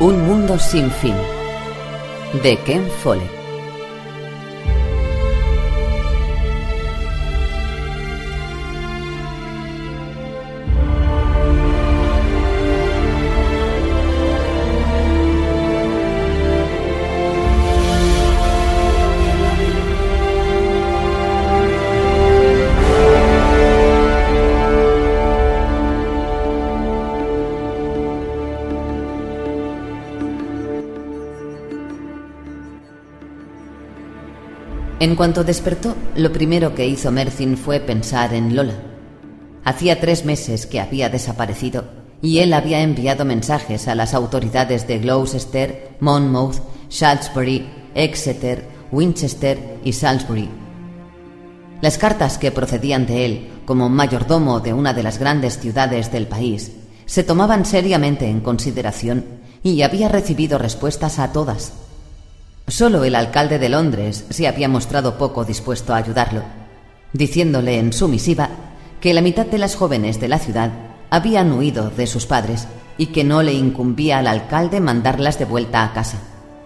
Un mundo sin fin, de Ken Follett. En cuanto despertó, lo primero que hizo Mercyn fue pensar en Lola. Hacía 3 meses que había desaparecido y él había enviado mensajes a las autoridades de Gloucester, Monmouth, Shaftesbury, Exeter, Winchester y Salisbury. Las cartas que procedían de él, como mayordomo de una de las grandes ciudades del país, se tomaban seriamente en consideración y había recibido respuestas a todas. Solo el alcalde de Londres se había mostrado poco dispuesto a ayudarlo, diciéndole en su misiva que la mitad de las jóvenes de la ciudad habían huido de sus padres y que no le incumbía al alcalde mandarlas de vuelta a casa.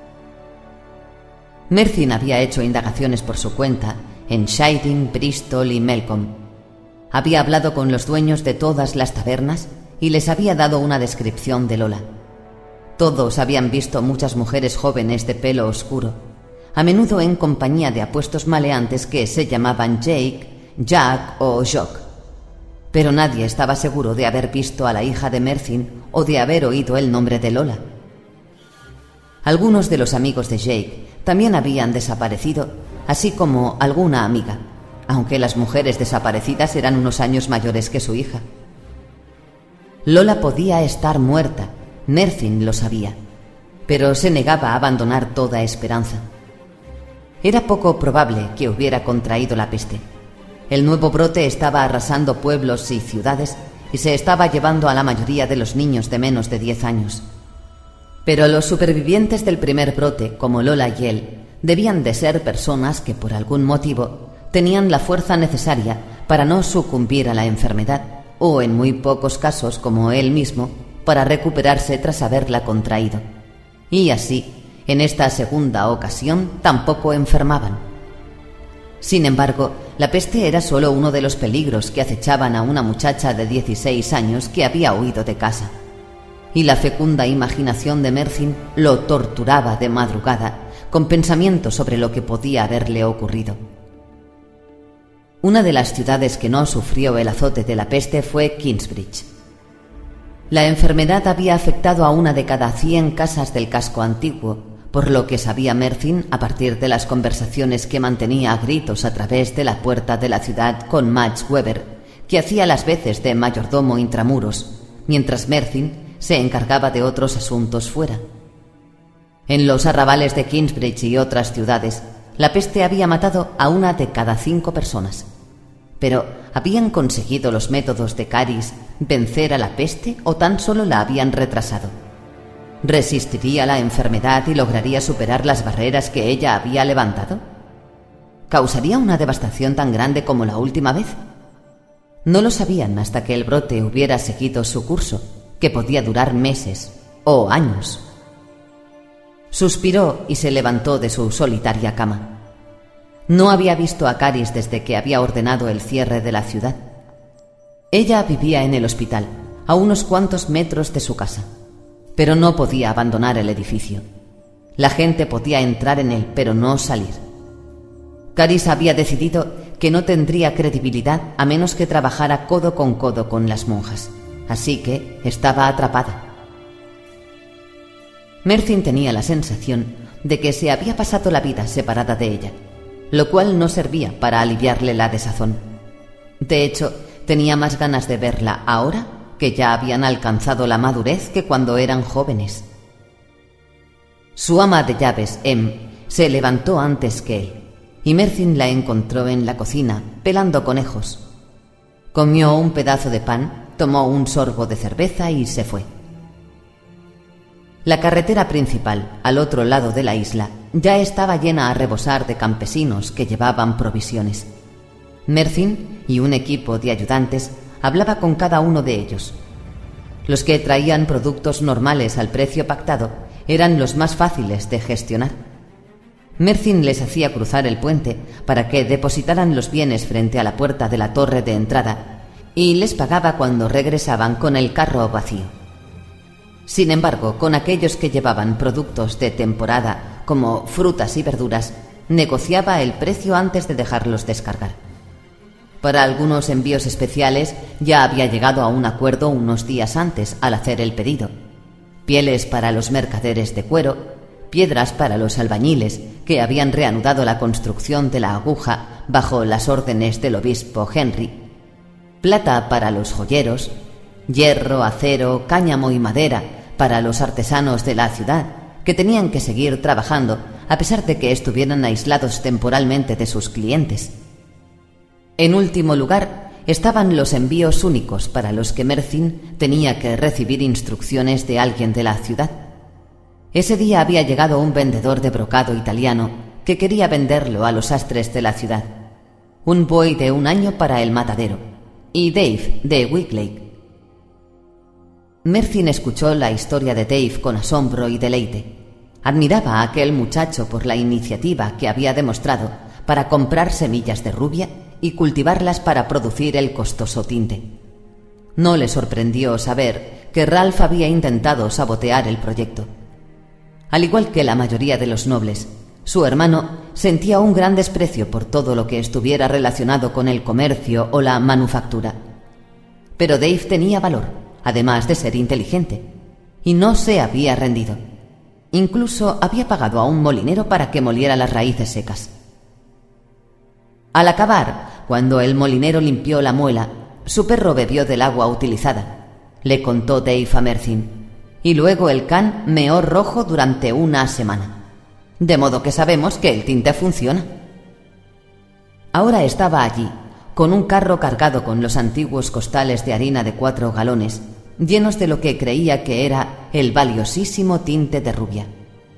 Mercyn había hecho indagaciones por su cuenta en Shilding, Bristol y Melcombe. Había hablado con los dueños de todas las tabernas y les había dado una descripción de Lola. Todos habían visto muchas mujeres jóvenes de pelo oscuro, a menudo en compañía de apuestos maleantes que se llamaban Jake, Jack o Jock. Pero nadie estaba seguro de haber visto a la hija de Mercyn o de haber oído el nombre de Lola. Algunos de los amigos de Jake también habían desaparecido, así como alguna amiga, aunque las mujeres desaparecidas eran unos años mayores que su hija. Lola podía estar muerta, Mercyn lo sabía, pero se negaba a abandonar toda esperanza. Era poco probable que hubiera contraído la peste. El nuevo brote estaba arrasando pueblos y ciudades y se estaba llevando a la mayoría de los niños de menos de 10 años. Pero los supervivientes del primer brote, como Lola y él, debían de ser personas que por algún motivo tenían la fuerza necesaria para no sucumbir a la enfermedad, o en muy pocos casos, como él mismo, para recuperarse tras haberla contraído. Y así, en esta segunda ocasión, tampoco enfermaban. Sin embargo, la peste era solo uno de los peligros que acechaban a una muchacha de 16 años que había huido de casa. Y la fecunda imaginación de Mercyn lo torturaba de madrugada con pensamientos sobre lo que podía haberle ocurrido. Una de las ciudades que no sufrió el azote de la peste fue Kingsbridge. La enfermedad había afectado a 1 de cada 100 casas del casco antiguo, por lo que sabía Mercyn a partir de las conversaciones que mantenía a gritos a través de la puerta de la ciudad con Madge Weber, que hacía las veces de mayordomo intramuros, mientras Mercyn se encargaba de otros asuntos fuera. En los arrabales de Kingsbridge y otras ciudades, la peste había matado a 1 de cada 5 personas. Pero, ¿habían conseguido los métodos de Caris vencer a la peste o tan solo la habían retrasado? ¿Resistiría la enfermedad y lograría superar las barreras que ella había levantado? ¿Causaría una devastación tan grande como la última vez? No lo sabían hasta que el brote hubiera seguido su curso, que podía durar meses o años. Suspiró y se levantó de su solitaria cama. No había visto a Caris desde que había ordenado el cierre de la ciudad. Ella vivía en el hospital, a unos cuantos metros de su casa, pero no podía abandonar el edificio. La gente podía entrar en él, pero no salir. Caris había decidido que no tendría credibilidad a menos que trabajara codo con las monjas, así que estaba atrapada. Mercyn tenía la sensación de que se había pasado la vida separada de ella, lo cual no servía para aliviarle la desazón. De hecho, tenía más ganas de verla ahora, que ya habían alcanzado la madurez, que cuando eran jóvenes. Su ama de llaves, se levantó antes que él, y Mercyn la encontró en la cocina, pelando conejos. Comió un pedazo de pan, tomó un sorbo de cerveza y se fue. La carretera principal, al otro lado de la isla, ya estaba llena a rebosar de campesinos que llevaban provisiones. Mercyn y un equipo de ayudantes hablaba con cada uno de ellos. Los que traían productos normales al precio pactado eran los más fáciles de gestionar. Mercin les hacía cruzar el puente para que depositaran los bienes frente a la puerta de la torre de entrada y les pagaba cuando regresaban con el carro vacío. Sin embargo, con aquellos que llevaban productos de temporada, como frutas y verduras, negociaba el precio antes de dejarlos descargar. Para algunos envíos especiales ya había llegado a un acuerdo unos días antes al hacer el pedido. Pieles para los mercaderes de cuero, piedras para los albañiles que habían reanudado la construcción de la aguja bajo las órdenes del obispo Henry, plata para los joyeros, hierro, acero, cáñamo y madera para los artesanos de la ciudad que tenían que seguir trabajando a pesar de que estuvieran aislados temporalmente de sus clientes. En último lugar, estaban los envíos únicos para los que Mercin tenía que recibir instrucciones de alguien de la ciudad. Ese día había llegado un vendedor de brocado italiano que quería venderlo a los sastres de la ciudad. Un buey de 1 año para el matadero y Dave de Wicklake. Mercin escuchó la historia de Dave con asombro y deleite. Admiraba a aquel muchacho por la iniciativa que había demostrado para comprar semillas de rubia y cultivarlas para producir el costoso tinte. No le sorprendió saber que Ralph había intentado sabotear el proyecto. Al igual que la mayoría de los nobles, su hermano sentía un gran desprecio por todo lo que estuviera relacionado con el comercio o la manufactura. Pero Dave tenía valor, además de ser inteligente, y no se había rendido. Incluso había pagado a un molinero para que moliera las raíces secas. Al acabar, cuando el molinero limpió la muela, su perro bebió del agua utilizada, le contó Dave a Mercin, y luego el can meó rojo durante 1 semana. De modo que sabemos que el tinte funciona. Ahora estaba allí, con un carro cargado con los antiguos costales de harina de 4 galones, llenos de lo que creía que era el valiosísimo tinte de rubia.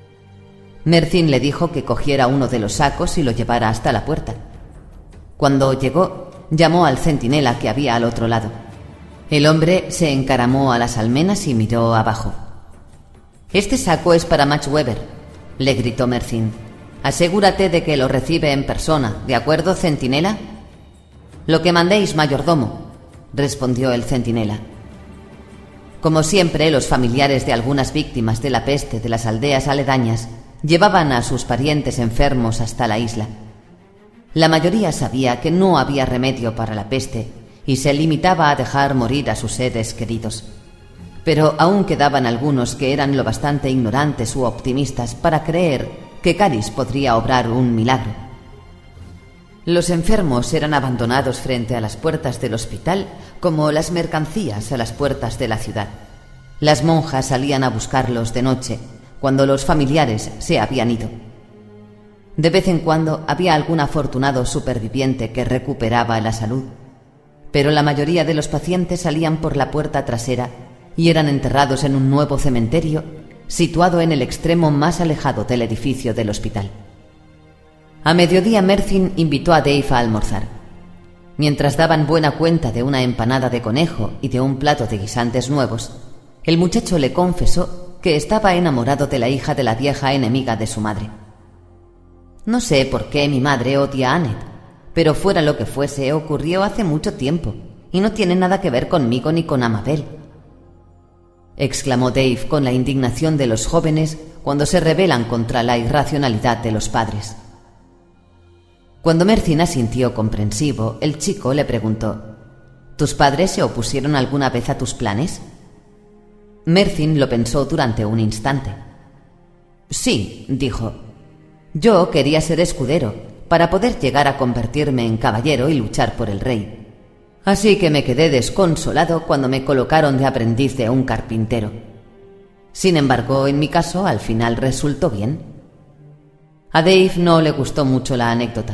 Mercin le dijo que cogiera uno de los sacos y lo llevara hasta la puerta. Cuando llegó, llamó al centinela que había al otro lado. El hombre se encaramó a las almenas y miró abajo. «Este saco es para Max Weber», le gritó Mercin. «Asegúrate de que lo recibe en persona, ¿de acuerdo, centinela?» «Lo que mandéis, mayordomo», respondió el centinela. Como siempre, los familiares de algunas víctimas de la peste de las aldeas aledañas llevaban a sus parientes enfermos hasta la isla. La mayoría sabía que no había remedio para la peste y se limitaba a dejar morir a sus seres queridos. Pero aún quedaban algunos que eran lo bastante ignorantes u optimistas para creer que Caris podría obrar un milagro. Los enfermos eran abandonados frente a las puertas del hospital como las mercancías a las puertas de la ciudad. Las monjas salían a buscarlos de noche, cuando los familiares se habían ido. De vez en cuando había algún afortunado superviviente que recuperaba la salud, pero la mayoría de los pacientes salían por la puerta trasera y eran enterrados en un nuevo cementerio situado en el extremo más alejado del edificio del hospital. A mediodía Mercin invitó a Dave a almorzar. Mientras daban buena cuenta de una empanada de conejo y de un plato de guisantes nuevos, el muchacho le confesó que estaba enamorado de la hija de la vieja enemiga de su madre. «No sé por qué mi madre odia a Annette, pero fuera lo que fuese, ocurrió hace mucho tiempo y no tiene nada que ver conmigo ni con Amabel», exclamó Dave con la indignación de los jóvenes cuando se rebelan contra la irracionalidad de los padres. Cuando Mercin asintió comprensivo, el chico le preguntó: «¿Tus padres se opusieron alguna vez a tus planes?» Mercin lo pensó durante un instante. «Sí», dijo. «Yo quería ser escudero para poder llegar a convertirme en caballero y luchar por el rey. Así que me quedé desconsolado cuando me colocaron de aprendiz de un carpintero. Sin embargo, en mi caso, al final resultó bien». A Dave no le gustó mucho la anécdota.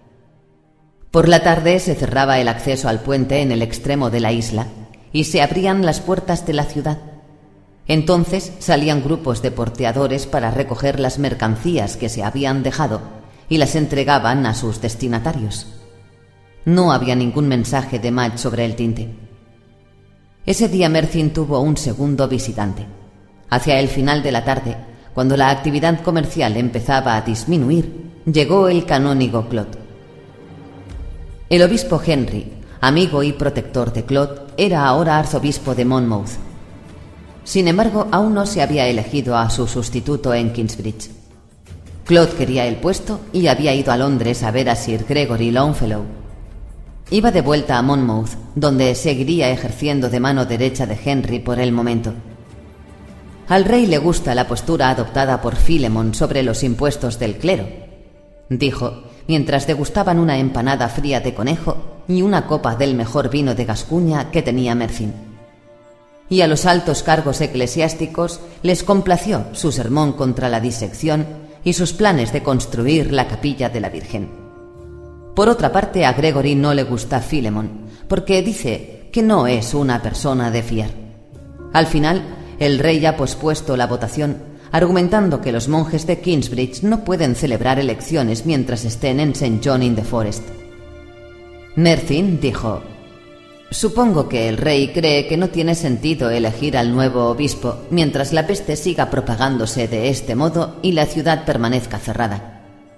Por la tarde se cerraba el acceso al puente en el extremo de la isla y se abrían las puertas de la ciudad. Entonces salían grupos de porteadores para recoger las mercancías que se habían dejado y las entregaban a sus destinatarios. No había ningún mensaje de Madge sobre el tinte. Ese día Mercin tuvo un segundo visitante. Hacia el final de la tarde, cuando la actividad comercial empezaba a disminuir, llegó el canónigo Claude. El obispo Henry, amigo y protector de Claude, era ahora arzobispo de Monmouth. Sin embargo, aún no se había elegido a su sustituto en Kingsbridge. Claude quería el puesto y había ido a Londres a ver a Sir Gregory Longfellow. Iba de vuelta a Monmouth, donde seguiría ejerciendo de mano derecha de Henry por el momento. Al rey le gusta la postura adoptada por Philemon sobre los impuestos del clero, dijo, mientras degustaban una empanada fría de conejo y una copa del mejor vino de Gascuña que tenía Mercyn. Y a los altos cargos eclesiásticos les complació su sermón contra la disección y sus planes de construir la capilla de la Virgen. Por otra parte, a Gregory no le gusta Philemon, porque dice que no es una persona de fiar. Al final, el rey ha pospuesto la votación, argumentando que los monjes de Kingsbridge no pueden celebrar elecciones mientras estén en St. John in the Forest. Mercyn dijo: «Supongo que el rey cree que no tiene sentido elegir al nuevo obispo mientras la peste siga propagándose de este modo y la ciudad permanezca cerrada».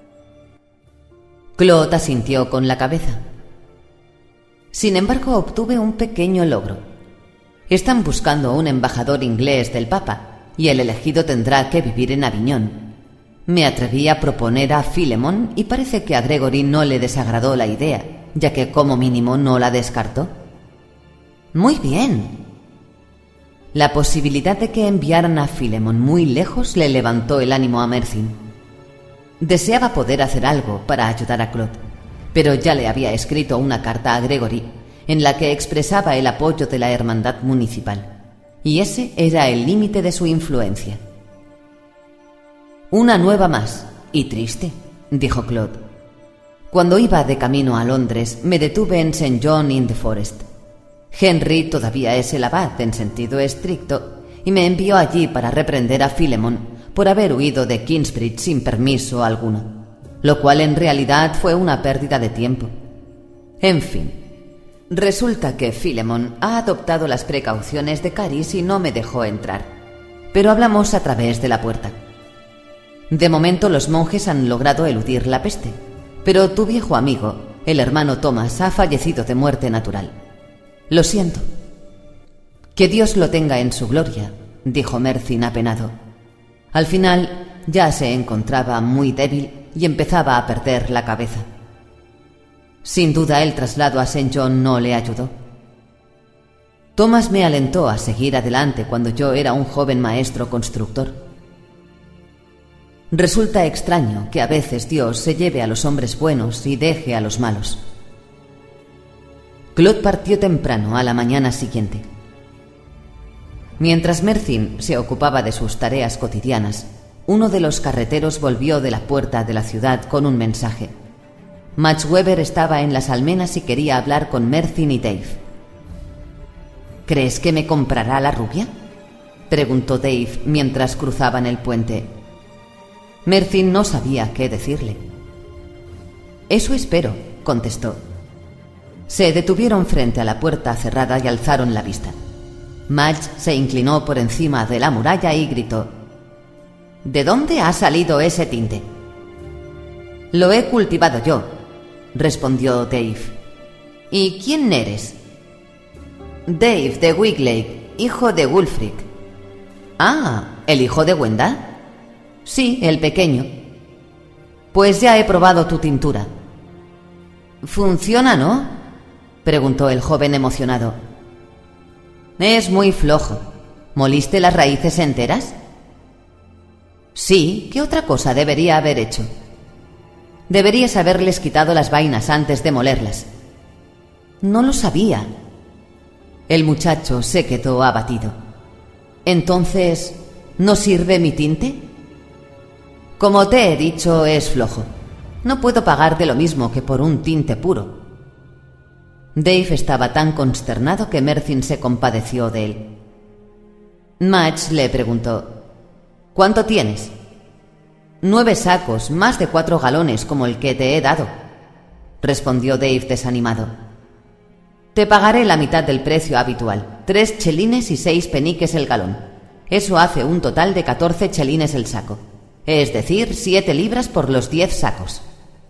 Claude asintió con la cabeza. Sin embargo, obtuve un pequeño logro. Están buscando un embajador inglés del Papa, y el elegido tendrá que vivir en Aviñón. Me atreví a proponer a Philemon y parece que a Gregory no le desagradó la idea, ya que como mínimo no la descartó. Muy bien. La posibilidad de que enviaran a Philemon muy lejos le levantó el ánimo a Mercyn. Deseaba poder hacer algo para ayudar a Claude, pero ya le había escrito una carta a Gregory en la que expresaba el apoyo de la hermandad municipal, y ese era el límite de su influencia. «Una nueva más, y triste», dijo Claude. «Cuando iba de camino a Londres me detuve en St. John in the Forest. Henry todavía es el abad en sentido estricto y me envió allí para reprender a Philemon por haber huido de Kingsbridge sin permiso alguno, lo cual en realidad fue una pérdida de tiempo. En fin, resulta que Philemon ha adoptado las precauciones de Caris y no me dejó entrar, pero hablamos a través de la puerta. De momento los monjes han logrado eludir la peste, pero tu viejo amigo, el hermano Thomas, ha fallecido de muerte natural. Lo siento». «Que Dios lo tenga en su gloria», dijo Mercyn apenado. Al final ya se encontraba muy débil y empezaba a perder la cabeza. Sin duda el traslado a St. John no le ayudó. Thomas me alentó a seguir adelante cuando yo era un joven maestro constructor. Resulta extraño que a veces Dios se lleve a los hombres buenos y deje a los malos. Claude partió temprano a la mañana siguiente. Mientras Mercyn se ocupaba de sus tareas cotidianas, uno de los carreteros volvió de la puerta de la ciudad con un mensaje. Madge Weber estaba en las almenas y quería hablar con Mercyn y Dave. «¿Crees que me comprará la rubia?», preguntó Dave mientras cruzaban el puente. Mercyn no sabía qué decirle. «Eso espero», contestó. Se detuvieron frente a la puerta cerrada y alzaron la vista. Madge se inclinó por encima de la muralla y gritó: «¿De dónde ha salido ese tinte?». «Lo he cultivado yo», respondió Dave. «¿Y quién eres?». «Dave de Wiglake, hijo de Wulfric». «Ah, ¿el hijo de Wenda?». «Sí, el pequeño». «Pues ya he probado tu tintura». «¿Funciona, no?», preguntó el joven emocionado. «Es muy flojo. ¿Moliste las raíces enteras?». «Sí, ¿qué otra cosa debería haber hecho?». «Deberías haberles quitado las vainas antes de molerlas». «No lo sabía». El muchacho se quedó abatido. «Entonces, ¿no sirve mi tinte?». «Como te he dicho, es flojo. No puedo pagarte lo mismo que por un tinte puro». Dave estaba tan consternado que Mercyn se compadeció de él. Madge le preguntó: «¿Cuánto tienes?». 9 sacos, más de 4 galones como el que te he dado», respondió Dave desanimado. «Te pagaré la mitad del precio habitual, 3 chelines y 6 peniques el galón. Eso hace un total de 14 chelines el saco, es decir, 7 libras por los 10 sacos.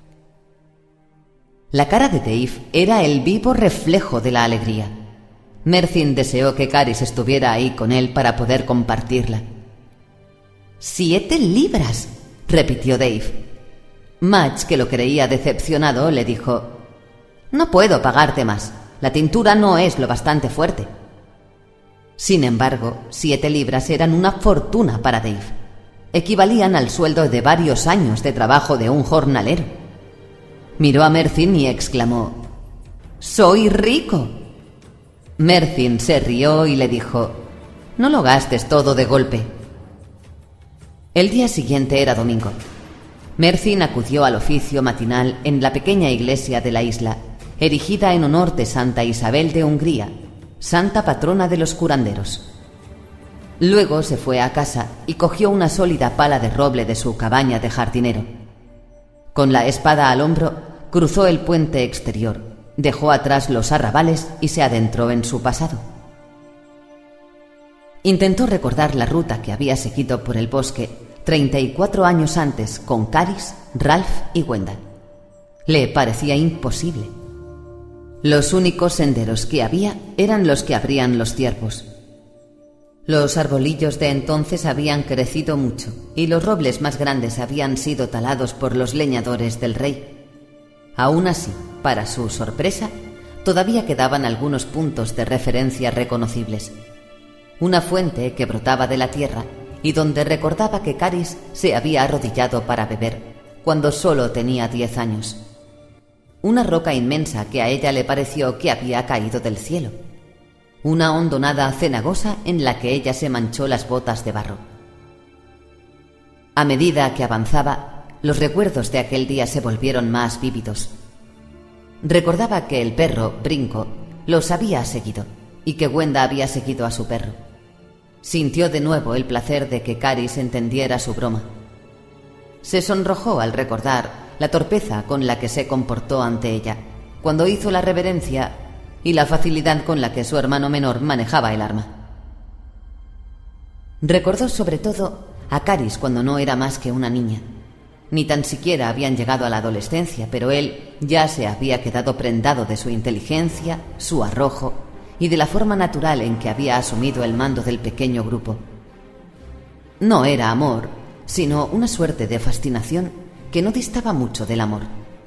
La cara de Dave era el vivo reflejo de la alegría. Mercyn deseó que Caris estuviera ahí con él para poder compartirla. «¡7 libras!», repitió Dave. Madge, que lo creía decepcionado, le dijo: «No puedo pagarte más. La tintura no es lo bastante fuerte». Sin embargo, 7 libras eran una fortuna para Dave. Equivalían al sueldo de varios años de trabajo de un jornalero. Miró a Mercyn y exclamó: «¡Soy rico!». Mercyn se rió y le dijo: «No lo gastes todo de golpe». El día siguiente era domingo. Mercyn acudió al oficio matinal en la pequeña iglesia de la isla, erigida en honor de Santa Isabel de Hungría, santa patrona de los curanderos. Luego se fue a casa y cogió una sólida pala de roble de su cabaña de jardinero. Con la espada al hombro, cruzó el puente exterior, dejó atrás los arrabales y se adentró en su pasado. Intentó recordar la ruta que había seguido por el bosque 34 años antes con Caris, Ralph y Gwenda. Le parecía imposible. Los únicos senderos que había eran los que abrían los ciervos. Los arbolillos de entonces habían crecido mucho y los robles más grandes habían sido talados por los leñadores del rey. Aún así, para su sorpresa, todavía quedaban algunos puntos de referencia reconocibles. Una fuente que brotaba de la tierra y donde recordaba que Caris se había arrodillado para beber cuando solo tenía 10 años. Una roca inmensa que a ella le pareció que había caído del cielo. Una hondonada cenagosa en la que ella se manchó las botas de barro. A medida que avanzaba, los recuerdos de aquel día se volvieron más vívidos. Recordaba que el perro, Brinco, los había seguido y que Gwenda había seguido a su perro. Sintió de nuevo el placer de que Caris entendiera su broma. Se sonrojó al recordar la torpeza con la que se comportó ante ella cuando hizo la reverencia y la facilidad con la que su hermano menor manejaba el arma. Recordó sobre todo a Caris cuando no era más que una niña. Ni tan siquiera habían llegado a la adolescencia, pero él ya se había quedado prendado de su inteligencia, su arrojo y de la forma natural en que había asumido el mando del pequeño grupo. No era amor, sino una suerte de fascinación que no distaba mucho del amor.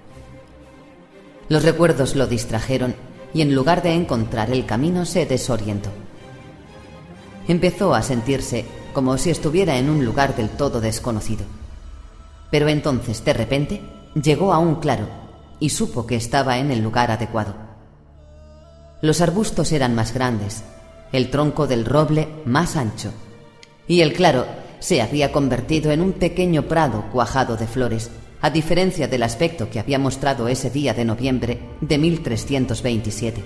Los recuerdos lo distrajeron y en lugar de encontrar el camino se desorientó. Empezó a sentirse como si estuviera en un lugar del todo desconocido. Pero entonces, de repente, llegó a un claro y supo que estaba en el lugar adecuado. Los arbustos eran más grandes, el tronco del roble más ancho, y el claro se había convertido en un pequeño prado cuajado de flores, a diferencia del aspecto que había mostrado ese día de noviembre de 1327.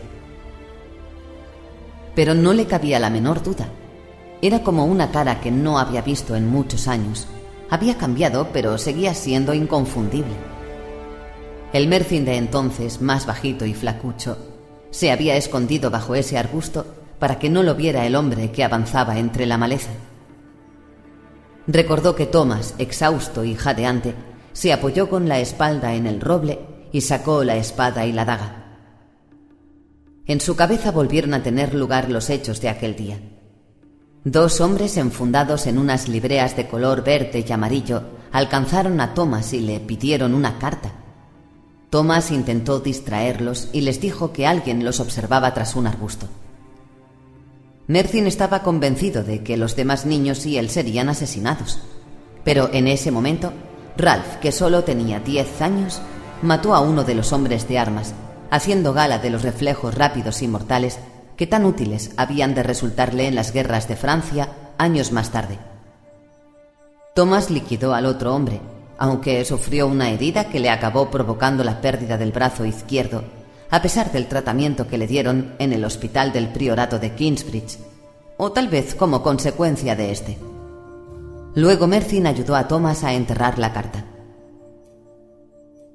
Pero no le cabía la menor duda. Era como una cara que no había visto en muchos años. Había cambiado, pero seguía siendo inconfundible. El Mercyn de entonces, más bajito y flacucho, se había escondido bajo ese arbusto para que no lo viera el hombre que avanzaba entre la maleza. Recordó que Thomas, exhausto y jadeante, se apoyó con la espalda en el roble y sacó la espada y la daga. En su cabeza volvieron a tener lugar los hechos de aquel día. 2 hombres enfundados en unas libreas de color verde y amarillo alcanzaron a Thomas y le pidieron una carta. Thomas intentó distraerlos y les dijo que alguien los observaba tras un arbusto. Mercyn estaba convencido de que los demás niños y él serían asesinados, pero en ese momento, Ralph, que solo tenía 10 años, mató a uno de los hombres de armas, haciendo gala de los reflejos rápidos y mortales que tan útiles habían de resultarle en las guerras de Francia años más tarde. Thomas liquidó al otro hombre, aunque sufrió una herida que le acabó provocando la pérdida del brazo izquierdo, a pesar del tratamiento que le dieron en el hospital del priorato de Kingsbridge, o tal vez como consecuencia de este. Luego Mercyn ayudó a Thomas a enterrar la carta.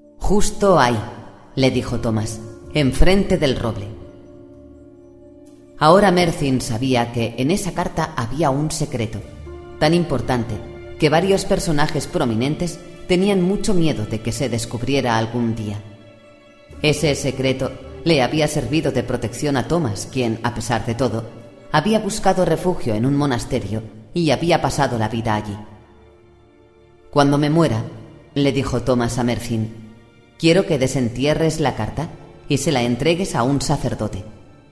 «Justo ahí», le dijo Thomas, «enfrente del roble». Ahora Mercyn sabía que en esa carta había un secreto, tan importante que varios personajes prominentes tenían mucho miedo de que se descubriera algún día. Ese secreto le había servido de protección a Thomas, quien, a pesar de todo, había buscado refugio en un monasterio y había pasado la vida allí. «Cuando me muera», le dijo Thomas a Mercyn, «quiero que desentierres la carta y se la entregues a un sacerdote».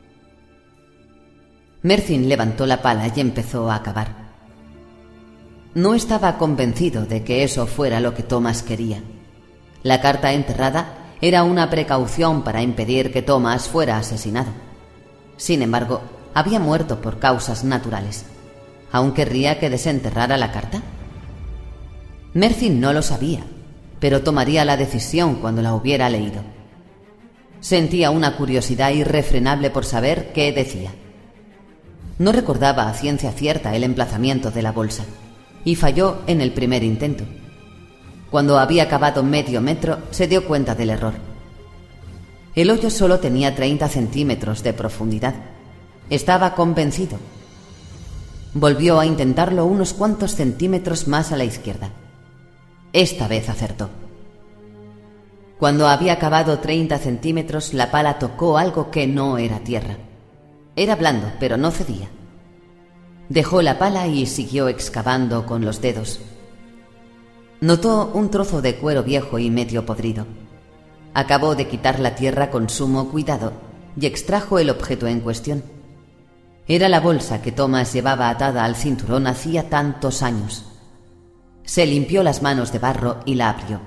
Mercyn levantó la pala y empezó a cavar. No estaba convencido de que eso fuera lo que Thomas quería. La carta enterrada era una precaución para impedir que Thomas fuera asesinado. Sin embargo, había muerto por causas naturales. ¿Aún querría que desenterrara la carta? Mercyn no lo sabía, pero tomaría la decisión cuando la hubiera leído. Sentía una curiosidad irrefrenable por saber qué decía. No recordaba a ciencia cierta el emplazamiento de la bolsa, y falló en el primer intento. Cuando había cavado medio metro, se dio cuenta del error. El hoyo solo tenía 30 centímetros de profundidad. Estaba convencido. Volvió a intentarlo unos cuantos centímetros más a la izquierda. Esta vez acertó. Cuando había cavado 30 centímetros, la pala tocó algo que no era tierra. Era blando, pero no cedía. Dejó la pala y siguió excavando con los dedos. Notó un trozo de cuero viejo y medio podrido. Acabó de quitar la tierra con sumo cuidado y extrajo el objeto en cuestión. Era la bolsa que Thomas llevaba atada al cinturón hacía tantos años. Se limpió las manos de barro y la abrió.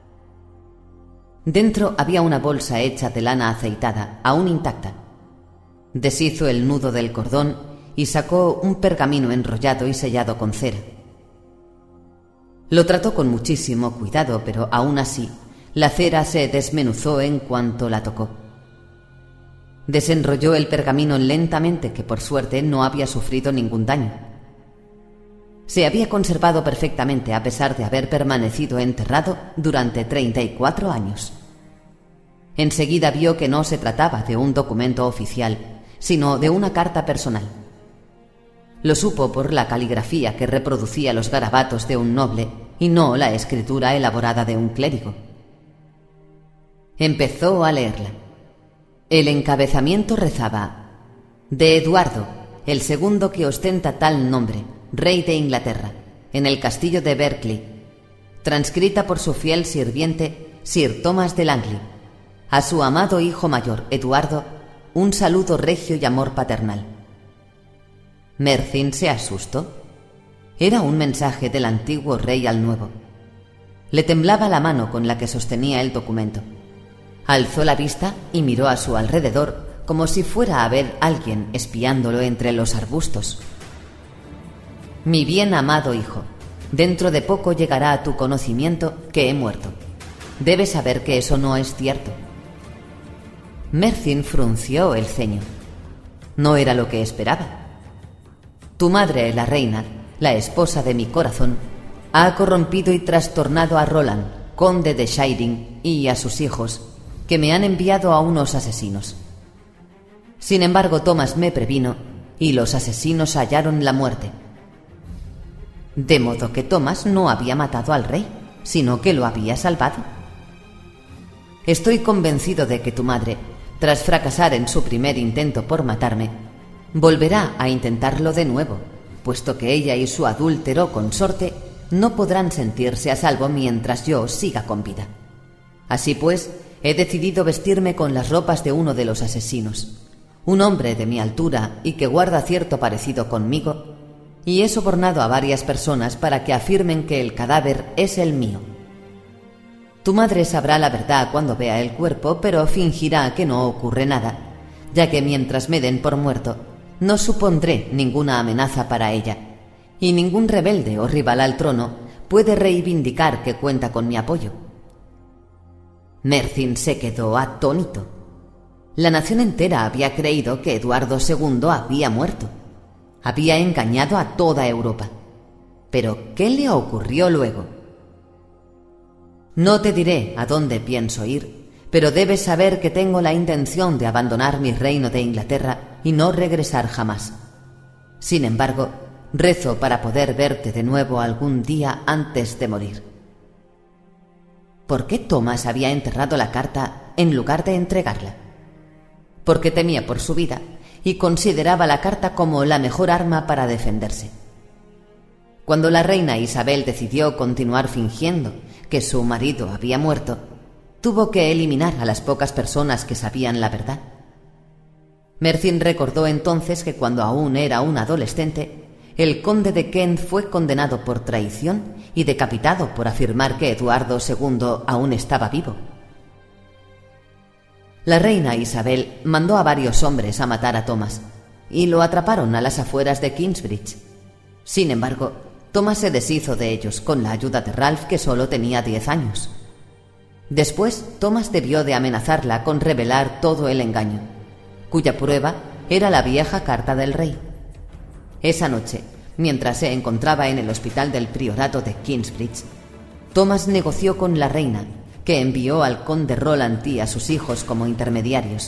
Dentro había una bolsa hecha de lana aceitada, aún intacta. Deshizo el nudo del cordón y sacó un pergamino enrollado y sellado con cera. Lo trató con muchísimo cuidado, pero aún así, la cera se desmenuzó en cuanto la tocó. Desenrolló el pergamino lentamente, que por suerte no había sufrido ningún daño. Se había conservado perfectamente a pesar de haber permanecido enterrado durante 34 años. Enseguida vio que no se trataba de un documento oficial, sino de una carta personal. Lo supo por la caligrafía que reproducía los garabatos de un noble y no la escritura elaborada de un clérigo. Empezó a leerla. El encabezamiento rezaba: «De Eduardo, el segundo que ostenta tal nombre, rey de Inglaterra, en el castillo de Berkeley, transcrita por su fiel sirviente Sir Thomas de Langley, a su amado hijo mayor, Eduardo, un saludo regio y amor paternal». Mercyn se asustó. Era un mensaje del antiguo rey al nuevo. Le temblaba la mano con la que sostenía el documento. Alzó la vista y miró a su alrededor como si fuera a ver a alguien espiándolo entre los arbustos. «Mi bien amado hijo, dentro de poco llegará a tu conocimiento que he muerto. Debes saber que eso no es cierto». Mercyn frunció el ceño. No era lo que esperaba. «Tu madre, la reina, la esposa de mi corazón, ha corrompido y trastornado a Roland, conde de Shiring, y a sus hijos, que me han enviado a unos asesinos. Sin embargo, Thomas me previno, y los asesinos hallaron la muerte». De modo que Thomas no había matado al rey, sino que lo había salvado. «Estoy convencido de que tu madre, tras fracasar en su primer intento por matarme, volverá a intentarlo de nuevo, puesto que ella y su adúltero consorte no podrán sentirse a salvo mientras yo siga con vida. Así pues, he decidido vestirme con las ropas de uno de los asesinos, un hombre de mi altura y que guarda cierto parecido conmigo, y he sobornado a varias personas para que afirmen que el cadáver es el mío. Tu madre sabrá la verdad cuando vea el cuerpo, pero fingirá que no ocurre nada, ya que mientras me den por muerto, no supondré ninguna amenaza para ella, y ningún rebelde o rival al trono puede reivindicar que cuenta con mi apoyo». Mercyn se quedó atónito. La nación entera había creído que Eduardo II había muerto. Había engañado a toda Europa. Pero, ¿qué le ocurrió luego? «No te diré a dónde pienso ir, pero debes saber que tengo la intención de abandonar mi reino de Inglaterra y no regresar jamás. Sin embargo, rezo para poder verte de nuevo algún día antes de morir. ¿Por qué Thomas había enterrado la carta en lugar de entregarla? Porque temía por su vida y consideraba la carta como la mejor arma para defenderse. Cuando la reina Isabel decidió continuar fingiendo que su marido había muerto, tuvo que eliminar a las pocas personas que sabían la verdad. Mercyn recordó entonces que cuando aún era un adolescente, el conde de Kent fue condenado por traición y decapitado por afirmar que Eduardo II aún estaba vivo. La reina Isabel mandó a varios hombres a matar a Thomas y lo atraparon a las afueras de Kingsbridge. Sin embargo, Thomas se deshizo de ellos con la ayuda de Ralph, que solo tenía 10 años. Después, Thomas debió de amenazarla con revelar todo el engaño, cuya prueba era la vieja carta del rey. Esa noche, mientras se encontraba en el hospital del priorato de Kingsbridge, Thomas negoció con la reina, que envió al conde Roland y a sus hijos como intermediarios.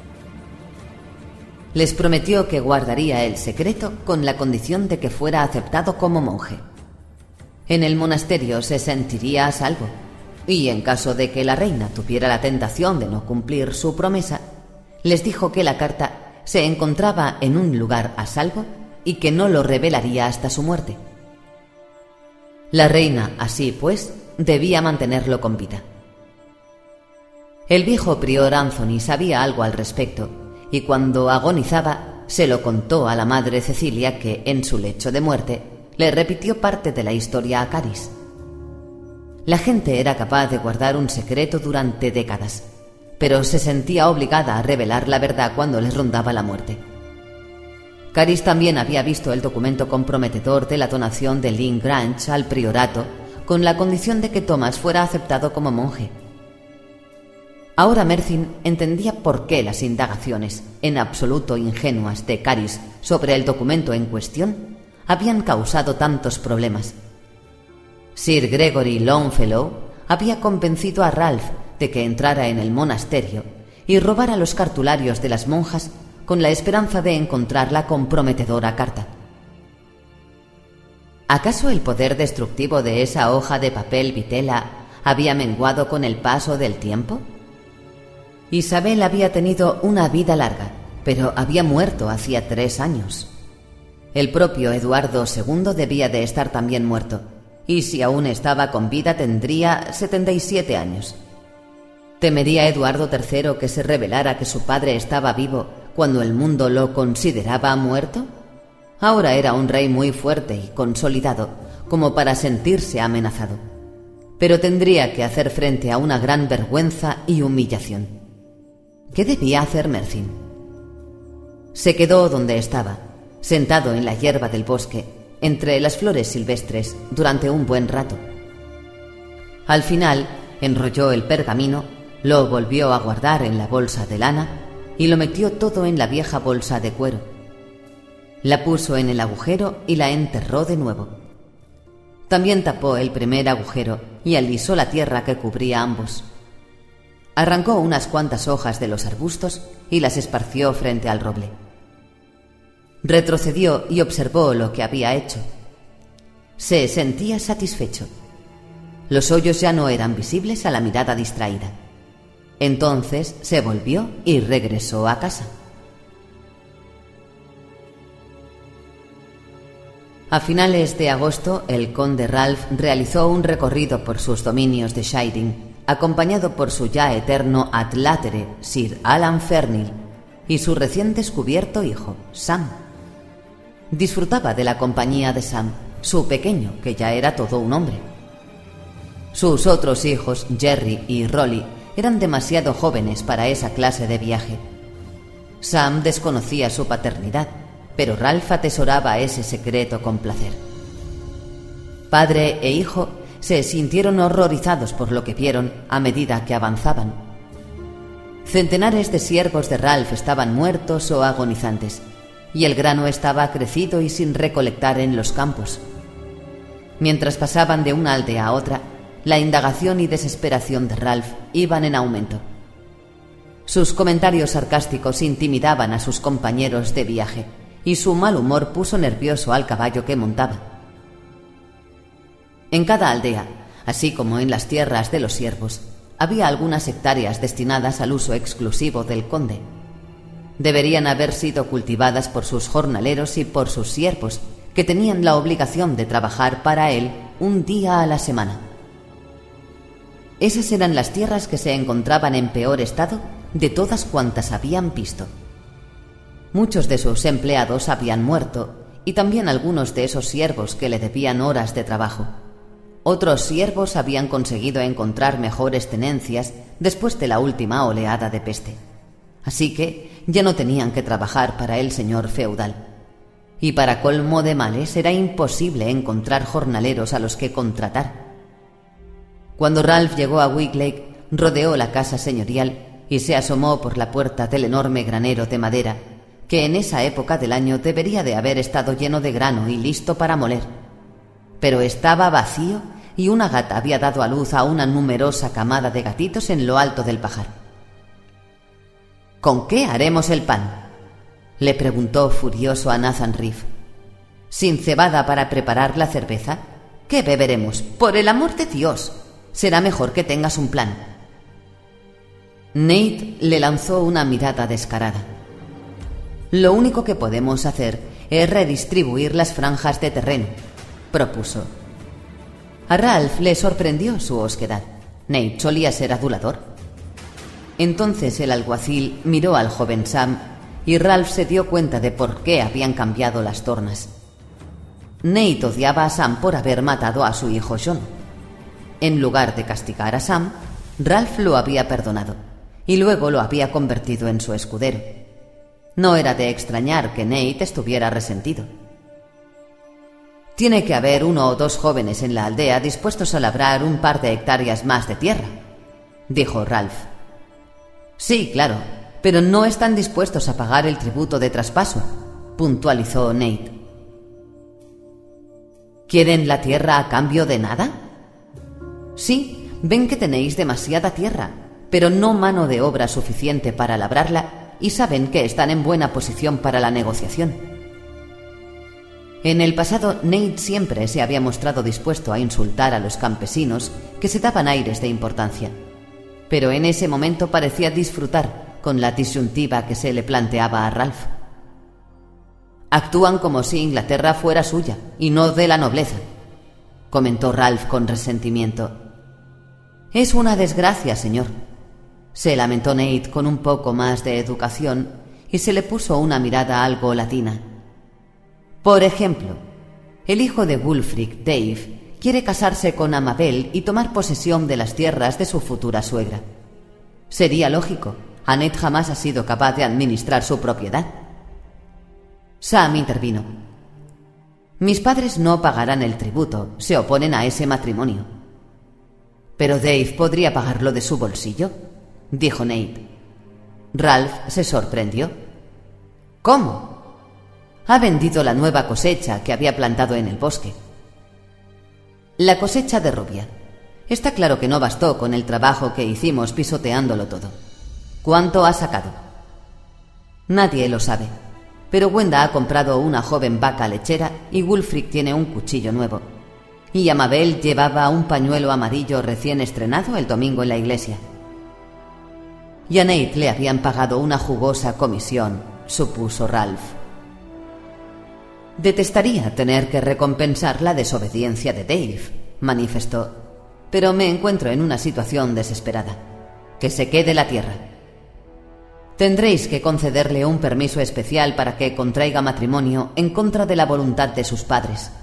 Les prometió que guardaría el secreto con la condición de que fuera aceptado como monje. En el monasterio se sentiría a salvo, y en caso de que la reina tuviera la tentación de no cumplir su promesa, les dijo que la carta se encontraba en un lugar a salvo y que no lo revelaría hasta su muerte. La reina, así pues, debía mantenerlo con vida. El viejo prior Anthony sabía algo al respecto, y cuando agonizaba se lo contó a la madre Cecilia, que en su lecho de muerte le repitió parte de la historia a Caris. La gente era capaz de guardar un secreto durante décadas, pero se sentía obligada a revelar la verdad cuando les rondaba la muerte. Caris también había visto el documento comprometedor de la donación de Lynn Grange al priorato, con la condición de que Thomas fuera aceptado como monje. Ahora Mercyn entendía por qué las indagaciones, en absoluto ingenuas, de Caris sobre el documento en cuestión habían causado tantos problemas. Sir Gregory Longfellow había convencido a Ralph de que entrara en el monasterio y robara los cartularios de las monjas con la esperanza de encontrar la comprometedora carta. ¿Acaso el poder destructivo de esa hoja de papel vitela había menguado con el paso del tiempo? Isabel había tenido una vida larga, pero había muerto hacía 3 años. El propio Eduardo II debía de estar también muerto, y si aún estaba con vida tendría 77 años. ¿Temería Eduardo III que se revelara que su padre estaba vivo cuando el mundo lo consideraba muerto? Ahora era un rey muy fuerte y consolidado como para sentirse amenazado, pero tendría que hacer frente a una gran vergüenza y humillación. ¿Qué debía hacer Mercyn? Se quedó donde estaba, sentado en la hierba del bosque, entre las flores silvestres, durante un buen rato. Al final, enrolló el pergamino, lo volvió a guardar en la bolsa de lana y lo metió todo en la vieja bolsa de cuero. La puso en el agujero y la enterró de nuevo. También tapó el primer agujero y alisó la tierra que cubría ambos. Arrancó unas cuantas hojas de los arbustos y las esparció frente al roble. Retrocedió y observó lo que había hecho. Se sentía satisfecho. Los hoyos ya no eran visibles a la mirada distraída. Entonces se volvió y regresó a casa. A finales de agosto, el conde Ralph realizó un recorrido por sus dominios de Shiding, acompañado por su ya eterno adlátere, Sir Alan Fernil, y su recién descubierto hijo, Sam. Disfrutaba de la compañía de Sam, su pequeño, que ya era todo un hombre. Sus otros hijos, Jerry y Rolly, eran demasiado jóvenes para esa clase de viaje. Sam desconocía su paternidad, pero Ralph atesoraba ese secreto con placer. Padre e hijo se sintieron horrorizados por lo que vieron a medida que avanzaban. Centenares de siervos de Ralph estaban muertos o agonizantes, y el grano estaba crecido y sin recolectar en los campos. Mientras pasaban de una aldea a otra, la indagación y desesperación de Ralph iban en aumento. Sus comentarios sarcásticos intimidaban a sus compañeros de viaje, y su mal humor puso nervioso al caballo que montaba. En cada aldea, así como en las tierras de los siervos, había algunas hectáreas destinadas al uso exclusivo del conde. Deberían haber sido cultivadas por sus jornaleros y por sus siervos, que tenían la obligación de trabajar para él un día a la semana. Esas eran las tierras que se encontraban en peor estado de todas cuantas habían visto. Muchos de sus empleados habían muerto, y también algunos de esos siervos que le debían horas de trabajo. Otros siervos habían conseguido encontrar mejores tenencias después de la última oleada de peste. Así que ya no tenían que trabajar para el señor feudal. Y para colmo de males era imposible encontrar jornaleros a los que contratar. Cuando Ralph llegó a Wicklake, rodeó la casa señorial y se asomó por la puerta del enorme granero de madera, que en esa época del año debería de haber estado lleno de grano y listo para moler. Pero estaba vacío y una gata había dado a luz a una numerosa camada de gatitos en lo alto del pajar. «¿Con qué haremos el pan?», le preguntó furioso a Nathan Reef. «¿Sin cebada para preparar la cerveza? ¿Qué beberemos? Por el amor de Dios, será mejor que tengas un plan». Nate le lanzó una mirada descarada. «Lo único que podemos hacer es redistribuir las franjas de terreno», propuso. A Ralph le sorprendió su osquedad. Nate solía ser adulador. Entonces el alguacil miró al joven Sam y Ralph se dio cuenta de por qué habían cambiado las tornas. Nate odiaba a Sam por haber matado a su hijo John. En lugar de castigar a Sam, Ralph lo había perdonado y luego lo había convertido en su escudero. No era de extrañar que Nate estuviera resentido. «Tiene que haber 1 o 2 jóvenes en la aldea dispuestos a labrar un par de hectáreas más de tierra», dijo Ralph. «Sí, claro, pero no están dispuestos a pagar el tributo de traspaso», puntualizó Nate. «¿Quieren la tierra a cambio de nada?» «Sí, ven que tenéis demasiada tierra, pero no mano de obra suficiente para labrarla y saben que están en buena posición para la negociación». En el pasado, Nate siempre se había mostrado dispuesto a insultar a los campesinos que se daban aires de importancia, pero en ese momento parecía disfrutar con la disyuntiva que se le planteaba a Ralph. «Actúan como si Inglaterra fuera suya y no de la nobleza», comentó Ralph con resentimiento. «Es una desgracia, señor», se lamentó Nate con un poco más de educación y se le puso una mirada algo latina. «Por ejemplo, el hijo de Wulfric, Dave, quiere casarse con Amabel y tomar posesión de las tierras de su futura suegra. Sería lógico, Annette jamás ha sido capaz de administrar su propiedad». Sam intervino. «Mis padres no pagarán el tributo, se oponen a ese matrimonio». «Pero Dave podría pagarlo de su bolsillo», dijo Nate. Ralph se sorprendió. «¿Cómo?» «Ha vendido la nueva cosecha que había plantado en el bosque». «La cosecha de rubia. Está claro que no bastó con el trabajo que hicimos pisoteándolo todo. ¿Cuánto ha sacado?» «Nadie lo sabe, pero Wenda ha comprado una joven vaca lechera y Wulfric tiene un cuchillo nuevo. Y Amabel llevaba un pañuelo amarillo recién estrenado el domingo en la iglesia». Y a Nate le habían pagado una jugosa comisión, supuso Ralph. «Detestaría tener que recompensar la desobediencia de Dave», manifestó, «pero me encuentro en una situación desesperada. Que se quede la tierra. Tendréis que concederle un permiso especial para que contraiga matrimonio en contra de la voluntad de sus padres».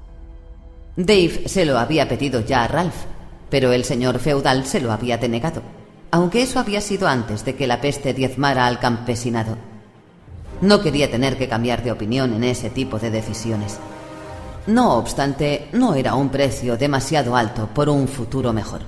Dave se lo había pedido ya a Ralph, pero el señor feudal se lo había denegado, aunque eso había sido antes de que la peste diezmara al campesinado. No quería tener que cambiar de opinión en ese tipo de decisiones. No obstante, no era un precio demasiado alto por un futuro mejor.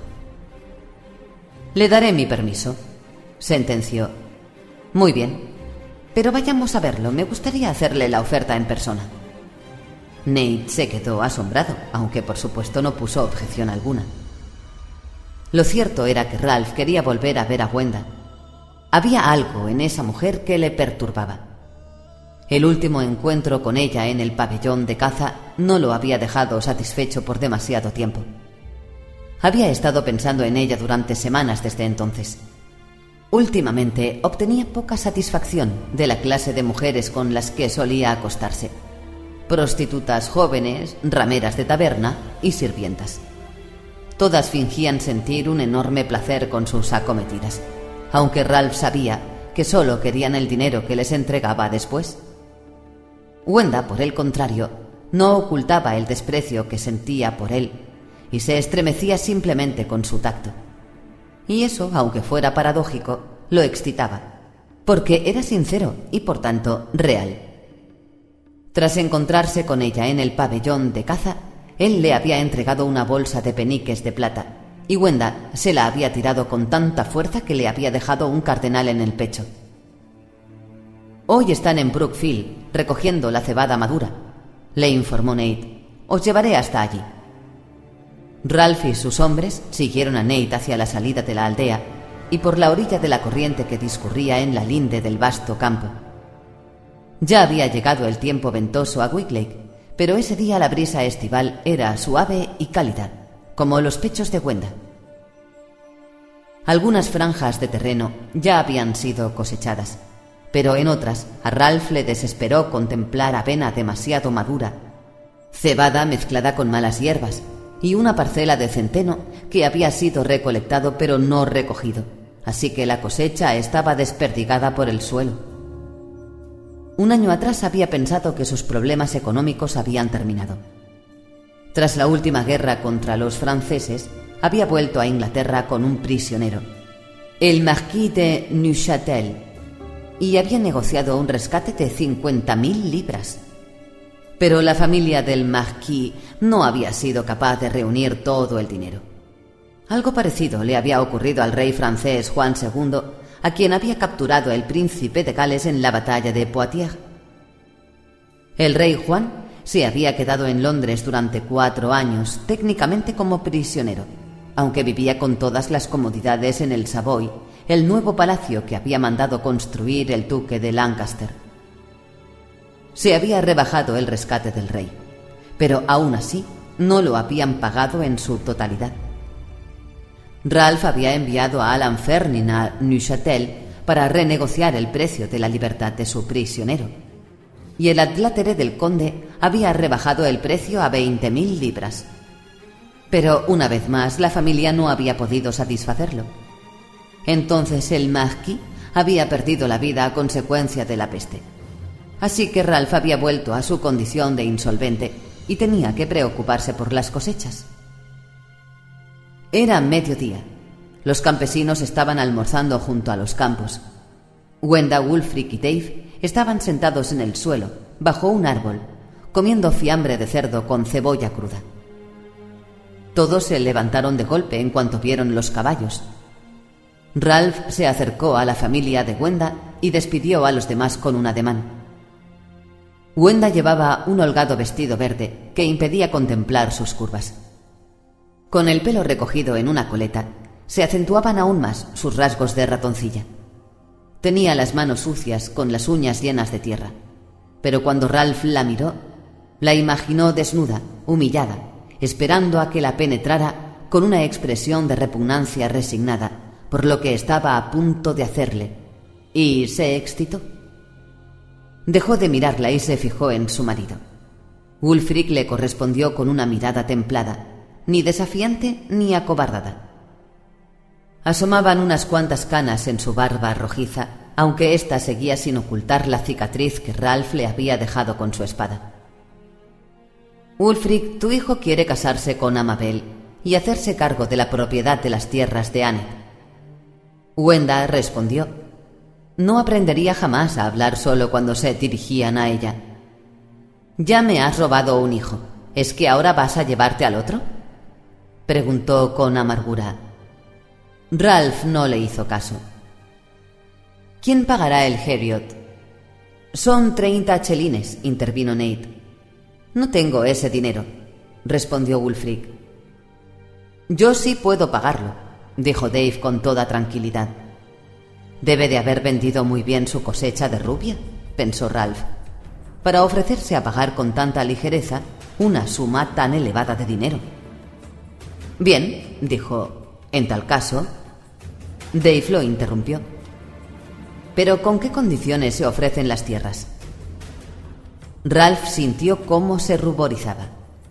«Le daré mi permiso», sentenció. «Muy bien, pero vayamos a verlo. Me gustaría hacerle la oferta en persona». Nate se quedó asombrado, aunque por supuesto no puso objeción alguna. Lo cierto era que Ralph quería volver a ver a Wenda. Había algo en esa mujer que le perturbaba. El último encuentro con ella en el pabellón de caza no lo había dejado satisfecho por demasiado tiempo. Había estado pensando en ella durante semanas desde entonces. Últimamente obtenía poca satisfacción de la clase de mujeres con las que solía acostarse: prostitutas jóvenes, rameras de taberna y sirvientas. Todas fingían sentir un enorme placer con sus acometidas, aunque Ralph sabía que solo querían el dinero que les entregaba después. Wenda, por el contrario, no ocultaba el desprecio que sentía por él y se estremecía simplemente con su tacto. Y eso, aunque fuera paradójico, lo excitaba, porque era sincero y, por tanto, real. Tras encontrarse con ella en el pabellón de caza, él le había entregado una bolsa de peniques de plata, y Wenda se la había tirado con tanta fuerza que le había dejado un cardenal en el pecho. «Hoy están en Brookfield recogiendo la cebada madura», le informó Nate. «Os llevaré hasta allí». Ralph y sus hombres siguieron a Nate hacia la salida de la aldea y por la orilla de la corriente que discurría en la linde del vasto campo. Ya había llegado el tiempo ventoso a Wicklake, pero ese día la brisa estival era suave y cálida, como los pechos de Wenda. Algunas franjas de terreno ya habían sido cosechadas, pero en otras a Ralph le desesperó contemplar avena demasiado madura, cebada mezclada con malas hierbas y una parcela de centeno que había sido recolectado pero no recogido, así que la cosecha estaba desperdigada por el suelo. Un año atrás había pensado que sus problemas económicos habían terminado. Tras la última guerra contra los franceses, había vuelto a Inglaterra con un prisionero, el Marquis de Neuchâtel, y había negociado un rescate de 50.000 libras. Pero la familia del Marquis no había sido capaz de reunir todo el dinero. Algo parecido le había ocurrido al rey francés Juan II, a quien había capturado el príncipe de Gales en la batalla de Poitiers. El rey Juan se había quedado en Londres durante 4 años, técnicamente como prisionero, aunque vivía con todas las comodidades en el Savoy, el nuevo palacio que había mandado construir el duque de Lancaster. Se había rebajado el rescate del rey, pero aún así no lo habían pagado en su totalidad. Ralph había enviado a Alan Fernin a Neuchâtel para renegociar el precio de la libertad de su prisionero, y el adlátere del conde había rebajado el precio a 20.000 libras. Pero una vez más la familia no había podido satisfacerlo. Entonces el Marquis había perdido la vida a consecuencia de la peste. Así que Ralph había vuelto a su condición de insolvente y tenía que preocuparse por las cosechas. Era mediodía. Los campesinos estaban almorzando junto a los campos. Wenda, Wulfric y Dave estaban sentados en el suelo, bajo un árbol, comiendo fiambre de cerdo con cebolla cruda. Todos se levantaron de golpe en cuanto vieron los caballos. Ralph se acercó a la familia de Wenda y despidió a los demás con un ademán. Wenda llevaba un holgado vestido verde que impedía contemplar sus curvas. Con el pelo recogido en una coleta, se acentuaban aún más sus rasgos de ratoncilla. Tenía las manos sucias con las uñas llenas de tierra, pero cuando Ralph la miró, la imaginó desnuda, humillada, esperando a que la penetrara con una expresión de repugnancia resignada por lo que estaba a punto de hacerle, y se excitó. Dejó de mirarla y se fijó en su marido. Wulfric le correspondió con una mirada templada, ni desafiante ni acobardada. Asomaban unas cuantas canas en su barba rojiza, aunque ésta seguía sin ocultar la cicatriz que Ralph le había dejado con su espada. «Wulfric, tu hijo quiere casarse con Amabel y hacerse cargo de la propiedad de las tierras de Anne». Wenda respondió. No aprendería jamás a hablar solo cuando se dirigían a ella. «Ya me has robado un hijo. ¿Es que ahora vas a llevarte al otro?», preguntó con amargura. Ralph no le hizo caso. «¿Quién pagará el Heriot?» «Son 30 chelines», intervino Nate. «No tengo ese dinero», respondió Wulfric. «Yo sí puedo pagarlo», dijo Dave con toda tranquilidad. Debe de haber vendido muy bien su cosecha de rubia, pensó Ralph, para ofrecerse a pagar con tanta ligereza una suma tan elevada de dinero. Bien, dijo, en tal caso... Dave lo interrumpió. ¿Pero con qué condiciones se ofrecen las tierras? Ralph sintió cómo se ruborizaba.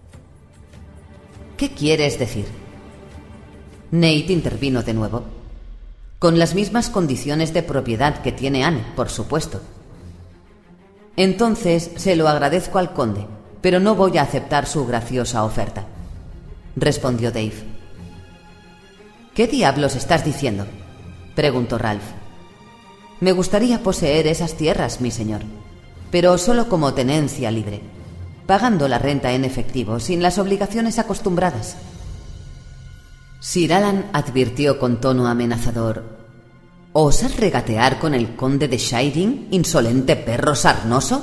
¿Qué quieres decir? Nate intervino de nuevo. Con las mismas condiciones de propiedad que tiene Anne, por supuesto. Entonces se lo agradezco al conde, pero no voy a aceptar su graciosa oferta, respondió Dave. ¿Qué diablos estás diciendo?, preguntó Ralph. Me gustaría poseer esas tierras, mi señor, pero solo como tenencia libre, pagando la renta en efectivo, sin las obligaciones acostumbradas. Sir Alan advirtió con tono amenazador: ¿Osas regatear con el conde de Shiring, insolente perro sarnoso?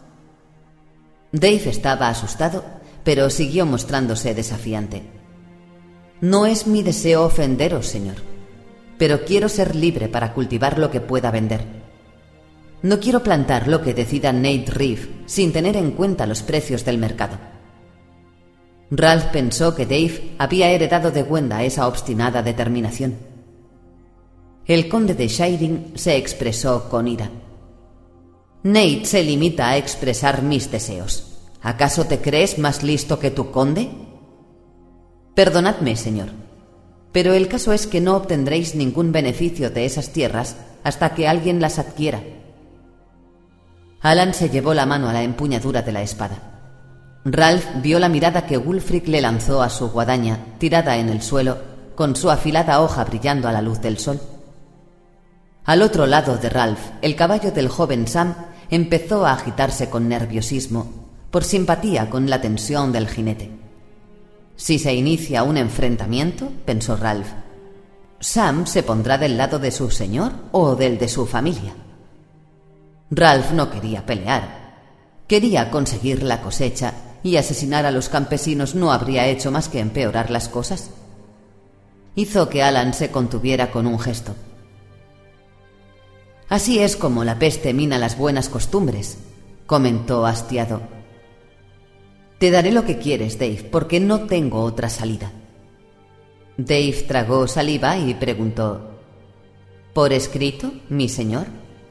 Dave estaba asustado, pero siguió mostrándose desafiante. No es mi deseo ofenderos, señor, pero quiero ser libre para cultivar lo que pueda vender. No quiero plantar lo que decida Nate Reeve sin tener en cuenta los precios del mercado. Ralph pensó que Dave había heredado de Gwenda esa obstinada determinación. El conde de Shiring se expresó con ira. Nate se limita a expresar mis deseos. ¿Acaso te crees más listo que tu conde? Perdonadme, señor, pero el caso es que no obtendréis ningún beneficio de esas tierras hasta que alguien las adquiera. Alan se llevó la mano a la empuñadura de la espada. Ralph vio la mirada que Wulfric le lanzó a su guadaña, tirada en el suelo, con su afilada hoja brillando a la luz del sol. Al otro lado de Ralph, el caballo del joven Sam empezó a agitarse con nerviosismo, por simpatía con la tensión del jinete. Si se inicia un enfrentamiento, pensó Ralph, ¿Sam se pondrá del lado de su señor o del de su familia? Ralph no quería pelear. Quería conseguir la cosecha, y asesinar a los campesinos no habría hecho más que empeorar las cosas. Hizo que Alan se contuviera con un gesto. Así es como la peste mina las buenas costumbres, comentó hastiado. Te daré lo que quieres, Dave, porque no tengo otra salida. Dave tragó saliva y preguntó: ¿Por escrito, mi señor?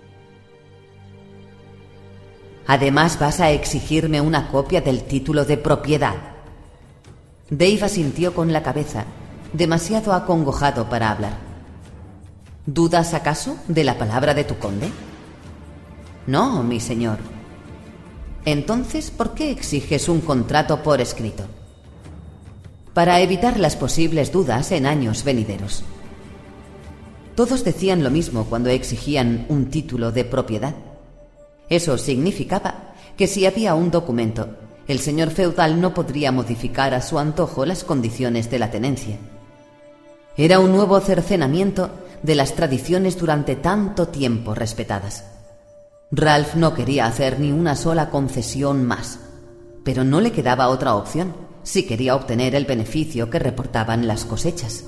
Además, ¿vas a exigirme una copia del título de propiedad? Dave asintió con la cabeza, demasiado acongojado para hablar. ¿Dudas acaso de la palabra de tu conde? No, mi señor. Entonces, ¿por qué exiges un contrato por escrito? Para evitar las posibles dudas en años venideros. Todos decían lo mismo cuando exigían un título de propiedad. Eso significaba que si había un documento, el señor feudal no podría modificar a su antojo las condiciones de la tenencia. Era un nuevo cercenamiento de las tradiciones durante tanto tiempo respetadas. Ralph no quería hacer ni una sola concesión más, pero no le quedaba otra opción si quería obtener el beneficio que reportaban las cosechas.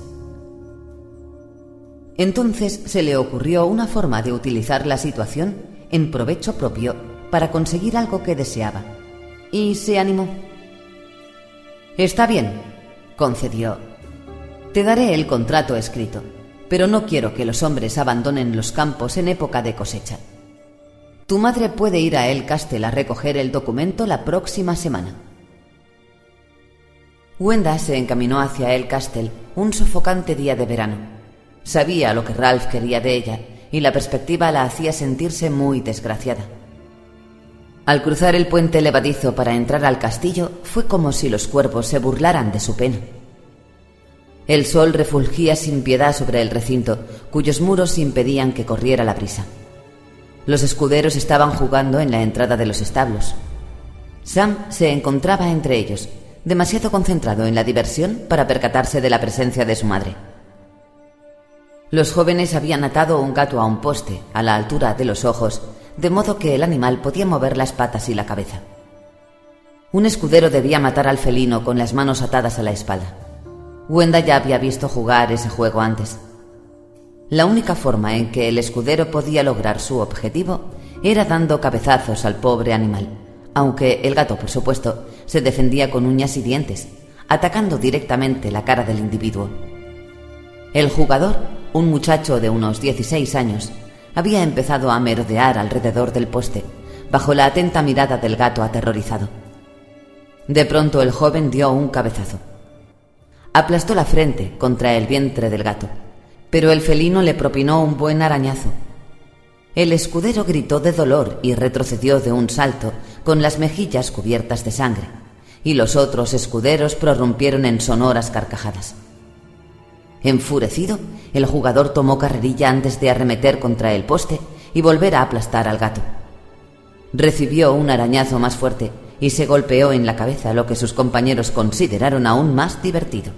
Entonces se le ocurrió una forma de utilizar la situación en provecho propio para conseguir algo que deseaba, y se animó. Está bien, concedió. Te daré el contrato escrito, pero no quiero que los hombres abandonen los campos en época de cosecha. Tu madre puede ir a El Castel a recoger el documento la próxima semana. Gwenda se encaminó hacia El Castel un sofocante día de verano. Sabía lo que Ralph quería de ella, y la perspectiva la hacía sentirse muy desgraciada. Al cruzar el puente levadizo para entrar al castillo, fue como si los cuervos se burlaran de su pena. El sol refulgía sin piedad sobre el recinto, cuyos muros impedían que corriera la brisa. Los escuderos estaban jugando en la entrada de los establos. Sam se encontraba entre ellos, demasiado concentrado en la diversión para percatarse de la presencia de su madre. Los jóvenes habían atado un gato a un poste, a la altura de los ojos, de modo que el animal podía mover las patas y la cabeza. Un escudero debía matar al felino con las manos atadas a la espalda. Gwenda ya había visto jugar ese juego antes. La única forma en que el escudero podía lograr su objetivo era dando cabezazos al pobre animal, aunque el gato, por supuesto, se defendía con uñas y dientes, atacando directamente la cara del individuo. El jugador, un muchacho de unos 16 años, había empezado a merodear alrededor del poste, bajo la atenta mirada del gato aterrorizado. De pronto el joven dio un cabezazo. Aplastó la frente contra el vientre del gato, pero el felino le propinó un buen arañazo. El escudero gritó de dolor y retrocedió de un salto, con las mejillas cubiertas de sangre, y los otros escuderos prorrumpieron en sonoras carcajadas. Enfurecido, el jugador tomó carrerilla antes de arremeter contra el poste y volver a aplastar al gato. Recibió un arañazo más fuerte y se golpeó en la cabeza, lo que sus compañeros consideraron aún más divertido.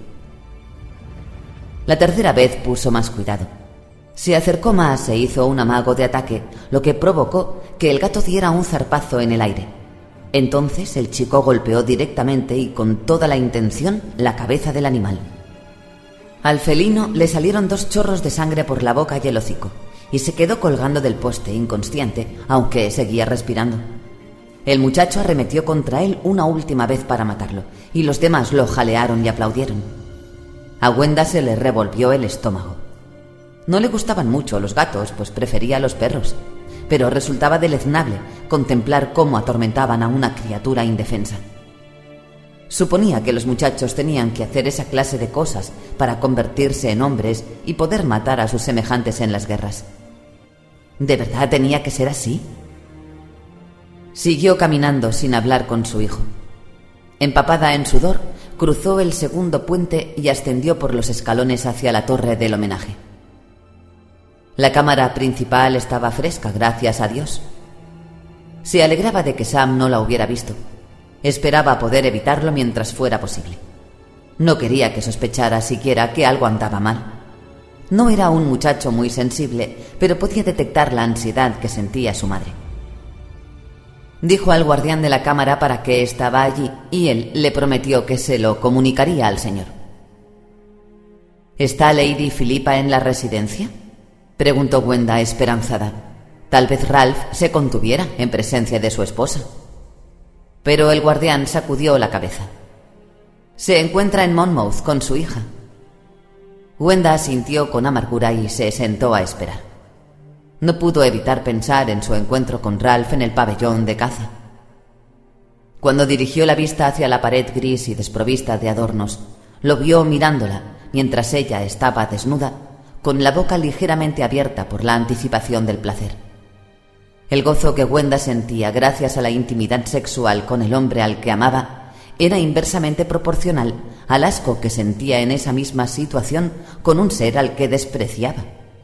La tercera vez puso más cuidado. Se acercó más e hizo un amago de ataque, lo que provocó que el gato diera un zarpazo en el aire. Entonces el chico golpeó directamente y con toda la intención la cabeza del animal. Al felino le salieron 2 chorros de sangre por la boca y el hocico, y se quedó colgando del poste inconsciente, aunque seguía respirando. El muchacho arremetió contra él una última vez para matarlo, y los demás lo jalearon y aplaudieron. A Gwenda se le revolvió el estómago. No le gustaban mucho los gatos, pues prefería a los perros, pero resultaba deleznable contemplar cómo atormentaban a una criatura indefensa. Suponía que los muchachos tenían que hacer esa clase de cosas para convertirse en hombres y poder matar a sus semejantes en las guerras. ¿De verdad tenía que ser así? Siguió caminando sin hablar con su hijo. Empapada en sudor, cruzó el segundo puente y ascendió por los escalones hacia la torre del homenaje. La cámara principal estaba fresca, gracias a Dios. Se alegraba de que Sam no la hubiera visto. Esperaba poder evitarlo mientras fuera posible. No quería que sospechara siquiera que algo andaba mal. No era un muchacho muy sensible, pero podía detectar la ansiedad que sentía su madre. Dijo al guardián de la cámara para qué estaba allí y él le prometió que se lo comunicaría al señor. ¿Está Lady Philippa en la residencia?, preguntó Gwenda esperanzada. Tal vez Ralph se contuviera en presencia de su esposa. Pero el guardián sacudió la cabeza. Se encuentra en Monmouth con su hija. Gwenda asintió con amargura y se sentó a esperar. No pudo evitar pensar en su encuentro con Ralph en el pabellón de caza. Cuando dirigió la vista hacia la pared gris y desprovista de adornos, lo vio mirándola mientras ella estaba desnuda, con la boca ligeramente abierta por la anticipación del placer. El gozo que Gwenda sentía gracias a la intimidad sexual con el hombre al que amaba era inversamente proporcional al asco que sentía en esa misma situación con un ser al que despreciaba.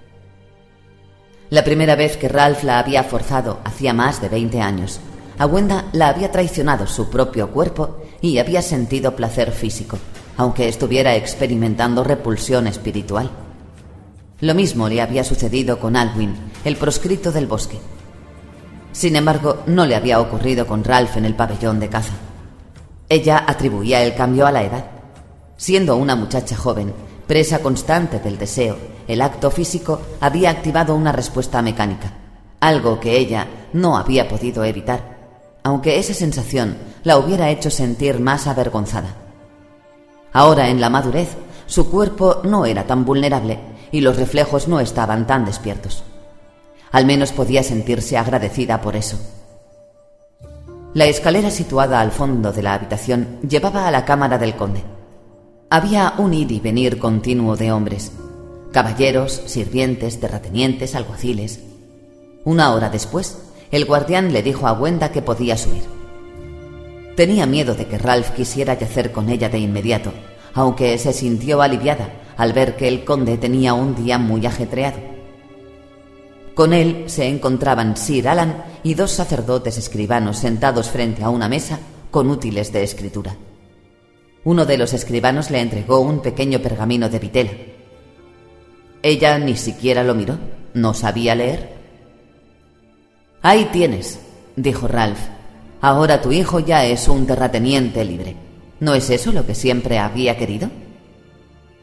La primera vez que Ralph la había forzado hacía más de 20 años, a Gwenda la había traicionado su propio cuerpo y había sentido placer físico, aunque estuviera experimentando repulsión espiritual. Lo mismo le había sucedido con Alwyn, el proscrito del bosque. Sin embargo, no le había ocurrido con Ralph en el pabellón de caza. Ella atribuía el cambio a la edad. Siendo una muchacha joven, presa constante del deseo, el acto físico había activado una respuesta mecánica, algo que ella no había podido evitar, aunque esa sensación la hubiera hecho sentir más avergonzada. Ahora, en la madurez, su cuerpo no era tan vulnerable y los reflejos no estaban tan despiertos. Al menos podía sentirse agradecida por eso. La escalera situada al fondo de la habitación llevaba a la cámara del conde. Había un ir y venir continuo de hombres, caballeros, sirvientes, terratenientes, alguaciles. Una hora después, el guardián le dijo a Gwenda que podía subir. Tenía miedo de que Ralph quisiera yacer con ella de inmediato, aunque se sintió aliviada al ver que el conde tenía un día muy ajetreado. Con él se encontraban Sir Alan y 2 sacerdotes escribanos sentados frente a una mesa con útiles de escritura. Uno de los escribanos le entregó un pequeño pergamino de vitela. Ella ni siquiera lo miró, no sabía leer. «Ahí tienes», dijo Ralph. «Ahora tu hijo ya es un terrateniente libre. ¿No es eso lo que siempre había querido?».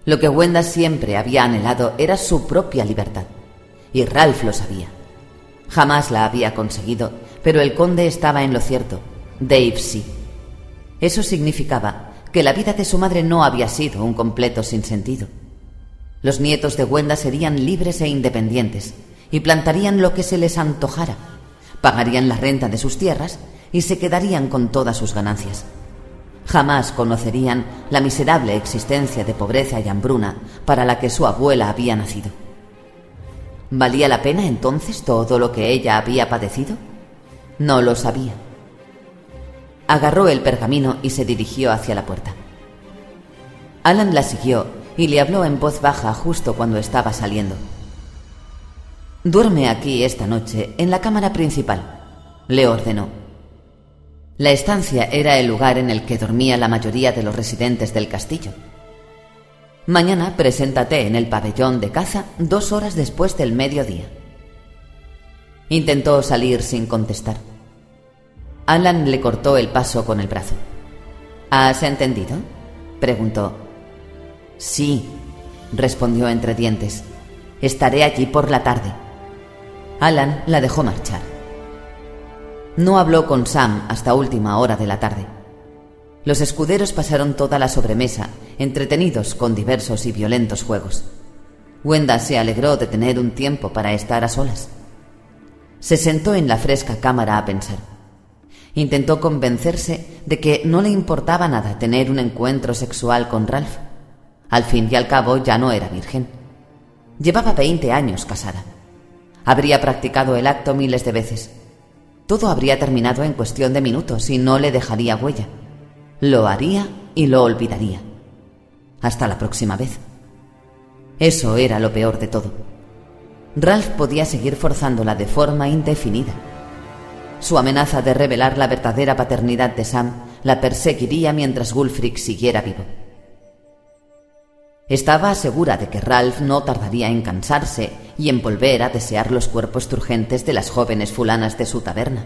Lo que Wenda siempre había anhelado era su propia libertad, y Ralph lo sabía. Jamás la había conseguido, pero el conde estaba en lo cierto. Dave sí. Eso significaba que la vida de su madre no había sido un completo sinsentido. Los nietos de Wenda serían libres e independientes y plantarían lo que se les antojara, pagarían la renta de sus tierras y se quedarían con todas sus ganancias. Jamás conocerían la miserable existencia de pobreza y hambruna para la que su abuela había nacido. ¿Valía la pena entonces todo lo que ella había padecido? No lo sabía. Agarró el pergamino y se dirigió hacia la puerta. Alan la siguió y le habló en voz baja justo cuando estaba saliendo. «Duerme aquí esta noche, en la cámara principal», le ordenó. La estancia era el lugar en el que dormía la mayoría de los residentes del castillo. «Mañana preséntate en el pabellón de caza 2 horas después del mediodía». Intentó salir sin contestar. Alan le cortó el paso con el brazo. «¿Has entendido?», preguntó. «Sí», respondió entre dientes. «Estaré allí por la tarde». Alan la dejó marchar. No habló con Sam hasta última hora de la tarde. Los escuderos pasaron toda la sobremesa, entretenidos con diversos y violentos juegos. Wenda se alegró de tener un tiempo para estar a solas. Se sentó en la fresca cámara a pensar. Intentó convencerse de que no le importaba nada tener un encuentro sexual con Ralph. Al fin y al cabo ya no era virgen. Llevaba 20 años casada. Habría practicado el acto miles de veces. Todo habría terminado en cuestión de minutos y no le dejaría huella. Lo haría y lo olvidaría. Hasta la próxima vez. Eso era lo peor de todo. Ralph podía seguir forzándola de forma indefinida. Su amenaza de revelar la verdadera paternidad de Sam la perseguiría mientras Wulfric siguiera vivo. Estaba segura de que Ralph no tardaría en cansarse y en volver a desear los cuerpos turgentes de las jóvenes fulanas de su taberna.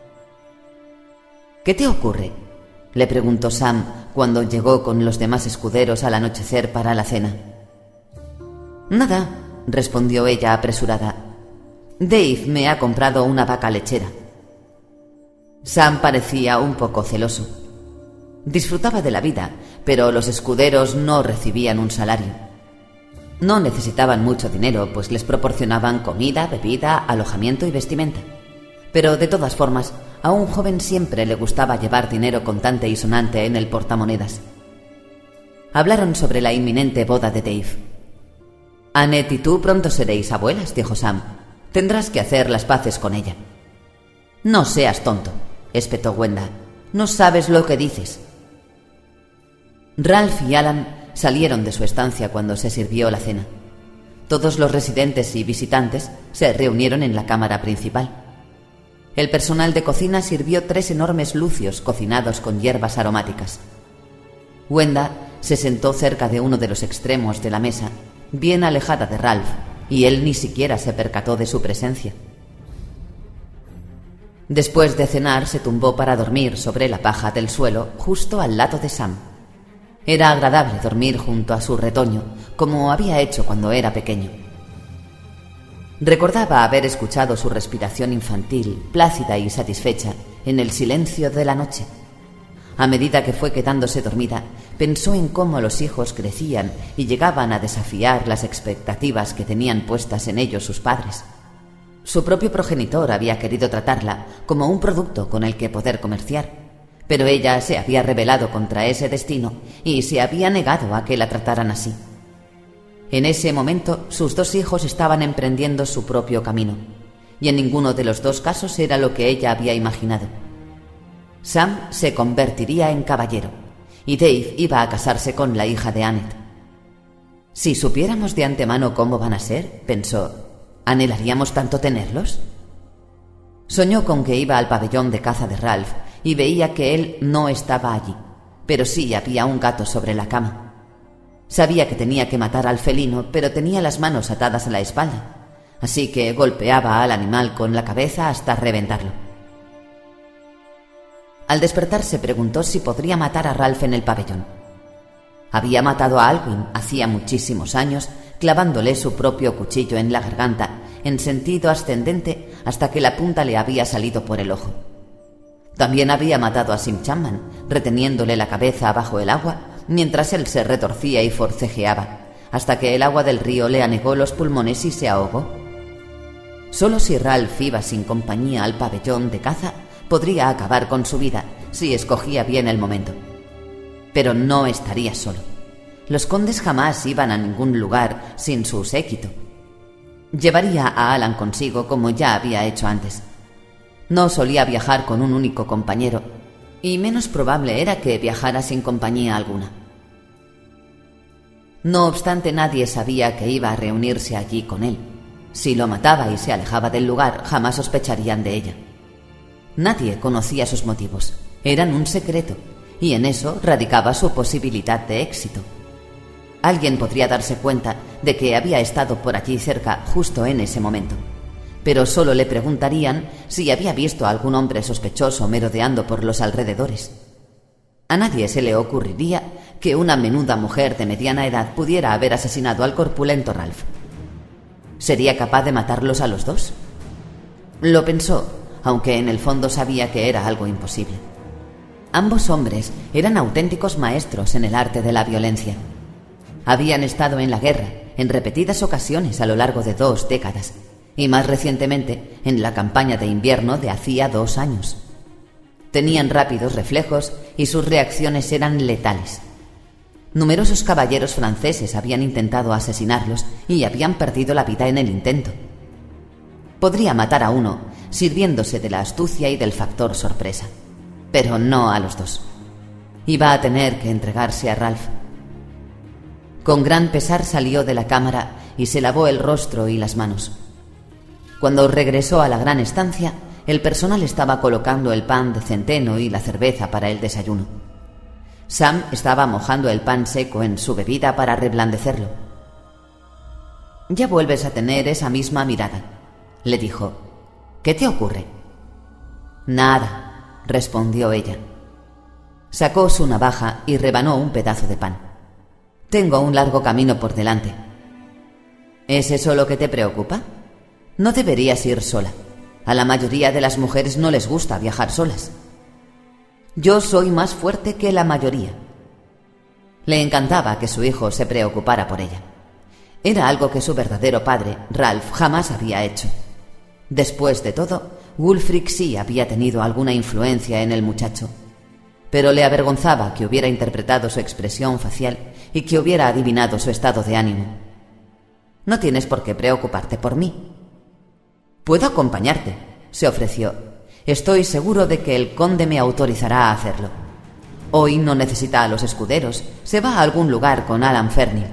«¿Qué te ocurre?», le preguntó Sam cuando llegó con los demás escuderos al anochecer para la cena. «Nada», respondió ella apresurada. «Dave me ha comprado una vaca lechera». Sam parecía un poco celoso. Disfrutaba de la vida, pero los escuderos no recibían un salario. No necesitaban mucho dinero, pues les proporcionaban comida, bebida, alojamiento y vestimenta. Pero de todas formas, a un joven siempre le gustaba llevar dinero contante y sonante en el portamonedas. Hablaron sobre la inminente boda de Dave. «Annette y tú pronto seréis abuelas», dijo Sam. «Tendrás que hacer las paces con ella». «No seas tonto», espetó Wenda. «No sabes lo que dices». Ralph y Alan salieron de su estancia cuando se sirvió la cena. Todos los residentes y visitantes se reunieron en la cámara principal. El personal de cocina sirvió 3 enormes lucios cocinados con hierbas aromáticas. Wenda se sentó cerca de uno de los extremos de la mesa, bien alejada de Ralph, y él ni siquiera se percató de su presencia. Después de cenar se tumbó para dormir sobre la paja del suelo justo al lado de Sam. Era agradable dormir junto a su retoño, como había hecho cuando era pequeño. Recordaba haber escuchado su respiración infantil, plácida y satisfecha, en el silencio de la noche. A medida que fue quedándose dormida, pensó en cómo los hijos crecían y llegaban a desafiar las expectativas que tenían puestas en ellos sus padres. Su propio progenitor había querido tratarla como un producto con el que poder comerciar, pero ella se había rebelado contra ese destino y se había negado a que la trataran así. En ese momento, sus 2 hijos estaban emprendiendo su propio camino, y en ninguno de los 2 casos era lo que ella había imaginado. Sam se convertiría en caballero, y Dave iba a casarse con la hija de Annette. Si supiéramos de antemano cómo van a ser, pensó, ¿anhelaríamos tanto tenerlos? Soñó con que iba al pabellón de caza de Ralph y veía que él no estaba allí, pero sí había un gato sobre la cama. Sabía que tenía que matar al felino, pero tenía las manos atadas a la espalda, así que golpeaba al animal con la cabeza hasta reventarlo. Al despertar se preguntó si podría matar a Ralph en el pabellón. Había matado a Alwyn hacía muchísimos años, clavándole su propio cuchillo en la garganta, en sentido ascendente, hasta que la punta le había salido por el ojo. También había matado a Sim Chapman, reteniéndole la cabeza bajo el agua, mientras él se retorcía y forcejeaba, hasta que el agua del río le anegó los pulmones y se ahogó. Solo si Ralph iba sin compañía al pabellón de caza, podría acabar con su vida, si escogía bien el momento. Pero no estaría solo. Los condes jamás iban a ningún lugar sin su séquito. Llevaría a Alan consigo como ya había hecho antes. No solía viajar con un único compañero, y menos probable era que viajara sin compañía alguna. No obstante, nadie sabía que iba a reunirse allí con él. Si lo mataba y se alejaba del lugar, jamás sospecharían de ella. Nadie conocía sus motivos. Eran un secreto, y en eso radicaba su posibilidad de éxito. Alguien podría darse cuenta de que había estado por allí cerca justo en ese momento, pero solo le preguntarían si había visto a algún hombre sospechoso merodeando por los alrededores. A nadie se le ocurriría que una menuda mujer de mediana edad pudiera haber asesinado al corpulento Ralph. ¿Sería capaz de matarlos a los dos? Lo pensó, aunque en el fondo sabía que era algo imposible. Ambos hombres eran auténticos maestros en el arte de la violencia. Habían estado en la guerra en repetidas ocasiones a lo largo de 2 décadas, y más recientemente en la campaña de invierno de hacía 2 años. Tenían rápidos reflejos y sus reacciones eran letales. Numerosos caballeros franceses habían intentado asesinarlos y habían perdido la vida en el intento. Podría matar a uno sirviéndose de la astucia y del factor sorpresa, pero no a los dos. Iba a tener que entregarse a Ralph. Con gran pesar salió de la cámara y se lavó el rostro y las manos. Cuando regresó a la gran estancia, el personal estaba colocando el pan de centeno y la cerveza para el desayuno. Sam estaba mojando el pan seco en su bebida para reblandecerlo. «Ya vuelves a tener esa misma mirada», le dijo. «¿Qué te ocurre?» «Nada», respondió ella. Sacó su navaja y rebanó un pedazo de pan. «Tengo un largo camino por delante». «¿Es eso lo que te preocupa? No deberías ir sola. A la mayoría de las mujeres no les gusta viajar solas». «Yo soy más fuerte que la mayoría». Le encantaba que su hijo se preocupara por ella. Era algo que su verdadero padre, Ralph, jamás había hecho. Después de todo, Wulfric sí había tenido alguna influencia en el muchacho, pero le avergonzaba que hubiera interpretado su expresión facial y que hubiera adivinado su estado de ánimo. «No tienes por qué preocuparte por mí». «Puedo acompañarte», se ofreció. «Estoy seguro de que el conde me autorizará a hacerlo. Hoy no necesita a los escuderos, se va a algún lugar con Alan Fernie».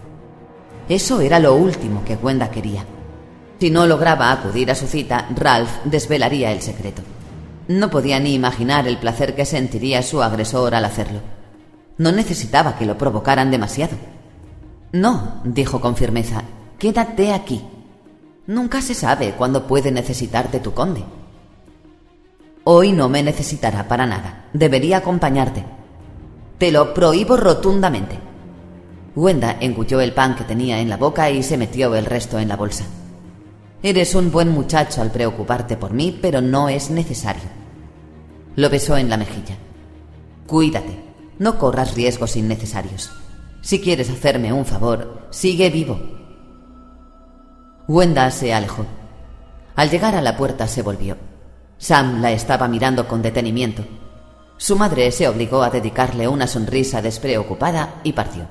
Eso era lo último que Gwenda quería. Si no lograba acudir a su cita, Ralph desvelaría el secreto. No podía ni imaginar el placer que sentiría su agresor al hacerlo. No necesitaba que lo provocaran demasiado. «No», dijo con firmeza, «quédate aquí. Nunca se sabe cuándo puede necesitarte tu conde». «Hoy no me necesitará para nada. Debería acompañarte». «Te lo prohíbo rotundamente». Gwenda engulló el pan que tenía en la boca y se metió el resto en la bolsa. «Eres un buen muchacho al preocuparte por mí, pero no es necesario». Lo besó en la mejilla. «Cuídate. No corras riesgos innecesarios. Si quieres hacerme un favor, sigue vivo». Gwenda se alejó. Al llegar a la puerta se volvió. Sam la estaba mirando con detenimiento. Su madre se obligó a dedicarle una sonrisa despreocupada y partió.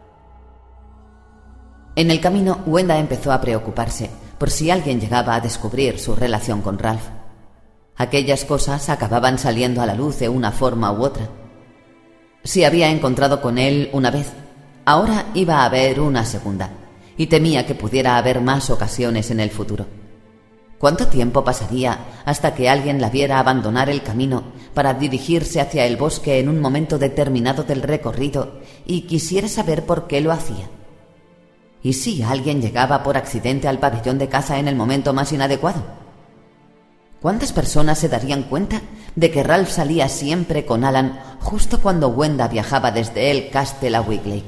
En el camino, Gwenda empezó a preocuparse por si alguien llegaba a descubrir su relación con Ralph. Aquellas cosas acababan saliendo a la luz de una forma u otra. Si había encontrado con él una vez, ahora iba a haber una segunda, y temía que pudiera haber más ocasiones en el futuro. ¿Cuánto tiempo pasaría hasta que alguien la viera abandonar el camino para dirigirse hacia el bosque en un momento determinado del recorrido y quisiera saber por qué lo hacía? ¿Y si alguien llegaba por accidente al pabellón de caza en el momento más inadecuado? ¿Cuántas personas se darían cuenta de que Ralph salía siempre con Alan justo cuando Wenda viajaba desde el Castle a Wicklake?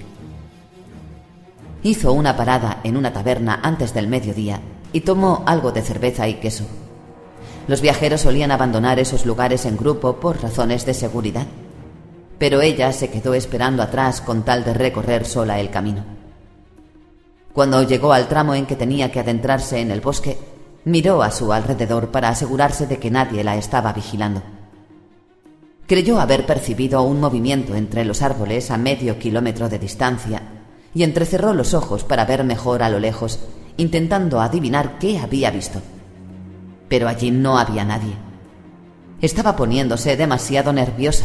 Hizo una parada en una taberna antes del mediodía y tomó algo de cerveza y queso. Los viajeros solían abandonar esos lugares en grupo por razones de seguridad, pero ella se quedó esperando atrás con tal de recorrer sola el camino. Cuando llegó al tramo en que tenía que adentrarse en el bosque, miró a su alrededor para asegurarse de que nadie la estaba vigilando. Creyó haber percibido un movimiento entre los árboles a medio kilómetro de distancia y entrecerró los ojos para ver mejor a lo lejos, intentando adivinar qué había visto. Pero allí no había nadie. Estaba poniéndose demasiado nerviosa.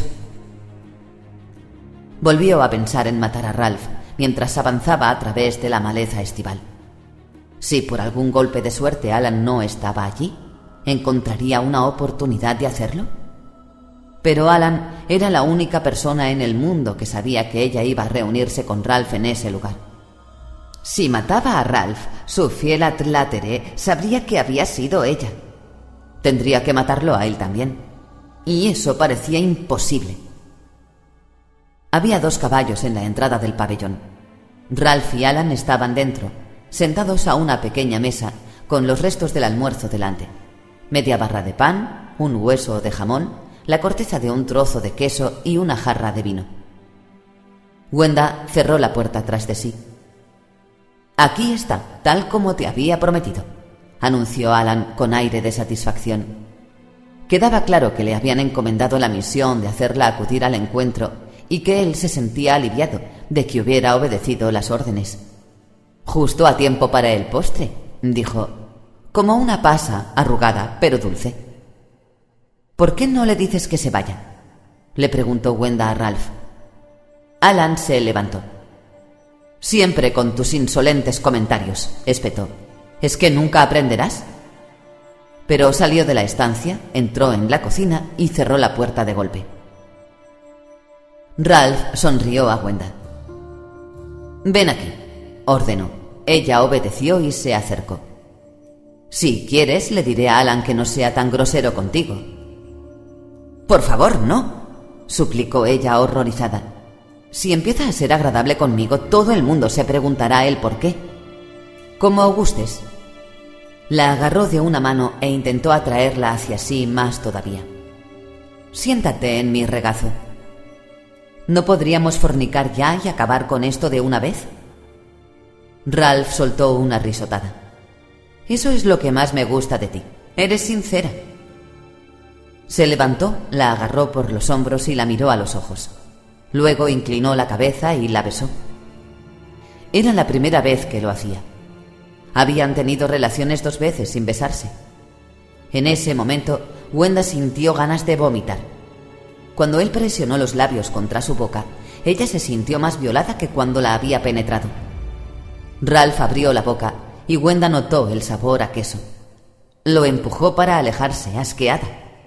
Volvió a pensar en matar a Ralph mientras avanzaba a través de la maleza estival. Si por algún golpe de suerte Alan no estaba allí, ¿encontraría una oportunidad de hacerlo? Pero Alan era la única persona en el mundo que sabía que ella iba a reunirse con Ralph en ese lugar. Si mataba a Ralph, su fiel adlátere sabría que había sido ella. Tendría que matarlo a él también. Y eso parecía imposible. Había 2 caballos en la entrada del pabellón. Ralph y Alan estaban dentro, sentados a una pequeña mesa, con los restos del almuerzo delante. Media barra de pan, un hueso de jamón, la corteza de un trozo de queso y una jarra de vino. Wenda cerró la puerta tras de sí. «Aquí está, tal como te había prometido», anunció Alan con aire de satisfacción. Quedaba claro que le habían encomendado la misión de hacerla acudir al encuentro y que él se sentía aliviado de que hubiera obedecido las órdenes. «Justo a tiempo para el postre», dijo, «como una pasa arrugada pero dulce». «¿Por qué no le dices que se vaya?», le preguntó Wenda a Ralph. Alan se levantó. «Siempre con tus insolentes comentarios», espetó. «¿Es que nunca aprenderás?». Pero salió de la estancia, entró en la cocina y cerró la puerta de golpe. Ralph sonrió a Wenda. «Ven aquí», ordenó. Ella obedeció y se acercó. «Si quieres, le diré a Alan que no sea tan grosero contigo». «Por favor, no», suplicó ella horrorizada. «Si empieza a ser agradable conmigo, todo el mundo se preguntará el por qué». «Como gustes». La agarró de una mano e intentó atraerla hacia sí más todavía. «Siéntate en mi regazo». ¿No podríamos fornicar ya y acabar con esto de una vez? Ralph soltó una risotada. «Eso es lo que más me gusta de ti. Eres sincera». Se levantó, la agarró por los hombros y la miró a los ojos. Luego inclinó la cabeza y la besó. Era la primera vez que lo hacía. Habían tenido relaciones 2 veces sin besarse. En ese momento, Wenda sintió ganas de vomitar. Cuando él presionó los labios contra su boca, ella se sintió más violada que cuando la había penetrado. Ralph abrió la boca y Wenda notó el sabor a queso. Lo empujó para alejarse, asqueada.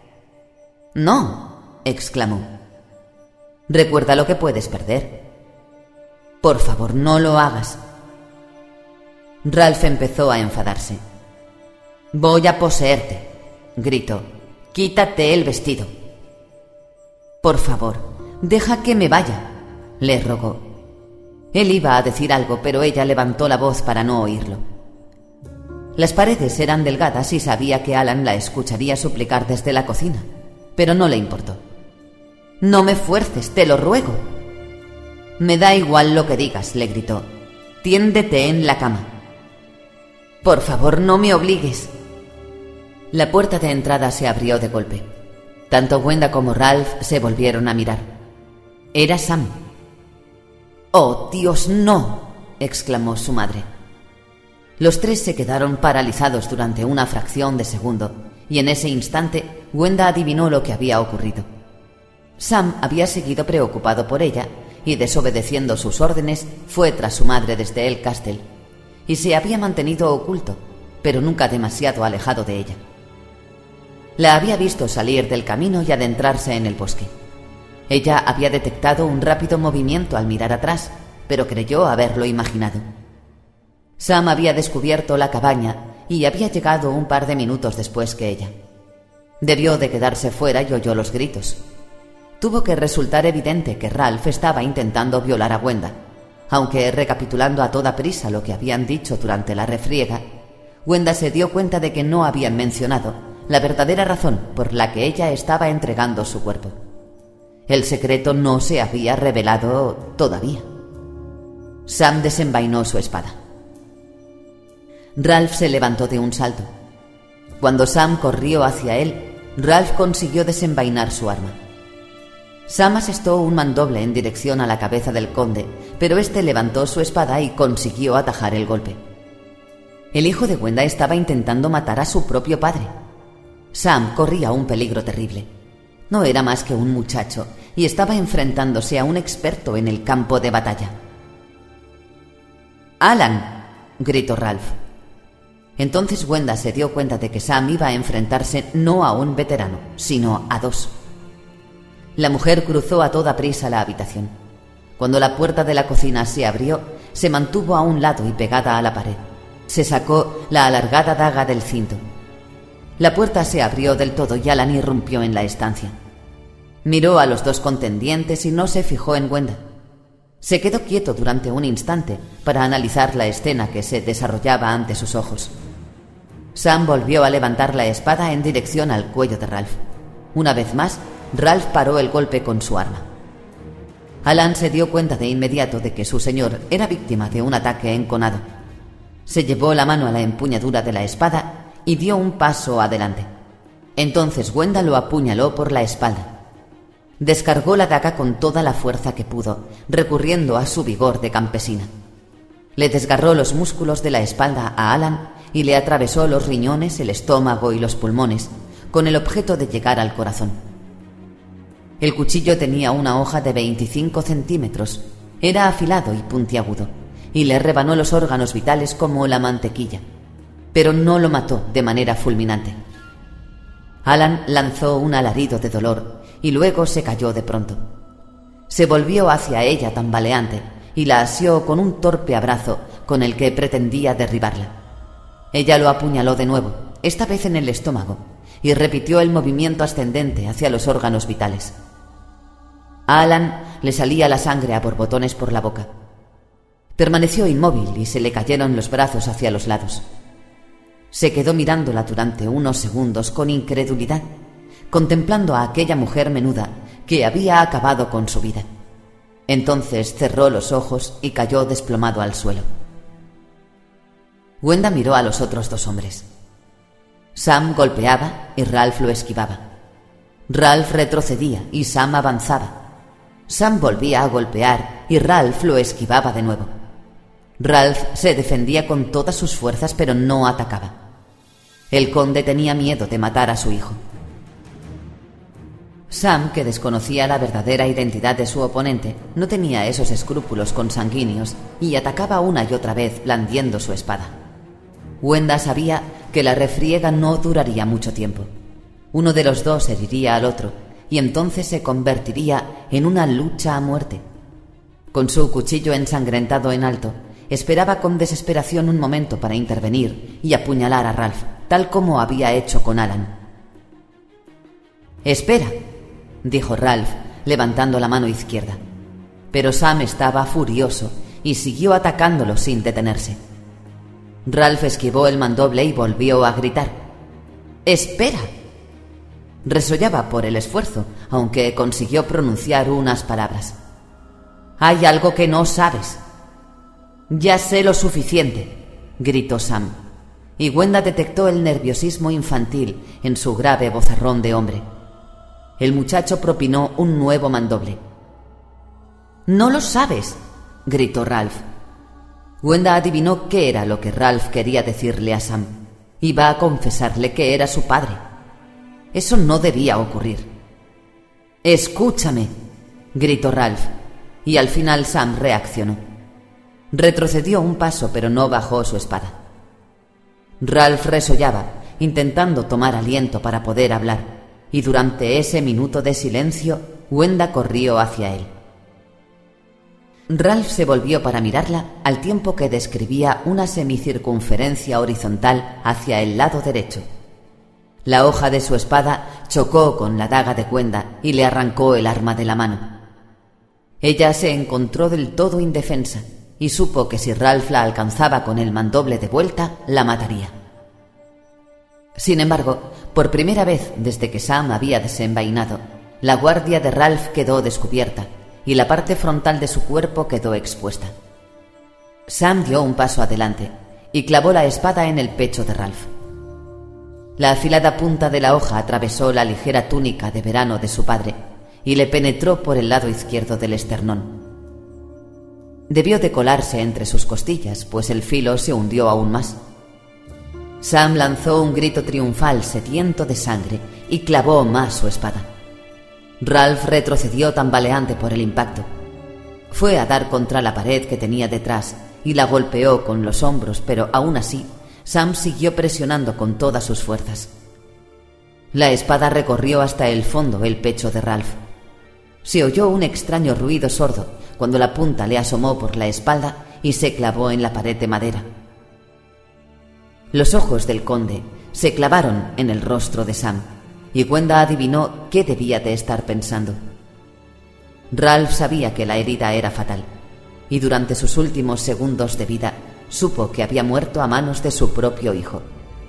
«No», exclamó. «Recuerda lo que puedes perder». «Por favor, no lo hagas». Ralph empezó a enfadarse. «Voy a poseerte», gritó. «Quítate el vestido». «Por favor, deja que me vaya», le rogó. Él iba a decir algo, pero ella levantó la voz para no oírlo. Las paredes eran delgadas y sabía que Alan la escucharía suplicar desde la cocina, pero no le importó. «No me fuerces, te lo ruego». «Me da igual lo que digas», le gritó. «Tiéndete en la cama». «Por favor, no me obligues». La puerta de entrada se abrió de golpe. Tanto Wenda como Ralph se volvieron a mirar. Era Sam. «¡Oh, Dios, no!», exclamó su madre. Los 3 se quedaron paralizados durante una fracción de segundo, y en ese instante Wenda adivinó lo que había ocurrido. Sam había seguido preocupado por ella y, desobedeciendo sus órdenes, fue tras su madre desde el Castle, y se había mantenido oculto, pero nunca demasiado alejado de ella. La había visto salir del camino y adentrarse en el bosque. Ella había detectado un rápido movimiento al mirar atrás, pero creyó haberlo imaginado. Sam había descubierto la cabaña y había llegado un par de minutos después que ella. Debió de quedarse fuera y oyó los gritos. Tuvo que resultar evidente que Ralph estaba intentando violar a Wenda, aunque recapitulando a toda prisa lo que habían dicho durante la refriega, Wenda se dio cuenta de que no habían mencionado la verdadera razón por la que ella estaba entregando su cuerpo. El secreto no se había revelado todavía. Sam desenvainó su espada. Ralph se levantó de un salto. Cuando Sam corrió hacia él, Ralph consiguió desenvainar su arma. Sam asestó un mandoble en dirección a la cabeza del conde, pero este levantó su espada y consiguió atajar el golpe. El hijo de Wenda estaba intentando matar a su propio padre. Sam corría un peligro terrible. No era más que un muchacho y estaba enfrentándose a un experto en el campo de batalla. «¡Alan!», gritó Ralph. Entonces Wenda se dio cuenta de que Sam iba a enfrentarse no a un veterano, sino a dos. La mujer cruzó a toda prisa la habitación. Cuando la puerta de la cocina se abrió, se mantuvo a un lado y pegada a la pared. Se sacó la alargada daga del cinto. La puerta se abrió del todo y Alan irrumpió en la estancia. Miró a los dos contendientes y no se fijó en Wenda. Se quedó quieto durante un instante para analizar la escena que se desarrollaba ante sus ojos. Sam volvió a levantar la espada en dirección al cuello de Ralph. Una vez más, Ralph paró el golpe con su arma. Alan se dio cuenta de inmediato de que su señor era víctima de un ataque enconado. Se llevó la mano a la empuñadura de la espada y dio un paso adelante. Entonces Wenda lo apuñaló por la espalda. Descargó la daga con toda la fuerza que pudo, recurriendo a su vigor de campesina. Le desgarró los músculos de la espalda a Alan y le atravesó los riñones, el estómago y los pulmones, con el objeto de llegar al corazón. El cuchillo tenía una hoja de 25 centímetros, era afilado y puntiagudo, y le rebanó los órganos vitales como la mantequilla, pero no lo mató de manera fulminante. Alan lanzó un alarido de dolor y luego se cayó de pronto. Se volvió hacia ella tambaleante y la asió con un torpe abrazo con el que pretendía derribarla. Ella lo apuñaló de nuevo, esta vez en el estómago, y repitió el movimiento ascendente hacia los órganos vitales. A Alan le salía la sangre a borbotones por la boca. Permaneció inmóvil y se le cayeron los brazos hacia los lados. Se quedó mirándola durante unos segundos con incredulidad, contemplando a aquella mujer menuda que había acabado con su vida. Entonces cerró los ojos y cayó desplomado al suelo. Wenda miró a los otros dos hombres. Sam golpeaba y Ralph lo esquivaba. Ralph retrocedía y Sam avanzaba. Sam volvía a golpear y Ralph lo esquivaba de nuevo. Ralph se defendía con todas sus fuerzas, pero no atacaba. El conde tenía miedo de matar a su hijo. Sam, que desconocía la verdadera identidad de su oponente, no tenía esos escrúpulos consanguíneos y atacaba una y otra vez blandiendo su espada. Wenda sabía que la refriega no duraría mucho tiempo. Uno de los dos heriría al otro y entonces se convertiría en una lucha a muerte. Con su cuchillo ensangrentado en alto, esperaba con desesperación un momento para intervenir y apuñalar a Ralph, tal como había hecho con Alan. «Espera», dijo Ralph, levantando la mano izquierda. Pero Sam estaba furioso y siguió atacándolo sin detenerse. Ralph esquivó el mandoble y volvió a gritar. «¡Espera!». Resollaba por el esfuerzo, aunque consiguió pronunciar unas palabras. «Hay algo que no sabes». «Ya sé lo suficiente», gritó Sam, y Wenda detectó el nerviosismo infantil en su grave vozarrón de hombre. El muchacho propinó un nuevo mandoble. «¡No lo sabes!», gritó Ralph. Wenda adivinó qué era lo que Ralph quería decirle a Sam. Iba a confesarle que era su padre. Eso no debía ocurrir. «Escúchame», gritó Ralph, y al final Sam reaccionó. Retrocedió un paso, pero no bajó su espada. Ralph resollaba, intentando tomar aliento para poder hablar, y durante ese minuto de silencio, Wenda corrió hacia él. Ralph se volvió para mirarla al tiempo que describía una semicircunferencia horizontal hacia el lado derecho. La hoja de su espada chocó con la daga de Gwenda y le arrancó el arma de la mano. Ella se encontró del todo indefensa y supo que si Ralph la alcanzaba con el mandoble de vuelta, la mataría. Sin embargo, por primera vez desde que Sam había desenvainado, la guardia de Ralph quedó descubierta y la parte frontal de su cuerpo quedó expuesta. Sam dio un paso adelante y clavó la espada en el pecho de Ralph. La afilada punta de la hoja atravesó la ligera túnica de verano de su padre y le penetró por el lado izquierdo del esternón. Debió de colarse entre sus costillas, pues el filo se hundió aún más. Sam lanzó un grito triunfal sediento de sangre y clavó más su espada. Ralph retrocedió tambaleante por el impacto. Fue a dar contra la pared que tenía detrás y la golpeó con los hombros, pero aún así Sam siguió presionando con todas sus fuerzas. La espada recorrió hasta el fondo el pecho de Ralph. Se oyó un extraño ruido sordo cuando la punta le asomó por la espalda y se clavó en la pared de madera. Los ojos del conde se clavaron en el rostro de Sam y Gwenda adivinó qué debía de estar pensando. Ralph sabía que la herida era fatal y durante sus últimos segundos de vida supo que había muerto a manos de su propio hijo.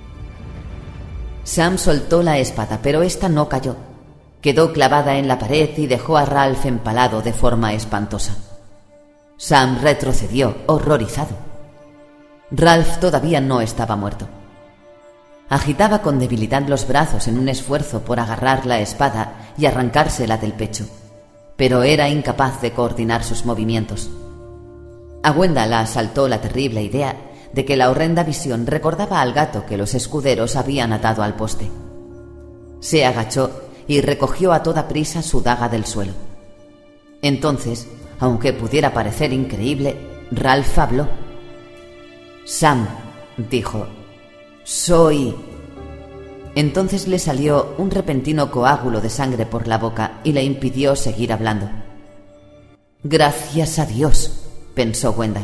Sam soltó la espada, pero ésta no cayó. Quedó clavada en la pared y dejó a Ralph empalado de forma espantosa. Sam retrocedió, horrorizado. Ralph todavía no estaba muerto. Agitaba con debilidad los brazos en un esfuerzo por agarrar la espada y arrancársela del pecho, pero era incapaz de coordinar sus movimientos. A Gwenda la asaltó la terrible idea de que la horrenda visión recordaba al gato que los escuderos habían atado al poste. Se agachó y recogió a toda prisa su daga del suelo. Entonces, aunque pudiera parecer increíble, Ralph habló. «Sam», dijo, «soy...». Entonces le salió un repentino coágulo de sangre por la boca y le impidió seguir hablando. «Gracias a Dios», pensó Gwenda.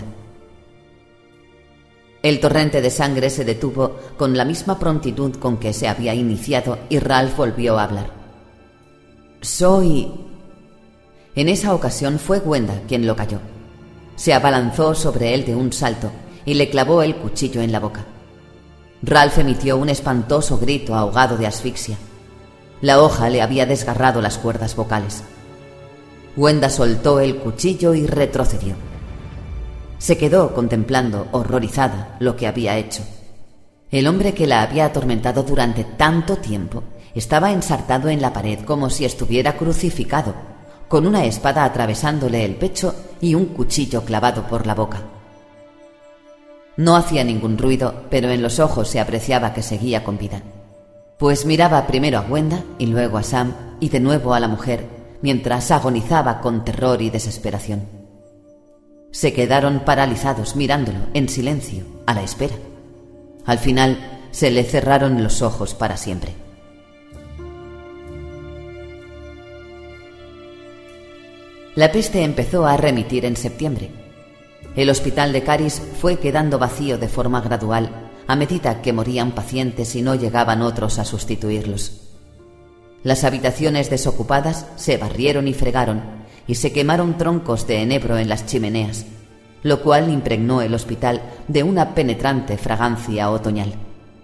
El torrente de sangre se detuvo con la misma prontitud con que se había iniciado y Ralph volvió a hablar. «Soy...». En esa ocasión fue Gwenda quien lo calló. Se abalanzó sobre él de un salto y le clavó el cuchillo en la boca. Ralph emitió un espantoso grito ahogado de asfixia. La hoja le había desgarrado las cuerdas vocales. Gwenda soltó el cuchillo y retrocedió. Se quedó contemplando, horrorizada, lo que había hecho. El hombre que la había atormentado durante tanto tiempo estaba ensartado en la pared como si estuviera crucificado, con una espada atravesándole el pecho y un cuchillo clavado por la boca. No hacía ningún ruido, pero en los ojos se apreciaba que seguía con vida, pues miraba primero a Gwenda y luego a Sam y de nuevo a la mujer, mientras agonizaba con terror y desesperación. Se quedaron paralizados mirándolo en silencio, a la espera. Al final se le cerraron los ojos para siempre. La peste empezó a remitir en septiembre. El hospital de Caris fue quedando vacío de forma gradual a medida que morían pacientes y no llegaban otros a sustituirlos. Las habitaciones desocupadas se barrieron y fregaron y se quemaron troncos de enebro en las chimeneas, lo cual impregnó el hospital de una penetrante fragancia otoñal.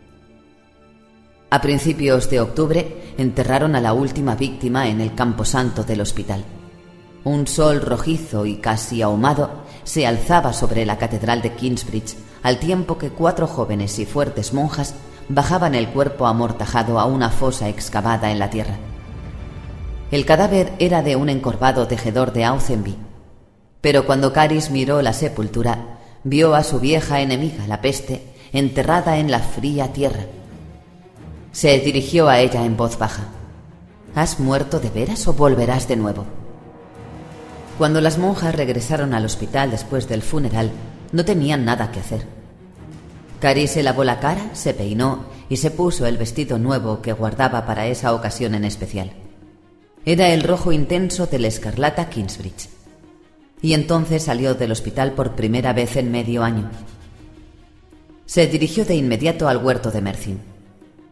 A principios de octubre enterraron a la última víctima en el camposanto del hospital. Un sol rojizo y casi ahumado se alzaba sobre la catedral de Kingsbridge, al tiempo que 4 jóvenes y fuertes monjas bajaban el cuerpo amortajado a una fosa excavada en la tierra. El cadáver era de un encorvado tejedor de Auchenby, pero cuando Caris miró la sepultura, vio a su vieja enemiga, la peste, enterrada en la fría tierra. Se dirigió a ella en voz baja. ¿Has muerto de veras o volverás de nuevo? Cuando las monjas regresaron al hospital después del funeral, no tenían nada que hacer. Caris se lavó la cara, se peinó y se puso el vestido nuevo que guardaba para esa ocasión en especial. Era el rojo intenso de la escarlata Kingsbridge. Y entonces salió del hospital por primera vez en medio año. Se dirigió de inmediato al huerto de Mercyn.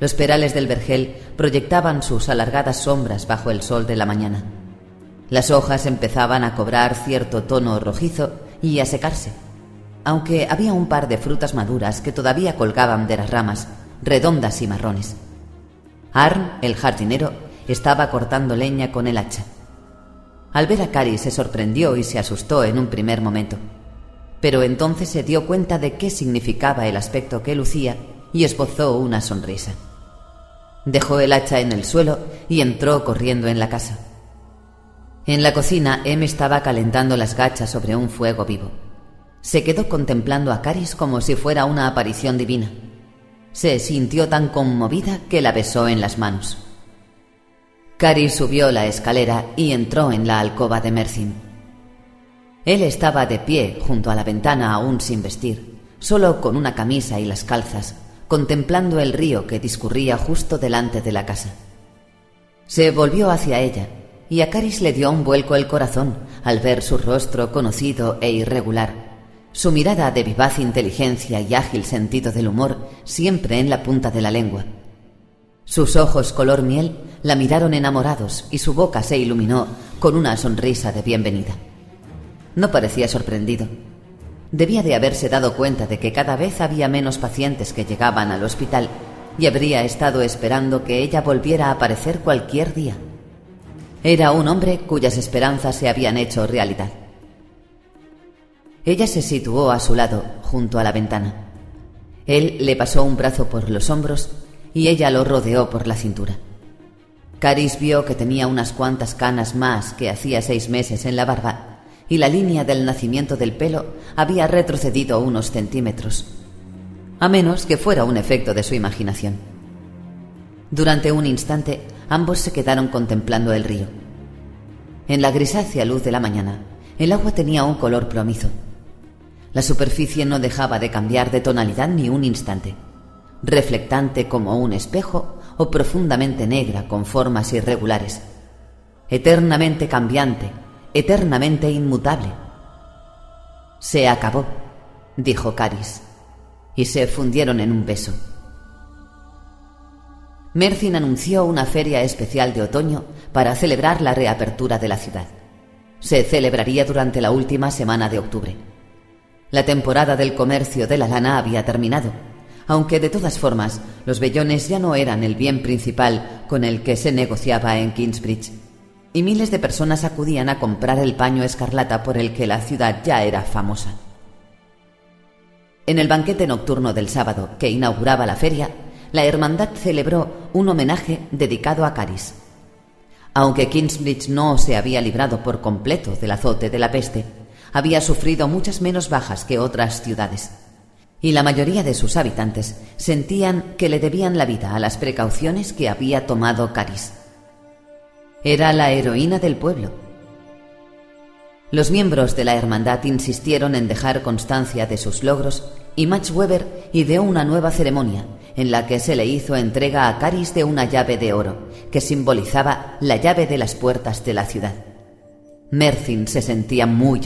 Los perales del vergel proyectaban sus alargadas sombras bajo el sol de la mañana. Las hojas empezaban a cobrar cierto tono rojizo y a secarse, aunque había un par de frutas maduras que todavía colgaban de las ramas, redondas y marrones. Arn, el jardinero, estaba cortando leña con el hacha. Al ver a Caris se sorprendió y se asustó en un primer momento, pero entonces se dio cuenta de qué significaba el aspecto que lucía y esbozó una sonrisa. Dejó el hacha en el suelo y entró corriendo en la casa. En la cocina, Em estaba calentando las gachas sobre un fuego vivo. Se quedó contemplando a Caris como si fuera una aparición divina. Se sintió tan conmovida que la besó en las manos. Caris subió la escalera y entró en la alcoba de Mercin. Él estaba de pie junto a la ventana aún sin vestir, solo con una camisa y las calzas, contemplando el río que discurría justo delante de la casa. Se volvió hacia ella y a Caris le dio un vuelco el corazón al ver su rostro conocido e irregular, su mirada de vivaz inteligencia y ágil sentido del humor siempre en la punta de la lengua. Sus ojos color miel la miraron enamorados y su boca se iluminó con una sonrisa de bienvenida. No parecía sorprendido. Debía de haberse dado cuenta de que cada vez había menos pacientes que llegaban al hospital y habría estado esperando que ella volviera a aparecer cualquier día. Era un hombre cuyas esperanzas se habían hecho realidad. Ella se situó a su lado, junto a la ventana. Él le pasó un brazo por los hombros y ella lo rodeó por la cintura. Caris vio que tenía unas cuantas canas más que hacía 6 meses en la barba, y la línea del nacimiento del pelo había retrocedido unos centímetros, a menos que fuera un efecto de su imaginación. Durante un instante, ambos se quedaron contemplando el río. En la grisácea luz de la mañana, el agua tenía un color plomizo. La superficie no dejaba de cambiar de tonalidad ni un instante, reflectante como un espejo o profundamente negra con formas irregulares, eternamente cambiante, eternamente inmutable. «Se acabó», dijo Caris, y se fundieron en un beso. Mercin anunció una feria especial de otoño para celebrar la reapertura de la ciudad. Se celebraría durante la última semana de octubre. La temporada del comercio de la lana había terminado, aunque de todas formas los vellones ya no eran el bien principal con el que se negociaba en Kingsbridge, y miles de personas acudían a comprar el paño escarlata por el que la ciudad ya era famosa. En el banquete nocturno del sábado que inauguraba la feria, la hermandad celebró un homenaje dedicado a Caris. Aunque Kingsbridge no se había librado por completo del azote de la peste, había sufrido muchas menos bajas que otras ciudades, y la mayoría de sus habitantes sentían que le debían la vida a las precauciones que había tomado Caris. Era la heroína del pueblo. Los miembros de la hermandad insistieron en dejar constancia de sus logros y Max Weber ideó una nueva ceremonia en la que se le hizo entrega a Caris de una llave de oro que simbolizaba la llave de las puertas de la ciudad. Mercin se sentía muy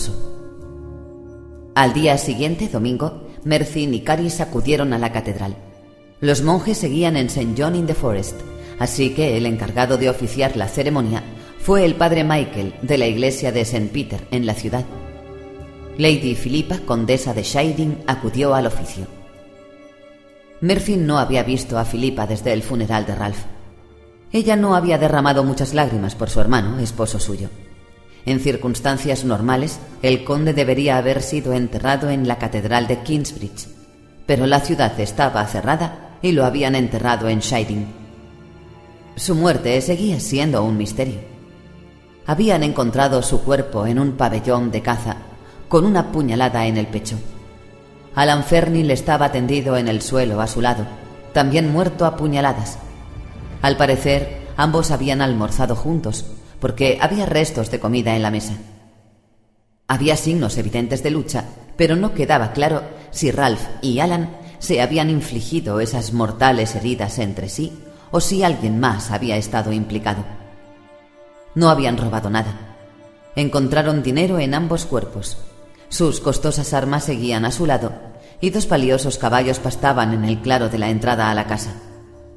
orgulloso. Al día siguiente, domingo, Mercin y Caris acudieron a la catedral. Los monjes seguían en St. John in the Forest, así que el encargado de oficiar la ceremonia fue el padre Michael de la iglesia de St. Peter en la ciudad. Lady Philippa, condesa de Shiding, acudió al oficio. Mercin no había visto a Philippa desde el funeral de Ralph. Ella no había derramado muchas lágrimas por su hermano, esposo suyo. En circunstancias normales, el conde debería haber sido enterrado en la catedral de Kingsbridge, pero la ciudad estaba cerrada y lo habían enterrado en Shiding. Su muerte seguía siendo un misterio. Habían encontrado su cuerpo en un pabellón de caza, con una puñalada en el pecho. Alan Fernil estaba tendido en el suelo a su lado, también muerto a puñaladas. Al parecer, ambos habían almorzado juntos, porque había restos de comida en la mesa. Había signos evidentes de lucha, pero no quedaba claro si Ralph y Alan se habían infligido esas mortales heridas entre sí o si alguien más había estado implicado. No habían robado nada. Encontraron dinero en ambos cuerpos. Sus costosas armas seguían a su lado y 2 valiosos caballos pastaban en el claro de la entrada a la casa.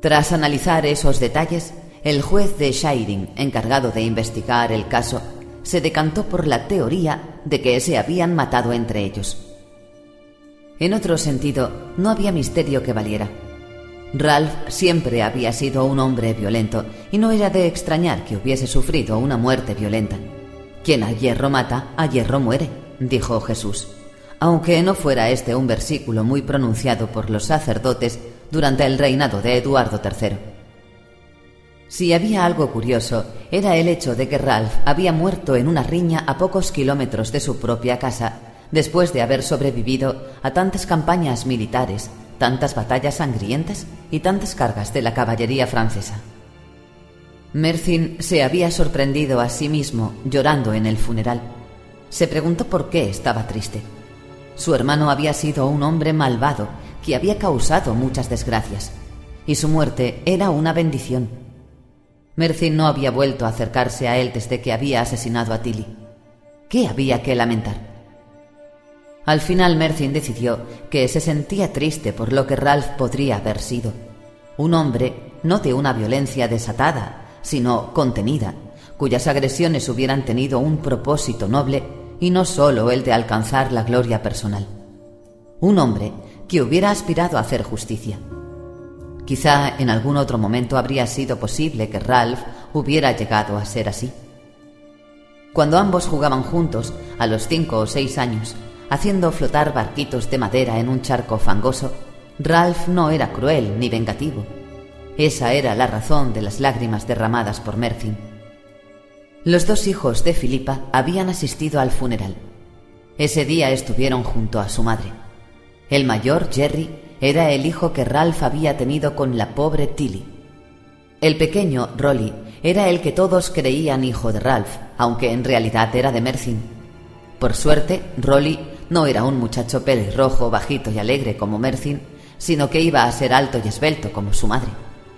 Tras analizar esos detalles, el juez de Shiring, encargado de investigar el caso, se decantó por la teoría de que se habían matado entre ellos. En otro sentido, no había misterio que valiera. Ralph siempre había sido un hombre violento y no era de extrañar que hubiese sufrido una muerte violenta. Quien a hierro mata, a hierro muere, dijo Jesús, aunque no fuera este un versículo muy pronunciado por los sacerdotes durante el reinado de Eduardo III. Si había algo curioso, era el hecho de que Ralph había muerto en una riña a pocos kilómetros de su propia casa, después de haber sobrevivido a tantas campañas militares, tantas batallas sangrientas y tantas cargas de la caballería francesa. Mercyn se había sorprendido a sí mismo llorando en el funeral. Se preguntó por qué estaba triste. Su hermano había sido un hombre malvado que había causado muchas desgracias, y su muerte era una bendición. Mercyn no había vuelto a acercarse a él desde que había asesinado a Tilly. ¿Qué había que lamentar? Al final Mercyn decidió que se sentía triste por lo que Ralph podría haber sido. Un hombre, no de una violencia desatada, sino contenida, cuyas agresiones hubieran tenido un propósito noble y no solo el de alcanzar la gloria personal. Un hombre que hubiera aspirado a hacer justicia. Quizá en algún otro momento habría sido posible que Ralph hubiera llegado a ser así. Cuando ambos jugaban juntos, a los 5 o 6 años, haciendo flotar barquitos de madera en un charco fangoso, Ralph no era cruel ni vengativo. Esa era la razón de las lágrimas derramadas por Mercyn. Los dos hijos de Philippa habían asistido al funeral. Ese día estuvieron junto a su madre. El mayor, Jerry, era el hijo que Ralph había tenido con la pobre Tilly. El pequeño, Rolly, era el que todos creían hijo de Ralph, aunque en realidad era de Mercyn. Por suerte, Rolly no era un muchacho pelirrojo, bajito y alegre como Mercyn, sino que iba a ser alto y esbelto como su madre.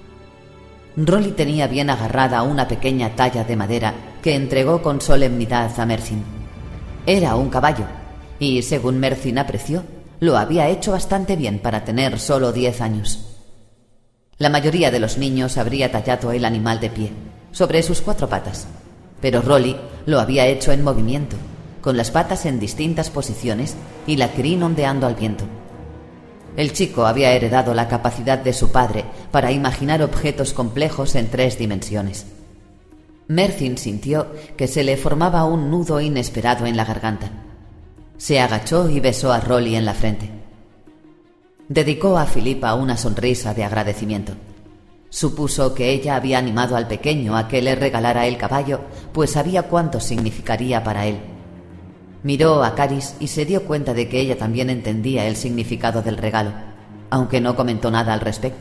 Rolly tenía bien agarrada una pequeña talla de madera que entregó con solemnidad a Mercyn. Era un caballo, y según Mercyn apreció, lo había hecho bastante bien para tener solo 10 años. La mayoría de los niños habría tallado el animal de pie, sobre sus 4 patas, pero Rolly lo había hecho en movimiento, con las patas en distintas posiciones y la crin ondeando al viento. El chico había heredado la capacidad de su padre para imaginar objetos complejos en 3 dimensiones. Mercyn sintió que se le formaba un nudo inesperado en la garganta. Se agachó y besó a Rolly en la frente. Dedicó a Philippa una sonrisa de agradecimiento. Supuso que ella había animado al pequeño a que le regalara el caballo, pues sabía cuánto significaría para él. Miró a Caris y se dio cuenta de que ella también entendía el significado del regalo, aunque no comentó nada al respecto.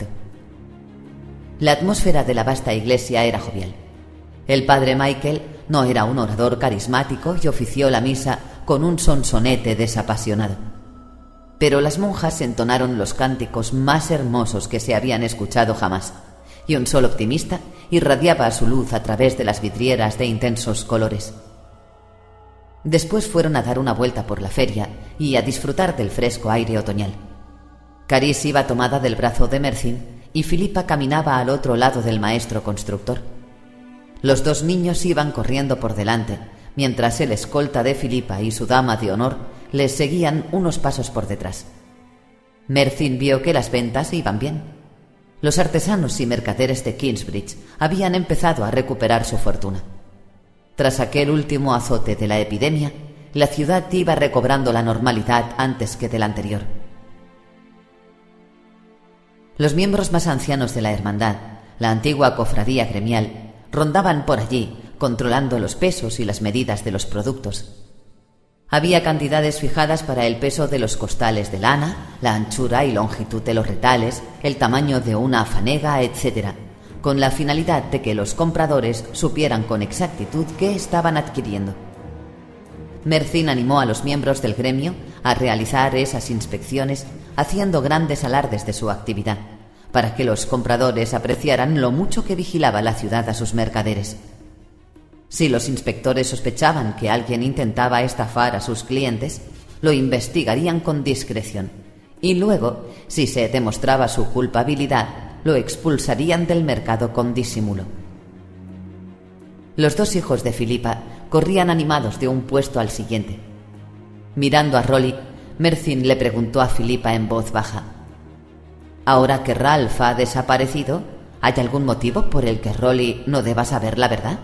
La atmósfera de la vasta iglesia era jovial. El padre Michael no era un orador carismático y ofició la misa con un sonsonete desapasionado. Pero las monjas entonaron los cánticos más hermosos que se habían escuchado jamás, y un sol optimista irradiaba su luz a través de las vidrieras de intensos colores. Después fueron a dar una vuelta por la feria y a disfrutar del fresco aire otoñal. Caris iba tomada del brazo de Mercyn y Philippa caminaba al otro lado del maestro constructor. Los 2 niños iban corriendo por delante, mientras el escolta de Philippa y su dama de honor les seguían unos pasos por detrás. Mercyn vio que las ventas iban bien. Los artesanos y mercaderes de Kingsbridge habían empezado a recuperar su fortuna. Tras aquel último azote de la epidemia, la ciudad iba recobrando la normalidad antes que del anterior. Los miembros más ancianos de la hermandad, la antigua cofradía gremial, rondaban por allí, controlando los pesos y las medidas de los productos. Había cantidades fijadas para el peso de los costales de lana, la anchura y longitud de los retales, el tamaño de una fanega, etc., con la finalidad de que los compradores supieran con exactitud qué estaban adquiriendo. Mercyn animó a los miembros del gremio a realizar esas inspecciones, haciendo grandes alardes de su actividad, para que los compradores apreciaran lo mucho que vigilaba la ciudad a sus mercaderes. Si los inspectores sospechaban que alguien intentaba estafar a sus clientes, lo investigarían con discreción, y luego, si se demostraba su culpabilidad, lo expulsarían del mercado con disimulo. Los dos hijos de Filipa corrían animados de un puesto al siguiente. Mirando a Rolly, Mercyn le preguntó a Filipa en voz baja: «Ahora que Ralph ha desaparecido, ¿hay algún motivo por el que Rolly no deba saber la verdad?».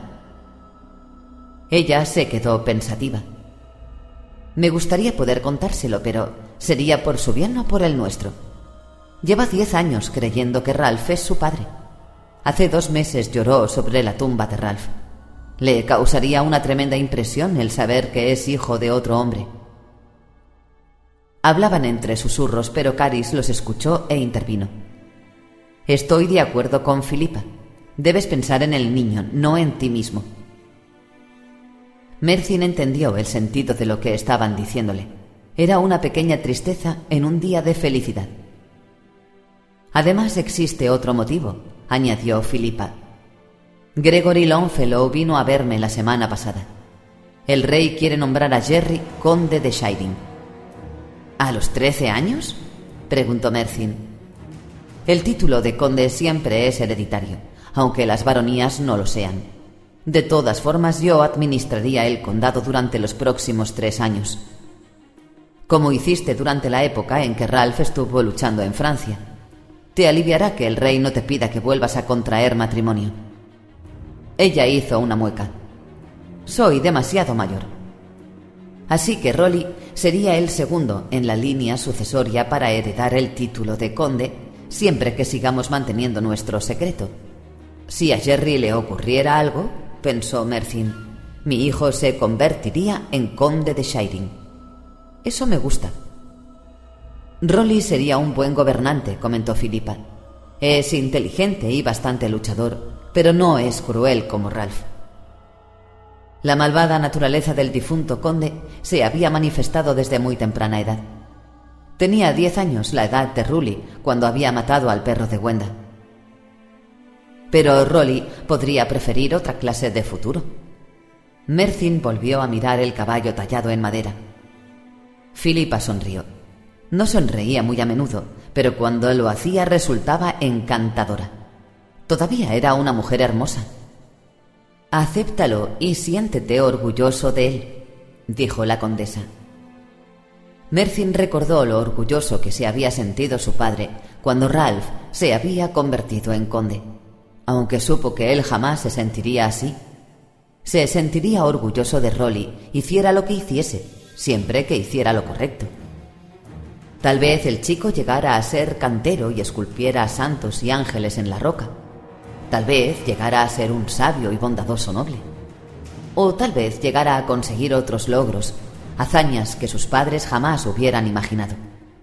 Ella se quedó pensativa. «Me gustaría poder contárselo, pero ¿sería por su bien o por el nuestro? Lleva 10 años creyendo que Ralph es su padre. Hace 2 meses lloró sobre la tumba de Ralph. Le causaría una tremenda impresión el saber que es hijo de otro hombre». Hablaban entre susurros, pero Caris los escuchó e intervino. «Estoy de acuerdo con Filipa. Debes pensar en el niño, no en ti mismo». Mercyn entendió el sentido de lo que estaban diciéndole. Era una pequeña tristeza en un día de felicidad. «Además existe otro motivo», añadió Filipa. «Gregory Longfellow vino a verme la semana pasada. El rey quiere nombrar a Jerry conde de Shiring». «¿A los 13 años?», preguntó Mercyn. «El título de conde siempre es hereditario, aunque las baronías no lo sean. De todas formas, yo administraría el condado durante los próximos 3 años. Como hiciste durante la época en que Ralph estuvo luchando en Francia. Te aliviará que el rey no te pida que vuelvas a contraer matrimonio». Ella hizo una mueca. «Soy demasiado mayor». Así que Rolly sería el segundo en la línea sucesoria para heredar el título de conde, siempre que sigamos manteniendo nuestro secreto. Si a Jerry le ocurriera algo, pensó Mercyn, mi hijo se convertiría en conde de Shiring. Eso me gusta. Rolly sería un buen gobernante, comentó Filipa. Es inteligente y bastante luchador, pero no es cruel como Ralph. La malvada naturaleza del difunto conde se había manifestado desde muy temprana edad. Tenía 10 años, la edad de Rolly, cuando había matado al perro de Gwenda. Pero Rolly podría preferir otra clase de futuro. Mercyn volvió a mirar el caballo tallado en madera. Filipa sonrió. No sonreía muy a menudo, pero cuando lo hacía resultaba encantadora. Todavía era una mujer hermosa. «Acéptalo y siéntete orgulloso de él», dijo la condesa. Mercyn recordó lo orgulloso que se había sentido su padre cuando Ralph se había convertido en conde, aunque supo que él jamás se sentiría así. Se sentiría orgulloso de Rolly, hiciera lo que hiciese, siempre que hiciera lo correcto. Tal vez el chico llegara a ser cantero y esculpiera a santos y ángeles en la roca. Tal vez llegara a ser un sabio y bondadoso noble. O tal vez llegara a conseguir otros logros, hazañas que sus padres jamás hubieran imaginado.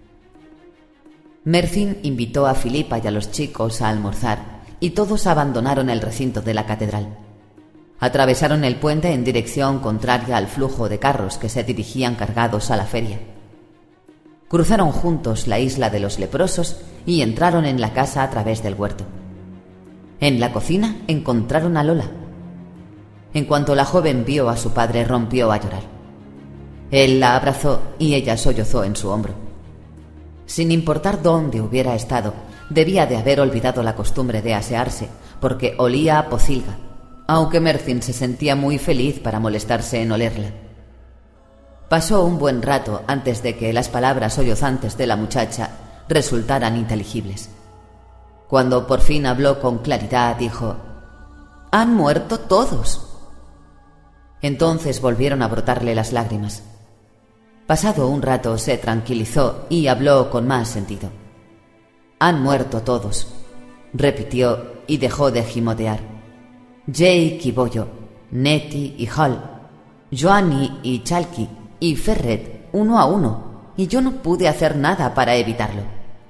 Mercyn invitó a Filipa y a los chicos a almorzar, y todos abandonaron el recinto de la catedral. Atravesaron el puente en dirección contraria al flujo de carros que se dirigían cargados a la feria. Cruzaron juntos la isla de los leprosos y entraron en la casa a través del huerto. En la cocina encontraron a Lola. En cuanto la joven vio a su padre, rompió a llorar. Él la abrazó y ella sollozó en su hombro. Sin importar dónde hubiera estado, debía de haber olvidado la costumbre de asearse, porque olía a pocilga, aunque Mercyn se sentía muy feliz para molestarse en olerla. Pasó un buen rato antes de que las palabras sollozantes de la muchacha resultaran inteligibles. Cuando por fin habló con claridad, dijo: «¡Han muerto todos!». Entonces volvieron a brotarle las lágrimas. Pasado un rato se tranquilizó y habló con más sentido. «Han muerto todos», repitió y dejó de gimotear. «Jake y Bollo, Nettie y Hall, Joanny y Chalky y Ferret, uno a uno, y yo no pude hacer nada para evitarlo».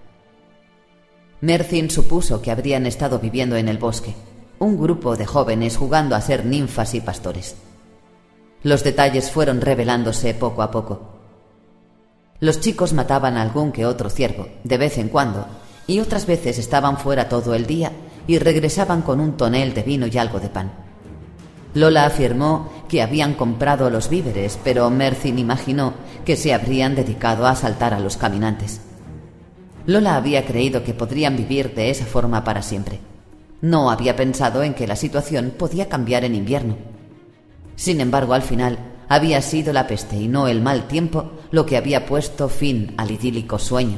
Mercyn supuso que habrían estado viviendo en el bosque, un grupo de jóvenes jugando a ser ninfas y pastores. Los detalles fueron revelándose poco a poco. Los chicos mataban a algún que otro ciervo, de vez en cuando, y otras veces estaban fuera todo el día y regresaban con un tonel de vino y algo de pan. Lola afirmó que habían comprado los víveres, pero Mercyn imaginó que se habrían dedicado a asaltar a los caminantes. Lola había creído que podrían vivir de esa forma para siempre. No había pensado en que la situación podía cambiar en invierno. Sin embargo, al final, había sido la peste y no el mal tiempo lo que había puesto fin al idílico sueño.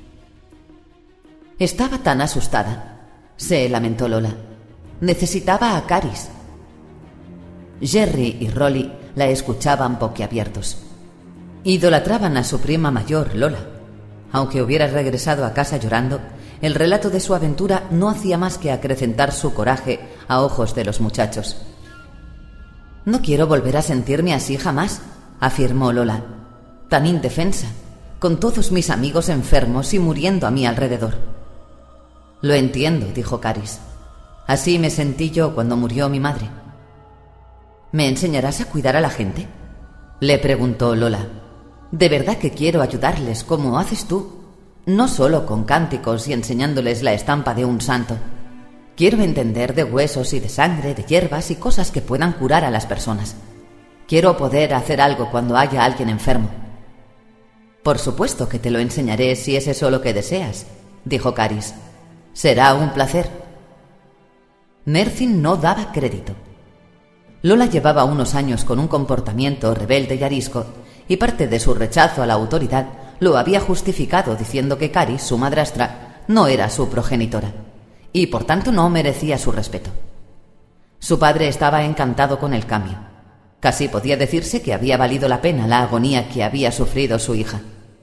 Estaba tan asustada, se lamentó Lola. Necesitaba a Caris. Jerry y Rolly la escuchaban boquiabiertos. Idolatraban a su prima mayor, Lola. Aunque hubiera regresado a casa llorando, el relato de su aventura no hacía más que acrecentar su coraje a ojos de los muchachos. «No quiero volver a sentirme así jamás», afirmó Lola. «Tan indefensa, con todos mis amigos enfermos y muriendo a mi alrededor». «Lo entiendo», dijo Caris. «Así me sentí yo cuando murió mi madre». «¿Me enseñarás a cuidar a la gente?», le preguntó Lola. «De verdad que quiero ayudarles como haces tú, no solo con cánticos y enseñándoles la estampa de un santo. Quiero entender de huesos y de sangre, de hierbas y cosas que puedan curar a las personas. Quiero poder hacer algo cuando haya alguien enfermo». «Por supuesto que te lo enseñaré si es eso lo que deseas», dijo Caris. «Será un placer». Mercyn no daba crédito. Lola llevaba unos años con un comportamiento rebelde y arisco, y parte de su rechazo a la autoridad lo había justificado diciendo que Caris, su madrastra, no era su progenitora, y por tanto no merecía su respeto. Su padre estaba encantado con el cambio. Casi podía decirse que había valido la pena la agonía que había sufrido su hija.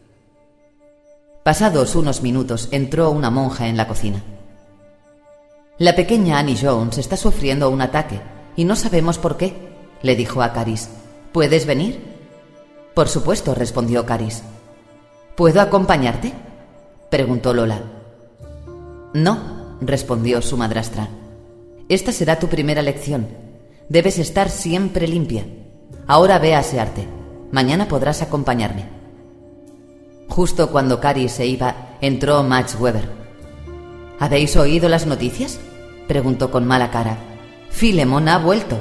Pasados unos minutos entró una monja en la cocina. «La pequeña Annie Jones está sufriendo un ataque y no sabemos por qué», le dijo a Caris. «¿Puedes venir?» «Por supuesto», respondió Caris. «¿Puedo acompañarte?», preguntó Lola. «No», respondió su madrastra. «Esta será tu primera lección. Debes estar siempre limpia. Ahora ve a asearte. Mañana podrás acompañarme». Justo cuando Caris se iba, entró Max Weber. «¿Habéis oído las noticias?», preguntó con mala cara. «Philemon ha vuelto».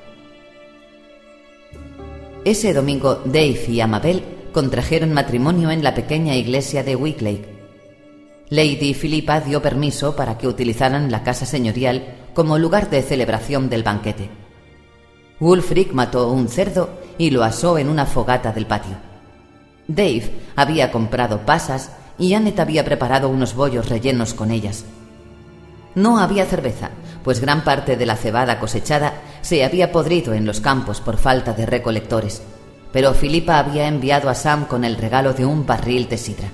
Ese domingo, Dave y Amabel contrajeron matrimonio en la pequeña iglesia de Wicklake. Lady Philippa dio permiso para que utilizaran la casa señorial como lugar de celebración del banquete. Wulfric mató un cerdo y lo asó en una fogata del patio. Dave había comprado pasas y Annette había preparado unos bollos rellenos con ellas. No había cerveza, pues gran parte de la cebada cosechada se había podrido en los campos por falta de recolectores, pero Philippa había enviado a Sam con el regalo de un barril de sidra.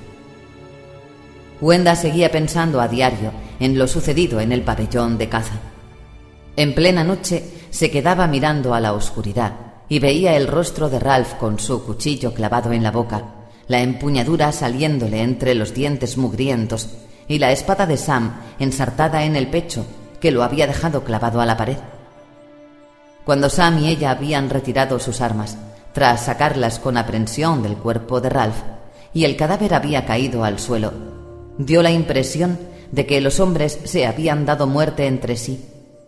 Wenda seguía pensando a diario en lo sucedido en el pabellón de caza. En plena noche se quedaba mirando a la oscuridad y veía el rostro de Ralph con su cuchillo clavado en la boca, la empuñadura saliéndole entre los dientes mugrientos y la espada de Sam ensartada en el pecho, que lo había dejado clavado a la pared. Cuando Sam y ella habían retirado sus armas, tras sacarlas con aprensión del cuerpo de Ralph, y el cadáver había caído al suelo, dio la impresión de que los hombres se habían dado muerte entre sí.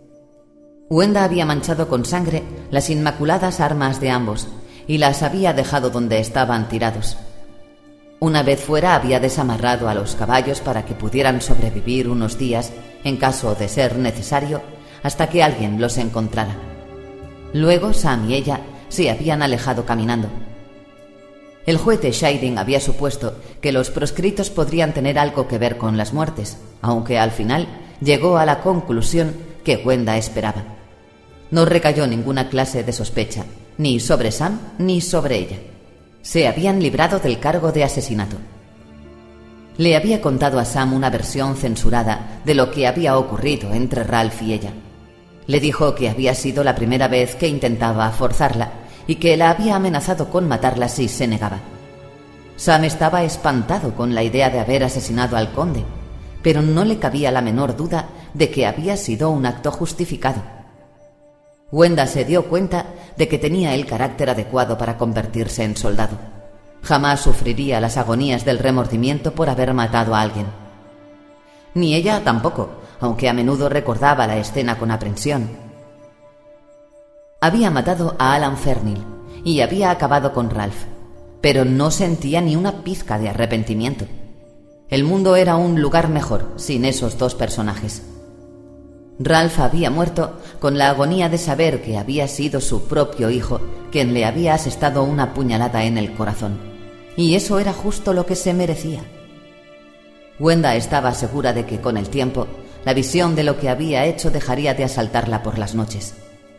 Wenda había manchado con sangre las inmaculadas armas de ambos y las había dejado donde estaban tirados. Una vez fuera había desamarrado a los caballos para que pudieran sobrevivir unos días, en caso de ser necesario, hasta que alguien los encontrara. Luego Sam y ella se habían alejado caminando. El juez de Shading había supuesto que los proscritos podrían tener algo que ver con las muertes, aunque al final llegó a la conclusión que Wenda esperaba. No recayó ninguna clase de sospecha, ni sobre Sam ni sobre ella. Se habían librado del cargo de asesinato. Le había contado a Sam una versión censurada de lo que había ocurrido entre Ralph y ella. Le dijo que había sido la primera vez que intentaba forzarla y que la había amenazado con matarla si se negaba. Sam estaba espantado con la idea de haber asesinado al conde, pero no le cabía la menor duda de que había sido un acto justificado. Wenda se dio cuenta de que tenía el carácter adecuado para convertirse en soldado. Jamás sufriría las agonías del remordimiento por haber matado a alguien. Ni ella tampoco, aunque a menudo recordaba la escena con aprensión. Había matado a Alan Fernil y había acabado con Ralph, pero no sentía ni una pizca de arrepentimiento. El mundo era un lugar mejor sin esos dos personajes. Ralph había muerto con la agonía de saber que había sido su propio hijo quien le había asestado una puñalada en el corazón, y eso era justo lo que se merecía. Wenda estaba segura de que con el tiempo la visión de lo que había hecho dejaría de asaltarla por las noches.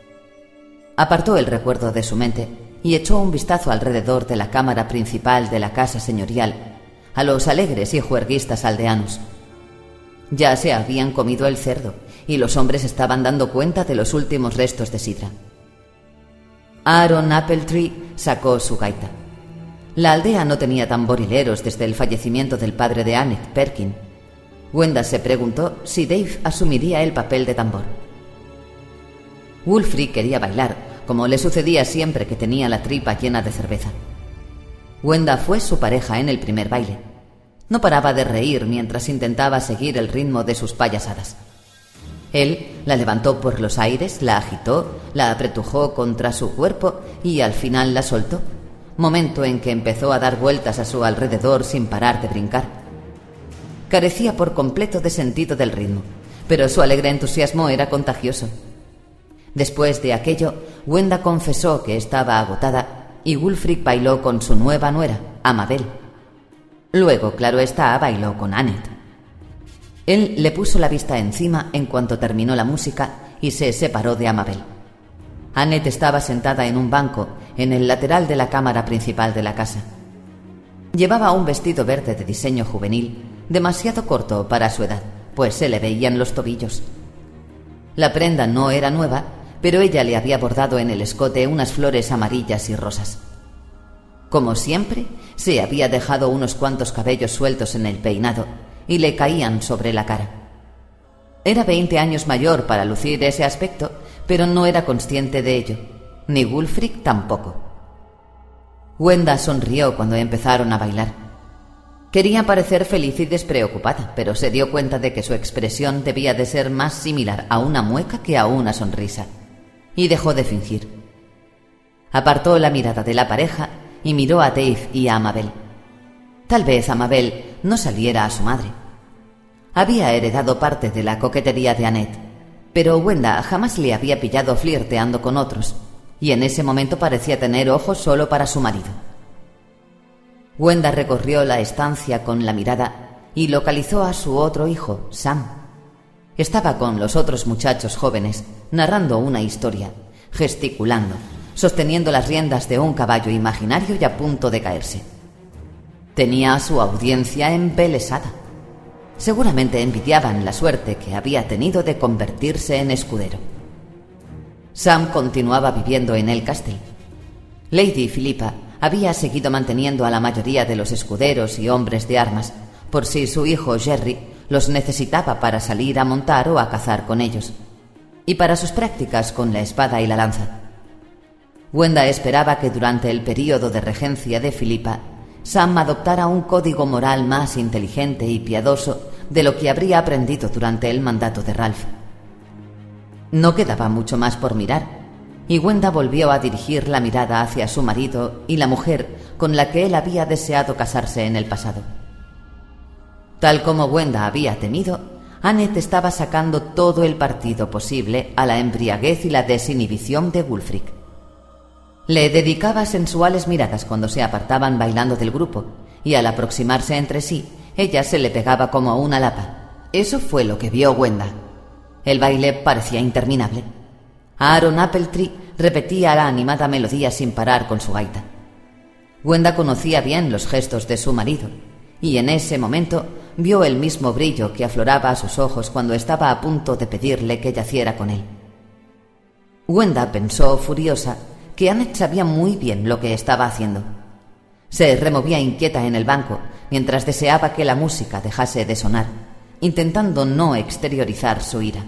Apartó el recuerdo de su mente y echó un vistazo alrededor de la cámara principal de la casa señorial, a los alegres y juerguistas aldeanos. Ya se habían comido el cerdo y los hombres estaban dando cuenta de los últimos restos de sidra. Aaron Appletree sacó su gaita. La aldea no tenía tamborileros desde el fallecimiento del padre de Annette, Perkin. Wenda se preguntó si Dave asumiría el papel de tambor. Wulfric quería bailar, como le sucedía siempre que tenía la tripa llena de cerveza. Wenda fue su pareja en el primer baile. No paraba de reír mientras intentaba seguir el ritmo de sus payasadas. Él la levantó por los aires, la agitó, la apretujó contra su cuerpo y al final la soltó, momento en que empezó a dar vueltas a su alrededor sin parar de brincar. Carecía por completo de sentido del ritmo, pero su alegre entusiasmo era contagioso. Después de aquello, Wenda confesó que estaba agotada y Wulfric bailó con su nueva nuera, Amabel. Luego, claro está, bailó con Annette. Él le puso la vista encima en cuanto terminó la música y se separó de Amabel. Annette estaba sentada en un banco en el lateral de la cámara principal de la casa. Llevaba un vestido verde de diseño juvenil, demasiado corto para su edad, pues se le veían los tobillos. La prenda no era nueva, pero ella le había bordado en el escote unas flores amarillas y rosas. Como siempre, se había dejado unos cuantos cabellos sueltos en el peinado y le caían sobre la cara. Era 20 años mayor para lucir ese aspecto, pero no era consciente de ello, ni Wulfric tampoco. Wenda sonrió cuando empezaron a bailar. Quería parecer feliz y despreocupada, pero se dio cuenta de que su expresión debía de ser más similar a una mueca que a una sonrisa, y dejó de fingir. Apartó la mirada de la pareja y miró a Dave y a Amabel. Tal vez Amabel no saliera a su madre. Había heredado parte de la coquetería de Annette, pero Wenda jamás le había pillado flirteando con otros, y en ese momento parecía tener ojos solo para su marido. Wenda recorrió la estancia con la mirada y localizó a su otro hijo, Sam. Estaba con los otros muchachos jóvenes, narrando una historia, gesticulando, sosteniendo las riendas de un caballo imaginario y a punto de caerse. Tenía a su audiencia embelesada. Seguramente envidiaban la suerte que había tenido de convertirse en escudero. Sam continuaba viviendo en el castillo. Lady Philippa había seguido manteniendo a la mayoría de los escuderos y hombres de armas, por si su hijo Jerry los necesitaba para salir a montar o a cazar con ellos, y para sus prácticas con la espada y la lanza. Wenda esperaba que durante el período de regencia de Philippa, Sam adoptara un código moral más inteligente y piadoso de lo que habría aprendido durante el mandato de Ralph. No quedaba mucho más por mirar, y Wenda volvió a dirigir la mirada hacia su marido y la mujer con la que él había deseado casarse en el pasado. Tal como Wenda había temido, Annette estaba sacando todo el partido posible a la embriaguez y la desinhibición de Wulfric. Le dedicaba sensuales miradas cuando se apartaban bailando del grupo, y al aproximarse entre sí, ella se le pegaba como una lapa. Eso fue lo que vio Wenda. El baile parecía interminable. Aaron Appletree repetía la animada melodía sin parar con su gaita. Wenda conocía bien los gestos de su marido, y en ese momento vio el mismo brillo que afloraba a sus ojos cuando estaba a punto de pedirle que yaciera con él. Wenda pensó, furiosa, que Annette sabía muy bien lo que estaba haciendo. Se removía inquieta en el banco mientras deseaba que la música dejase de sonar, intentando no exteriorizar su ira.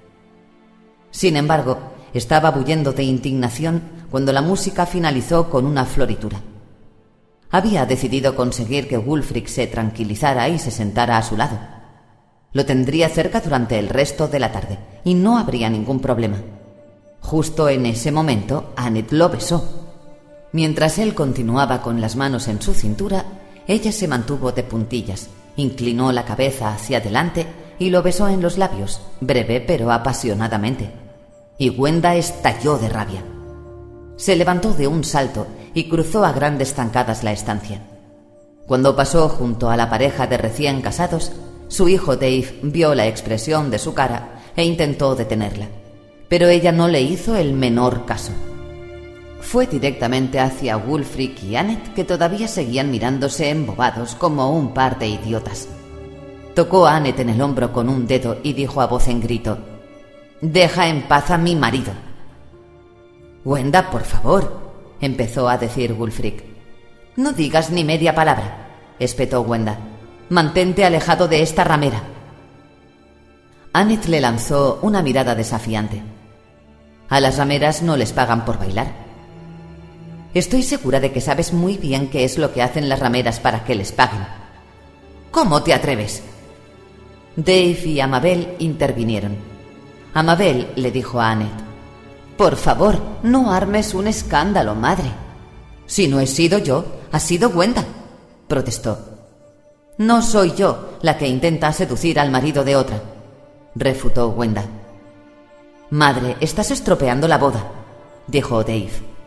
Sin embargo, estaba bullendo de indignación cuando la música finalizó con una floritura. Había decidido conseguir que Wulfric se tranquilizara y se sentara a su lado. Lo tendría cerca durante el resto de la tarde y no habría ningún problema. Justo en ese momento, Annette lo besó. Mientras él continuaba con las manos en su cintura, ella se mantuvo de puntillas Inclinó la cabeza hacia adelante y lo besó en los labios, breve pero apasionadamente. Y Gwenda estalló de rabia. Se levantó de un salto y cruzó a grandes zancadas la estancia. Cuando pasó junto a la pareja de recién casados, su hijo Dave vio la expresión de su cara e intentó detenerla, pero ella no le hizo el menor caso. Fue directamente hacia Wulfric y Annette, que todavía seguían mirándose embobados como un par de idiotas. Tocó a Annette en el hombro con un dedo y dijo a voz en grito: «Deja en paz a mi marido». «Gwenda, por favor», empezó a decir Wulfric. «No digas ni media palabra», espetó Gwenda. «Mantente alejado de esta ramera». Annette le lanzó una mirada desafiante. «A las rameras no les pagan por bailar». «Estoy segura de que sabes muy bien qué es lo que hacen las rameras para que les paguen». «¿Cómo te atreves?». Dave y Amabel intervinieron. Amabel le dijo a Annette: «Por favor, no armes un escándalo, madre». «Si no he sido yo, ha sido Gwenda», protestó. «No soy yo la que intenta seducir al marido de otra», refutó Gwenda. «Madre, estás estropeando la boda», dijo Dave.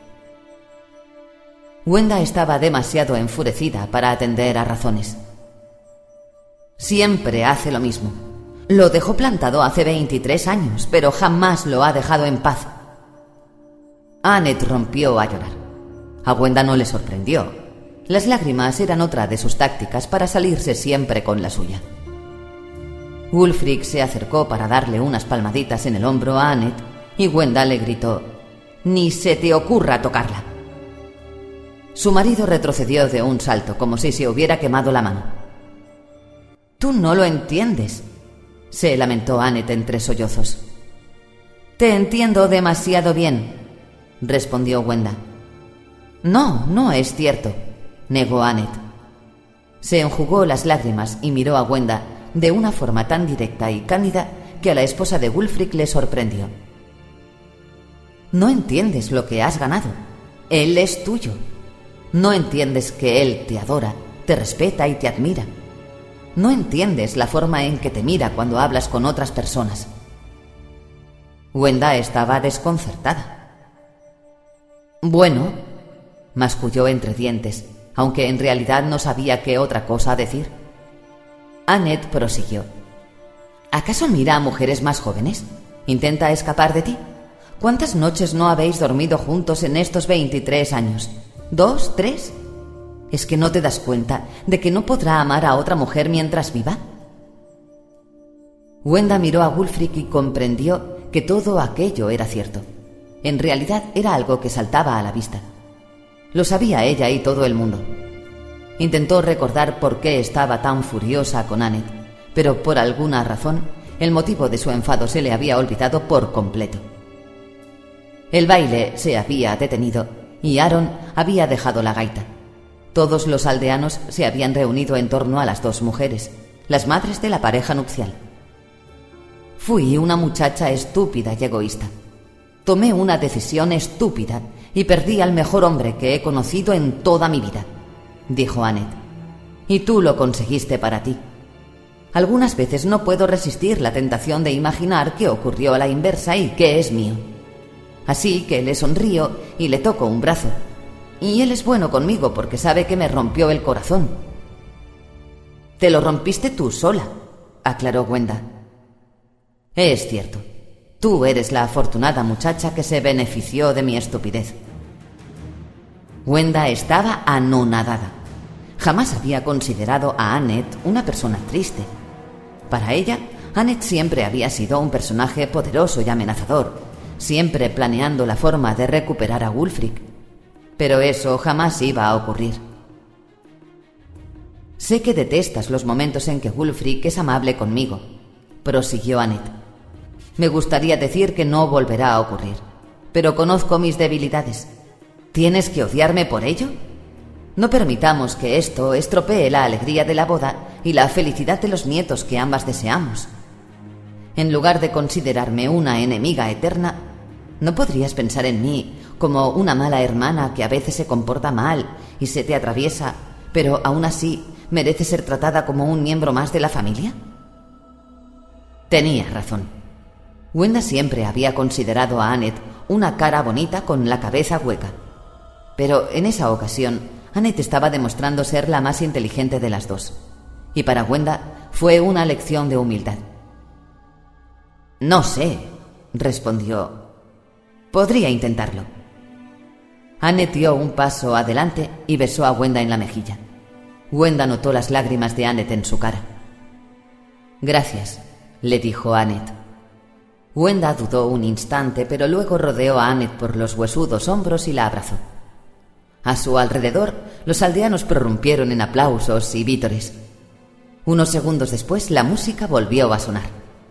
Gwenda estaba demasiado enfurecida para atender a razones. Siempre hace lo mismo. Lo dejó plantado hace 23 años, pero jamás lo ha dejado en paz. Annette rompió a llorar. A Gwenda no le sorprendió. Las lágrimas eran otra de sus tácticas para salirse siempre con la suya. Wulfric se acercó para darle unas palmaditas en el hombro a Annette y Gwenda le gritó: «Ni se te ocurra tocarla». Su marido retrocedió de un salto, como si se hubiera quemado la mano. «Tú no lo entiendes», se lamentó Annette entre sollozos. «Te entiendo demasiado bien», respondió Gwenda. «No, no es cierto», negó Annette. Se enjugó las lágrimas y miró a Gwenda de una forma tan directa y cándida que a la esposa de Wulfric le sorprendió. «No entiendes lo que has ganado. Él es tuyo. No entiendes que él te adora, te respeta y te admira. No entiendes la forma en que te mira cuando hablas con otras personas». Gwenda estaba desconcertada. «Bueno», masculló entre dientes, aunque en realidad no sabía qué otra cosa decir. Annette prosiguió: «¿Acaso mira a mujeres más jóvenes? ¿Intenta escapar de ti? ¿Cuántas noches no habéis dormido juntos en estos 23 años? ¿2, 3? ¿Es que no te das cuenta de que no podrá amar a otra mujer mientras viva?». Gwenda miró a Wulfric y comprendió que todo aquello era cierto. En realidad era algo que saltaba a la vista. Lo sabía ella y todo el mundo. Intentó recordar por qué estaba tan furiosa con Annette, pero por alguna razón el motivo de su enfado se le había olvidado por completo. El baile se había detenido y Aaron había dejado la gaita. Todos los aldeanos se habían reunido en torno a las dos mujeres, las madres de la pareja nupcial. Fui una muchacha estúpida y egoísta. Tomé una decisión estúpida y perdí al mejor hombre que he conocido en toda mi vida, dijo Annette. Y tú lo conseguiste para ti. Algunas veces no puedo resistir la tentación de imaginar que ocurrió a la inversa y que es mío. Así que le sonrío y le toco un brazo. Y él es bueno conmigo porque sabe que me rompió el corazón. «Te lo rompiste tú sola», aclaró Gwenda. «Es cierto. Tú eres la afortunada muchacha que se benefició de mi estupidez». Gwenda estaba anonadada. Jamás había considerado a Annette una persona triste. Para ella, Annette siempre había sido un personaje poderoso y amenazador, siempre planeando la forma de recuperar a Wulfric. Pero eso jamás iba a ocurrir. «Sé que detestas los momentos en que Wulfric es amable conmigo», prosiguió Annette. «Me gustaría decir que no volverá a ocurrir, pero conozco mis debilidades. ¿Tienes que odiarme por ello? No permitamos que esto estropee la alegría de la boda y la felicidad de los nietos que ambas deseamos. En lugar de considerarme una enemiga eterna, ¿no podrías pensar en mí como una mala hermana que a veces se comporta mal y se te atraviesa, pero aún así merece ser tratada como un miembro más de la familia? Tenía razón. Wenda siempre había considerado a Annette una cara bonita con la cabeza hueca. Pero en esa ocasión, Annette estaba demostrando ser la más inteligente de las dos. Y para Wenda fue una lección de humildad. No sé, respondió. Podría intentarlo. Annette dio un paso adelante y besó a Wenda en la mejilla. Wenda notó las lágrimas de Annette en su cara. Gracias, le dijo Annette. Wenda dudó un instante, pero luego rodeó a Annette por los huesudos hombros y la abrazó. A su alrededor, los aldeanos prorrumpieron en aplausos y vítores. Unos segundos después, la música volvió a sonar.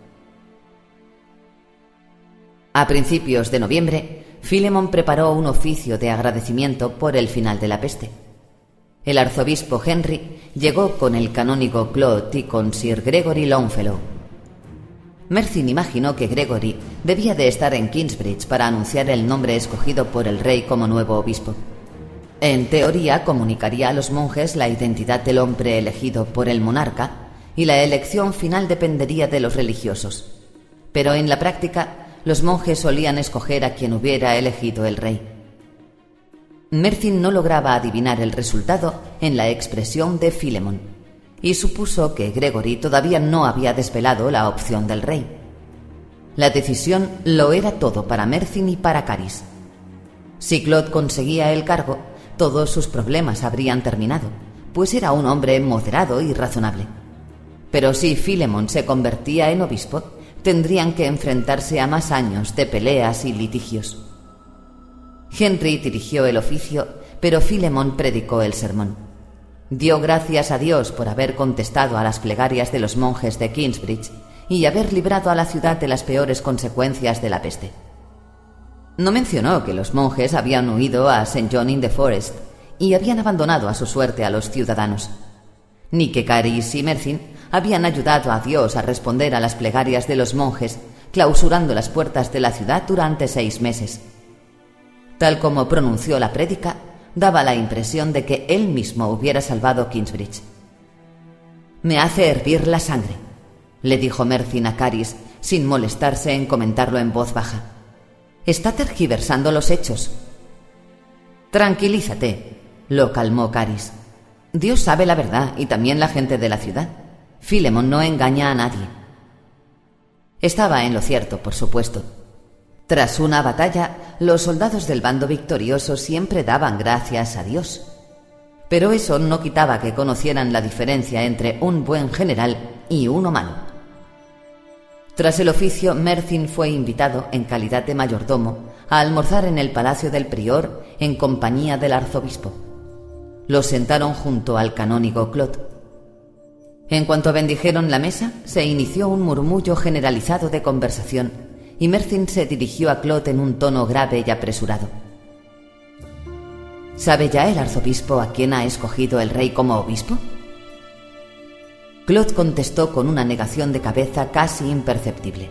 A principios de noviembre, Philemon preparó un oficio de agradecimiento por el final de la peste. El arzobispo Henry llegó con el canónigo Claude y con Sir Gregory Longfellow. Mercyn imaginó que Gregory debía de estar en Kingsbridge para anunciar el nombre escogido por el rey como nuevo obispo. En teoría, comunicaría a los monjes la identidad del hombre elegido por el monarca y la elección final dependería de los religiosos. Pero en la práctica, los monjes solían escoger a quien hubiera elegido el rey. Mercyn no lograba adivinar el resultado en la expresión de Philemon y supuso que Gregory todavía no había desvelado la opción del rey. La decisión lo era todo para Mercyn y para Caris. Si Claude conseguía el cargo, todos sus problemas habrían terminado, pues era un hombre moderado y razonable. Pero si Philemon se convertía en obispo, tendrían que enfrentarse a más años de peleas y litigios. Henry dirigió el oficio, pero Philemon predicó el sermón. Dio gracias a Dios por haber contestado a las plegarias de los monjes de Kingsbridge y haber librado a la ciudad de las peores consecuencias de la peste. No mencionó que los monjes habían huido a St. John in the Forest y habían abandonado a su suerte a los ciudadanos, ni que Caris y Mercyn habían ayudado a Dios a responder a las plegarias de los monjes, clausurando las puertas de la ciudad durante 6 meses. Tal como pronunció la prédica, daba la impresión de que él mismo hubiera salvado Kingsbridge. «Me hace hervir la sangre», le dijo Mercyn a Caris, sin molestarse en comentarlo en voz baja. «Está tergiversando los hechos». «Tranquilízate», lo calmó Caris. «Dios sabe la verdad y también la gente de la ciudad. Philemon no engaña a nadie». Estaba en lo cierto, por supuesto. Tras una batalla, los soldados del bando victorioso siempre daban gracias a Dios. Pero eso no quitaba que conocieran la diferencia entre un buen general y uno malo. Tras el oficio, Mercyn fue invitado, en calidad de mayordomo, a almorzar en el palacio del prior en compañía del arzobispo. Lo sentaron junto al canónigo Claude. En cuanto bendijeron la mesa, se inició un murmullo generalizado de conversación y Mercyn se dirigió a Claude en un tono grave y apresurado. ¿Sabe ya el arzobispo a quién ha escogido el rey como obispo? Claude contestó con una negación de cabeza casi imperceptible.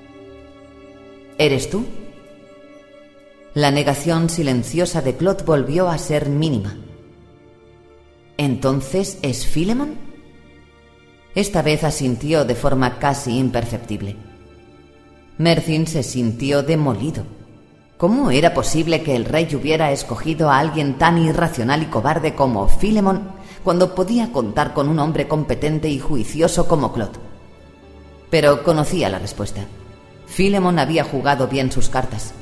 ¿Eres tú? La negación silenciosa de Claude volvió a ser mínima. ¿Entonces es Philemon? Esta vez asintió de forma casi imperceptible. Mercyn se sintió demolido. ¿Cómo era posible que el rey hubiera escogido a alguien tan irracional y cobarde como Philemon cuando podía contar con un hombre competente y juicioso como Claude? Pero conocía la respuesta. Philemon había jugado bien sus cartas.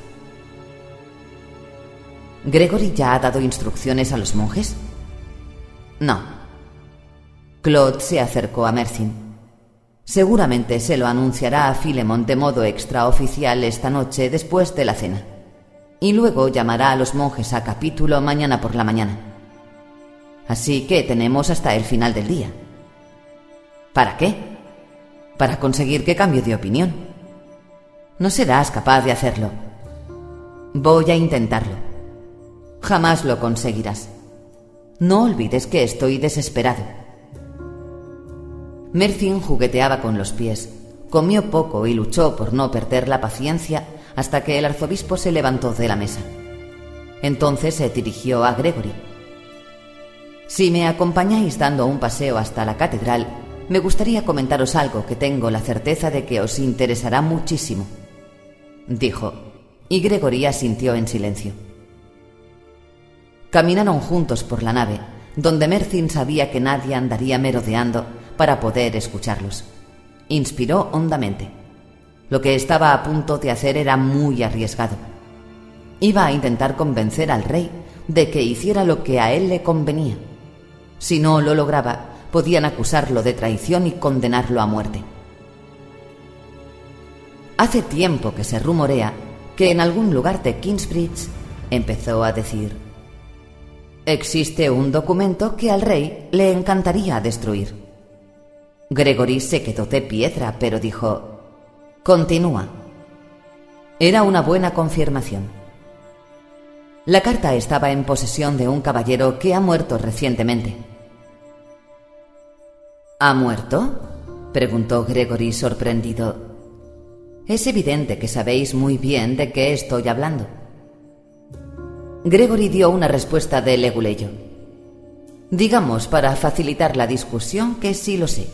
¿Gregory ya ha dado instrucciones a los monjes? No. Claude se acercó a Mercyn. Seguramente se lo anunciará a Philemon de modo extraoficial esta noche después de la cena. Y luego llamará a los monjes a capítulo mañana por la mañana. Así que tenemos hasta el final del día. ¿Para qué? Para conseguir que cambie de opinión. No serás capaz de hacerlo. Voy a intentarlo. Jamás lo conseguirás. No olvides que estoy desesperado. Mercyn jugueteaba con los pies, comió poco y luchó por no perder la paciencia hasta que el arzobispo se levantó de la mesa. Entonces se dirigió a Gregory. Si me acompañáis dando un paseo hasta la catedral, me gustaría comentaros algo que tengo la certeza de que os interesará muchísimo, dijo, y Gregory asintió en silencio. Caminaron juntos por la nave, donde Mercin sabía que nadie andaría merodeando para poder escucharlos. Inspiró hondamente. Lo que estaba a punto de hacer era muy arriesgado. Iba a intentar convencer al rey de que hiciera lo que a él le convenía. Si no lo lograba, podían acusarlo de traición y condenarlo a muerte. Hace tiempo que se rumorea que en algún lugar de Kingsbridge, empezó a decir, existe un documento que al rey le encantaría destruir. Gregory se quedó de piedra, pero dijo, continúa. Era una buena confirmación. La carta estaba en posesión de un caballero que ha muerto recientemente. ¿Ha muerto?, preguntó Gregory sorprendido. Es evidente que sabéis muy bien de qué estoy hablando. Gregory dio una respuesta de leguleyo. Digamos, para facilitar la discusión, que sí lo sé.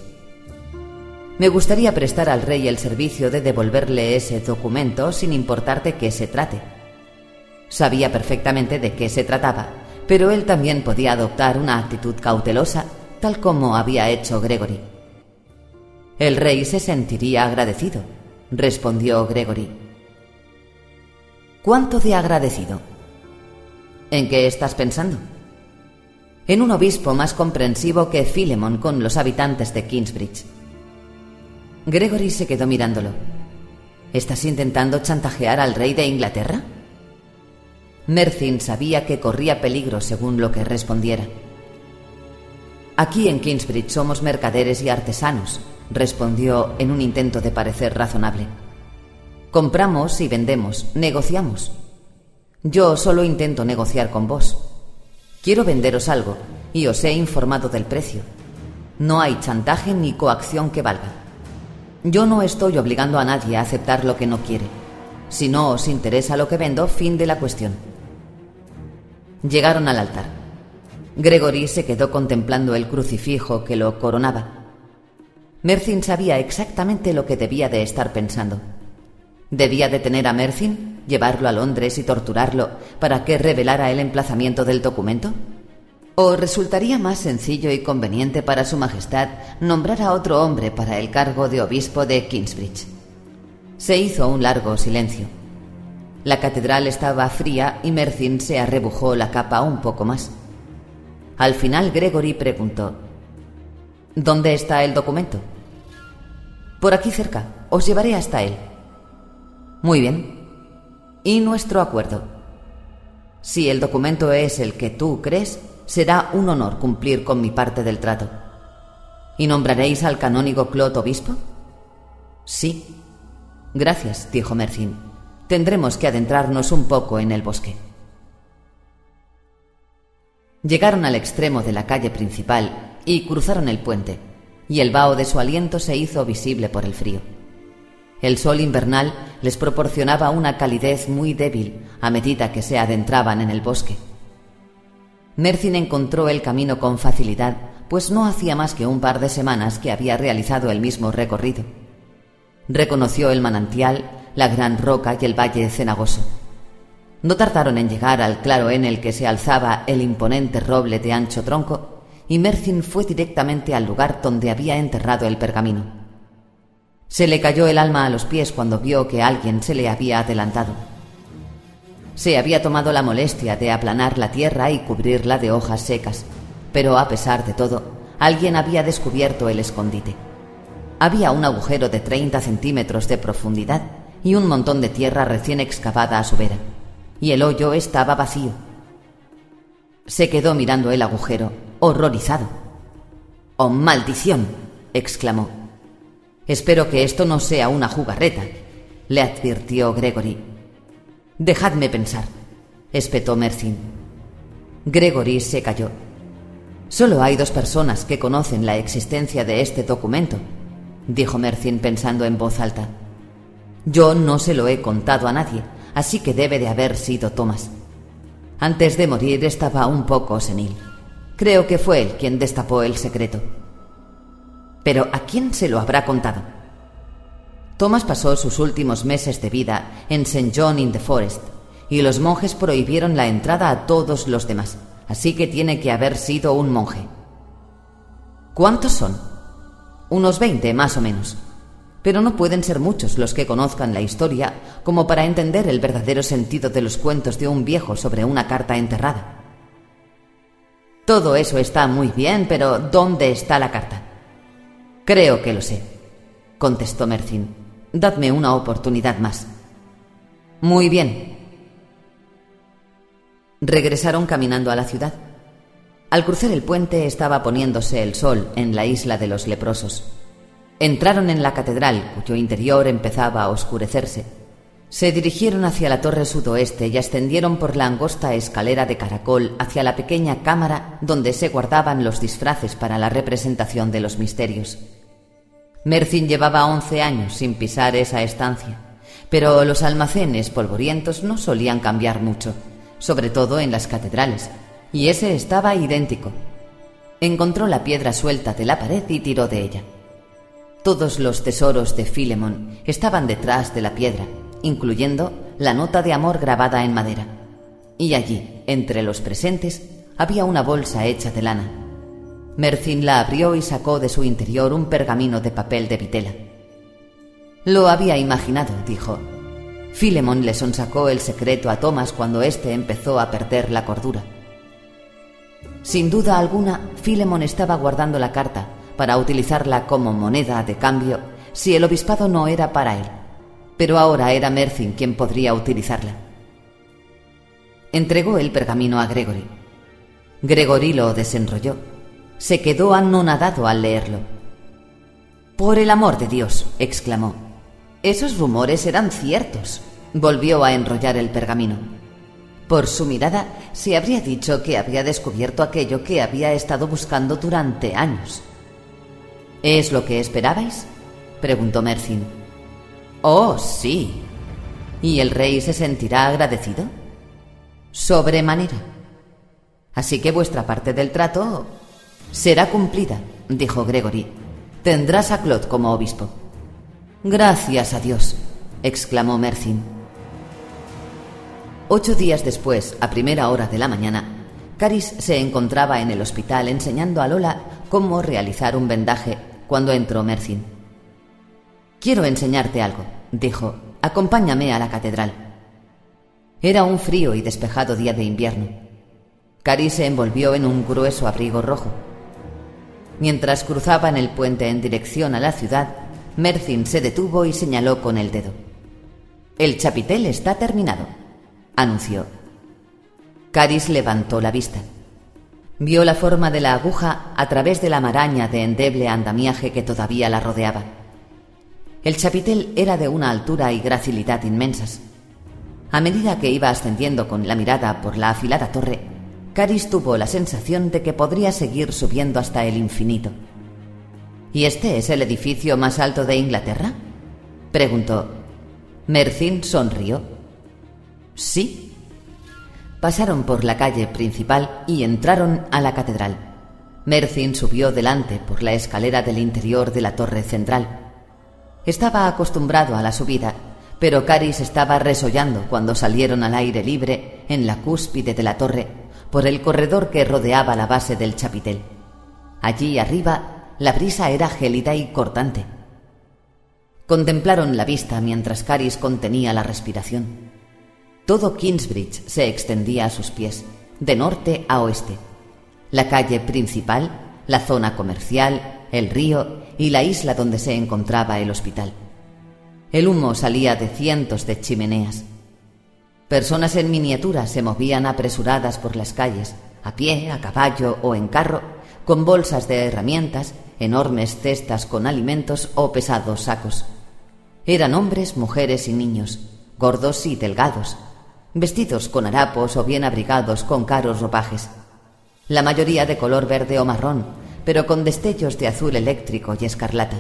Me gustaría prestar al rey el servicio de devolverle ese documento sin importar de qué se trate. Sabía perfectamente de qué se trataba, pero él también podía adoptar una actitud cautelosa, tal como había hecho Gregory. El rey se sentiría agradecido, respondió Gregory. ¿Cuánto de agradecido? ¿En qué estás pensando? En un obispo más comprensivo que Philemon con los habitantes de Kingsbridge. Gregory se quedó mirándolo. ¿Estás intentando chantajear al rey de Inglaterra? Mercin sabía que corría peligro según lo que respondiera. Aquí en Kingsbridge somos mercaderes y artesanos, respondió en un intento de parecer razonable. Compramos y vendemos, negociamos. Yo solo intento negociar con vos. Quiero venderos algo y os he informado del precio. No hay chantaje ni coacción que valga. Yo no estoy obligando a nadie a aceptar lo que no quiere. Si no os interesa lo que vendo, fin de la cuestión. Llegaron al altar. Gregory se quedó contemplando el crucifijo que lo coronaba. Mercin sabía exactamente lo que debía de estar pensando. ¿Debía detener a Mercin, llevarlo a Londres y torturarlo para que revelara el emplazamiento del documento? ¿O resultaría más sencillo y conveniente para su majestad nombrar a otro hombre para el cargo de obispo de Kingsbridge? Se hizo un largo silencio. La catedral estaba fría y Mercin se arrebujó la capa un poco más. Al final Gregory preguntó, ¿dónde está el documento? Por aquí cerca, os llevaré hasta él. Muy bien. ¿Y nuestro acuerdo? Si el documento es el que tú crees, será un honor cumplir con mi parte del trato. ¿Y nombraréis al canónigo Claude obispo? Sí. Gracias, dijo Mercin. Tendremos que adentrarnos un poco en el bosque. Llegaron al extremo de la calle principal y cruzaron el puente, y el vaho de su aliento se hizo visible por el frío. El sol invernal les proporcionaba una calidez muy débil a medida que se adentraban en el bosque. Mercin encontró el camino con facilidad, pues no hacía más que un par de semanas que había realizado el mismo recorrido. Reconoció el manantial, la gran roca y el valle cenagoso. No tardaron en llegar al claro en el que se alzaba el imponente roble de ancho tronco, y Mercin fue directamente al lugar donde había enterrado el pergamino. Se le cayó el alma a los pies cuando vio que alguien se le había adelantado. Se había tomado la molestia de aplanar la tierra y cubrirla de hojas secas, pero a pesar de todo, alguien había descubierto el escondite. Había un agujero de 30 centímetros de profundidad y un montón de tierra recién excavada a su vera, y el hoyo estaba vacío. Se quedó mirando el agujero, horrorizado. «¡Oh, maldición!», exclamó. «Espero que esto no sea una jugarreta», le advirtió Gregory. «Dejadme pensar», espetó Mercin. Gregory se calló. «Solo hay 2 personas que conocen la existencia de este documento», dijo Mercin pensando en voz alta. «Yo no se lo he contado a nadie, así que debe de haber sido Thomas. Antes de morir estaba un poco senil. Creo que fue él quien destapó el secreto. Pero ¿a quién se lo habrá contado? Thomas pasó sus últimos meses de vida en St. John in the Forest, y los monjes prohibieron la entrada a todos los demás, así que tiene que haber sido un monje. ¿Cuántos son? Unos 20, más o menos. Pero no pueden ser muchos los que conozcan la historia como para entender el verdadero sentido de los cuentos de un viejo sobre una carta enterrada. Todo eso está muy bien, pero ¿dónde está la carta? Creo que lo sé, contestó Mercyn. Dadme una oportunidad más. Muy bien. Regresaron caminando a la ciudad. Al cruzar el puente estaba poniéndose el sol en la isla de los leprosos. Entraron en la catedral, cuyo interior empezaba a oscurecerse. Se dirigieron hacia la torre sudoeste y ascendieron por la angosta escalera de caracol hacia la pequeña cámara donde se guardaban los disfraces para la representación de los misterios. Mercyn llevaba 11 años sin pisar esa estancia, pero los almacenes polvorientos no solían cambiar mucho, sobre todo en las catedrales, y ese estaba idéntico. Encontró la piedra suelta de la pared y tiró de ella. Todos los tesoros de Philemon estaban detrás de la piedra, incluyendo la nota de amor grabada en madera. Y allí, entre los presentes, había una bolsa hecha de lana. Mercyn la abrió y sacó de su interior un pergamino de papel de vitela. Lo había imaginado, dijo. Philemon le sonsacó el secreto a Thomas cuando éste empezó a perder la cordura. Sin duda alguna, Philemon estaba guardando la carta para utilizarla como moneda de cambio si el obispado no era para él. Pero ahora era Mercyn quien podría utilizarla. Entregó el pergamino a Gregory. Gregory lo desenrolló. Se quedó anonadado al leerlo. «Por el amor de Dios», exclamó. «Esos rumores eran ciertos». Volvió a enrollar el pergamino. Por su mirada se habría dicho que había descubierto aquello que había estado buscando durante años. «¿Es lo que esperabais?», preguntó Mercyn. «Oh, sí». «¿Y el rey se sentirá agradecido?» «Sobremanera». «Así que vuestra parte del trato será cumplida», dijo Gregory. «Tendrás a Claude como obispo». «Gracias a Dios», exclamó Mercyn. 8 días después, a primera hora de la mañana, Caris se encontraba en el hospital enseñando a Lola cómo realizar un vendaje cuando entró Mercyn. «Quiero enseñarte algo», dijo. «Acompáñame a la catedral». Era un frío y despejado día de invierno. Caris se envolvió en un grueso abrigo rojo. Mientras cruzaban el puente en dirección a la ciudad, Mercyn se detuvo y señaló con el dedo. «El chapitel está terminado», anunció. Caris levantó la vista. Vio la forma de la aguja a través de la maraña de endeble andamiaje que todavía la rodeaba. El chapitel era de una altura y gracilidad inmensas. A medida que iba ascendiendo con la mirada por la afilada torre, Caris tuvo la sensación de que podría seguir subiendo hasta el infinito. «¿Y este es el edificio más alto de Inglaterra?», preguntó. Mercyn sonrió. «Sí». Pasaron por la calle principal y entraron a la catedral. Mercyn subió delante por la escalera del interior de la torre central. Estaba acostumbrado a la subida, pero Caris estaba resollando cuando salieron al aire libre en la cúspide de la torre por el corredor que rodeaba la base del chapitel. Allí arriba la brisa era gélida y cortante. Contemplaron la vista mientras Caris contenía la respiración. Todo Kingsbridge se extendía a sus pies, de norte a oeste. La calle principal, la zona comercial, el río y la isla donde se encontraba el hospital. El humo salía de cientos de chimeneas. Personas en miniatura se movían apresuradas por las calles, a pie, a caballo o en carro, con bolsas de herramientas, enormes cestas con alimentos o pesados sacos. Eran hombres, mujeres y niños, gordos y delgados, vestidos con harapos o bien abrigados con caros ropajes. La mayoría de color verde o marrón, pero con destellos de azul eléctrico y escarlata.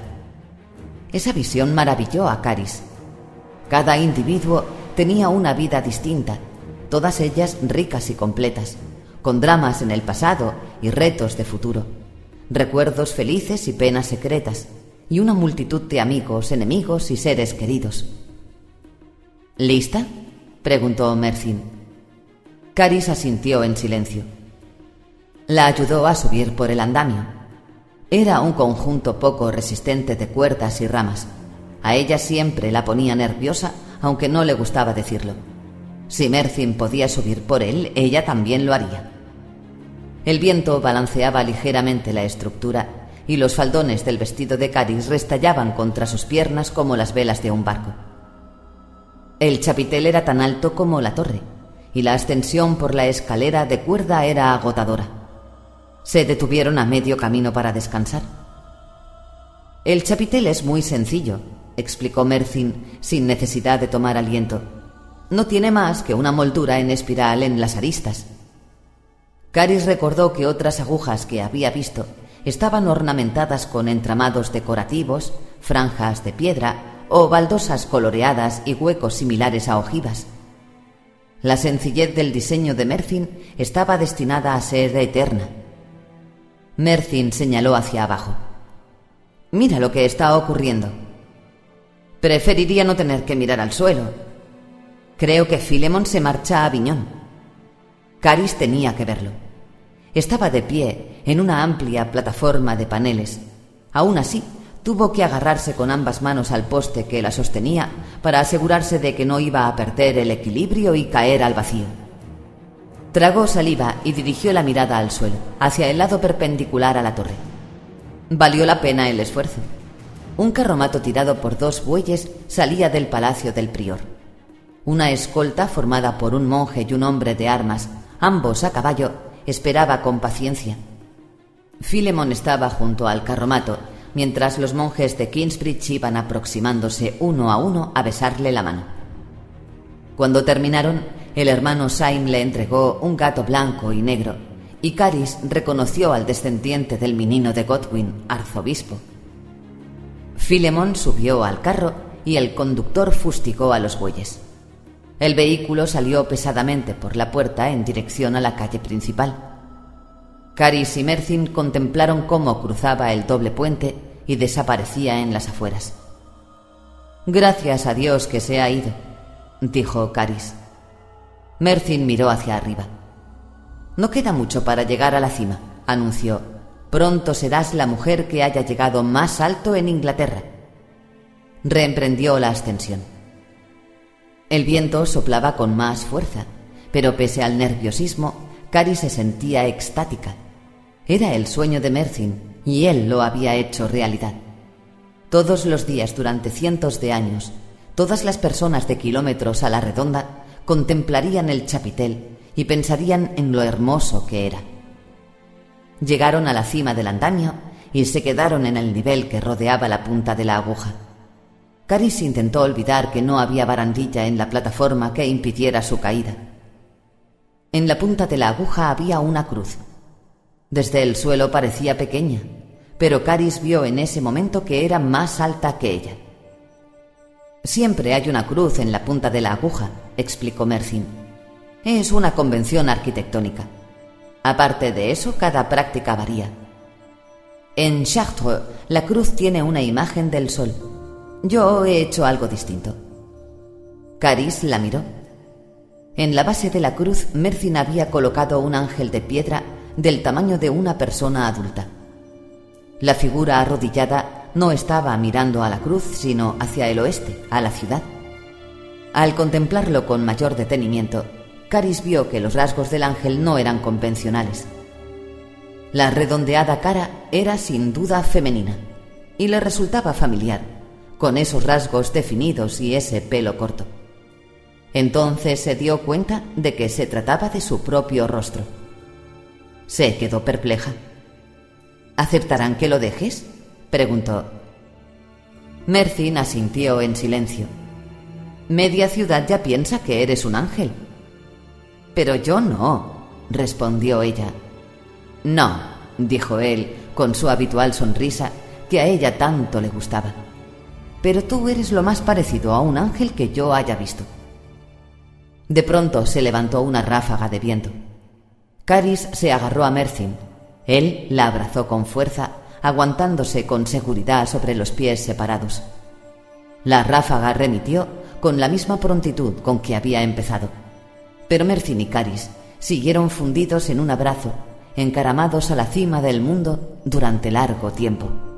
Esa visión maravilló a Caris. Cada individuo tenía una vida distinta, todas ellas ricas y completas, con dramas en el pasado y retos de futuro, recuerdos felices y penas secretas, y una multitud de amigos, enemigos y seres queridos. ¿Lista?, preguntó Mercin. Caris asintió en silencio. La ayudó a subir por el andamio. Era un conjunto poco resistente de cuerdas y ramas. A ella siempre la ponía nerviosa, aunque no le gustaba decirlo. Si Mercin podía subir por él, ella también lo haría. El viento balanceaba ligeramente la estructura y los faldones del vestido de Caris restallaban contra sus piernas como las velas de un barco. El chapitel era tan alto como la torre, y la ascensión por la escalera de cuerda era agotadora. Se detuvieron a medio camino para descansar. El chapitel es muy sencillo, explicó Mercin sin necesidad de tomar aliento. No tiene más que una moldura en espiral en las aristas. Caris recordó que otras agujas que había visto estaban ornamentadas con entramados decorativos, franjas de piedra o baldosas coloreadas y huecos similares a ojivas. La sencillez del diseño de Mercin estaba destinada a ser eterna. Mercin señaló hacia abajo. «Mira lo que está ocurriendo. Preferiría no tener que mirar al suelo. Creo que Philemon se marcha a Aviñón». Caris tenía que verlo. Estaba de pie en una amplia plataforma de paneles. Aún así, tuvo que agarrarse con ambas manos al poste que la sostenía para asegurarse de que no iba a perder el equilibrio y caer al vacío. Tragó saliva y dirigió la mirada al suelo, hacia el lado perpendicular a la torre. Valió la pena el esfuerzo. Un carromato tirado por 2 bueyes salía del palacio del prior. Una escolta formada por un monje y un hombre de armas, ambos a caballo, esperaba con paciencia. Philemon estaba junto al carromato, mientras los monjes de Kingsbridge iban aproximándose uno a uno a besarle la mano. Cuando terminaron, el hermano Syme le entregó un gato blanco y negro, y Caris reconoció al descendiente del menino de Godwin, arzobispo. Philemon subió al carro y el conductor fustigó a los bueyes. El vehículo salió pesadamente por la puerta en dirección a la calle principal. Caris y Mercin contemplaron cómo cruzaba el doble puente y desaparecía en las afueras. «Gracias a Dios que se ha ido», dijo Caris. Mercin miró hacia arriba. «No queda mucho para llegar a la cima», anunció. «Pronto serás la mujer que haya llegado más alto en Inglaterra». Reemprendió la ascensión. El viento soplaba con más fuerza, pero pese al nerviosismo, Caris se sentía extática. Era el sueño de Mercin, y él lo había hecho realidad. Todos los días durante cientos de años, todas las personas de kilómetros a la redonda contemplarían el chapitel y pensarían en lo hermoso que era. Llegaron a la cima del andamio y se quedaron en el nivel que rodeaba la punta de la aguja. Caris intentó olvidar que no había barandilla en la plataforma que impidiera su caída. En la punta de la aguja había una cruz. Desde el suelo parecía pequeña, pero Caris vio en ese momento que era más alta que ella. «Siempre hay una cruz en la punta de la aguja», explicó Mercin. «Es una convención arquitectónica. Aparte de eso, cada práctica varía. En Chartres, la cruz tiene una imagen del sol. Yo he hecho algo distinto». Caris la miró. En la base de la cruz, Mercin había colocado un ángel de piedra del tamaño de una persona adulta. La figura arrodillada no estaba mirando a la cruz, sino hacia el oeste, a la ciudad. Al contemplarlo con mayor detenimiento, Caris vio que los rasgos del ángel no eran convencionales. La redondeada cara era sin duda femenina, y le resultaba familiar, con esos rasgos definidos y ese pelo corto. Entonces se dio cuenta de que se trataba de su propio rostro. Se quedó perpleja. «¿Aceptarán que lo dejes?», preguntó. Mercin asintió en silencio. «Media ciudad ya piensa que eres un ángel». «Pero yo no», respondió ella. «No», dijo él con su habitual sonrisa que a ella tanto le gustaba. «Pero tú eres lo más parecido a un ángel que yo haya visto». De pronto se levantó una ráfaga de viento. Caris se agarró a Mercin. Él la abrazó con fuerza, aguantándose con seguridad sobre los pies separados. La ráfaga remitió con la misma prontitud con que había empezado. Pero Mercin y Caris siguieron fundidos en un abrazo, encaramados a la cima del mundo durante largo tiempo.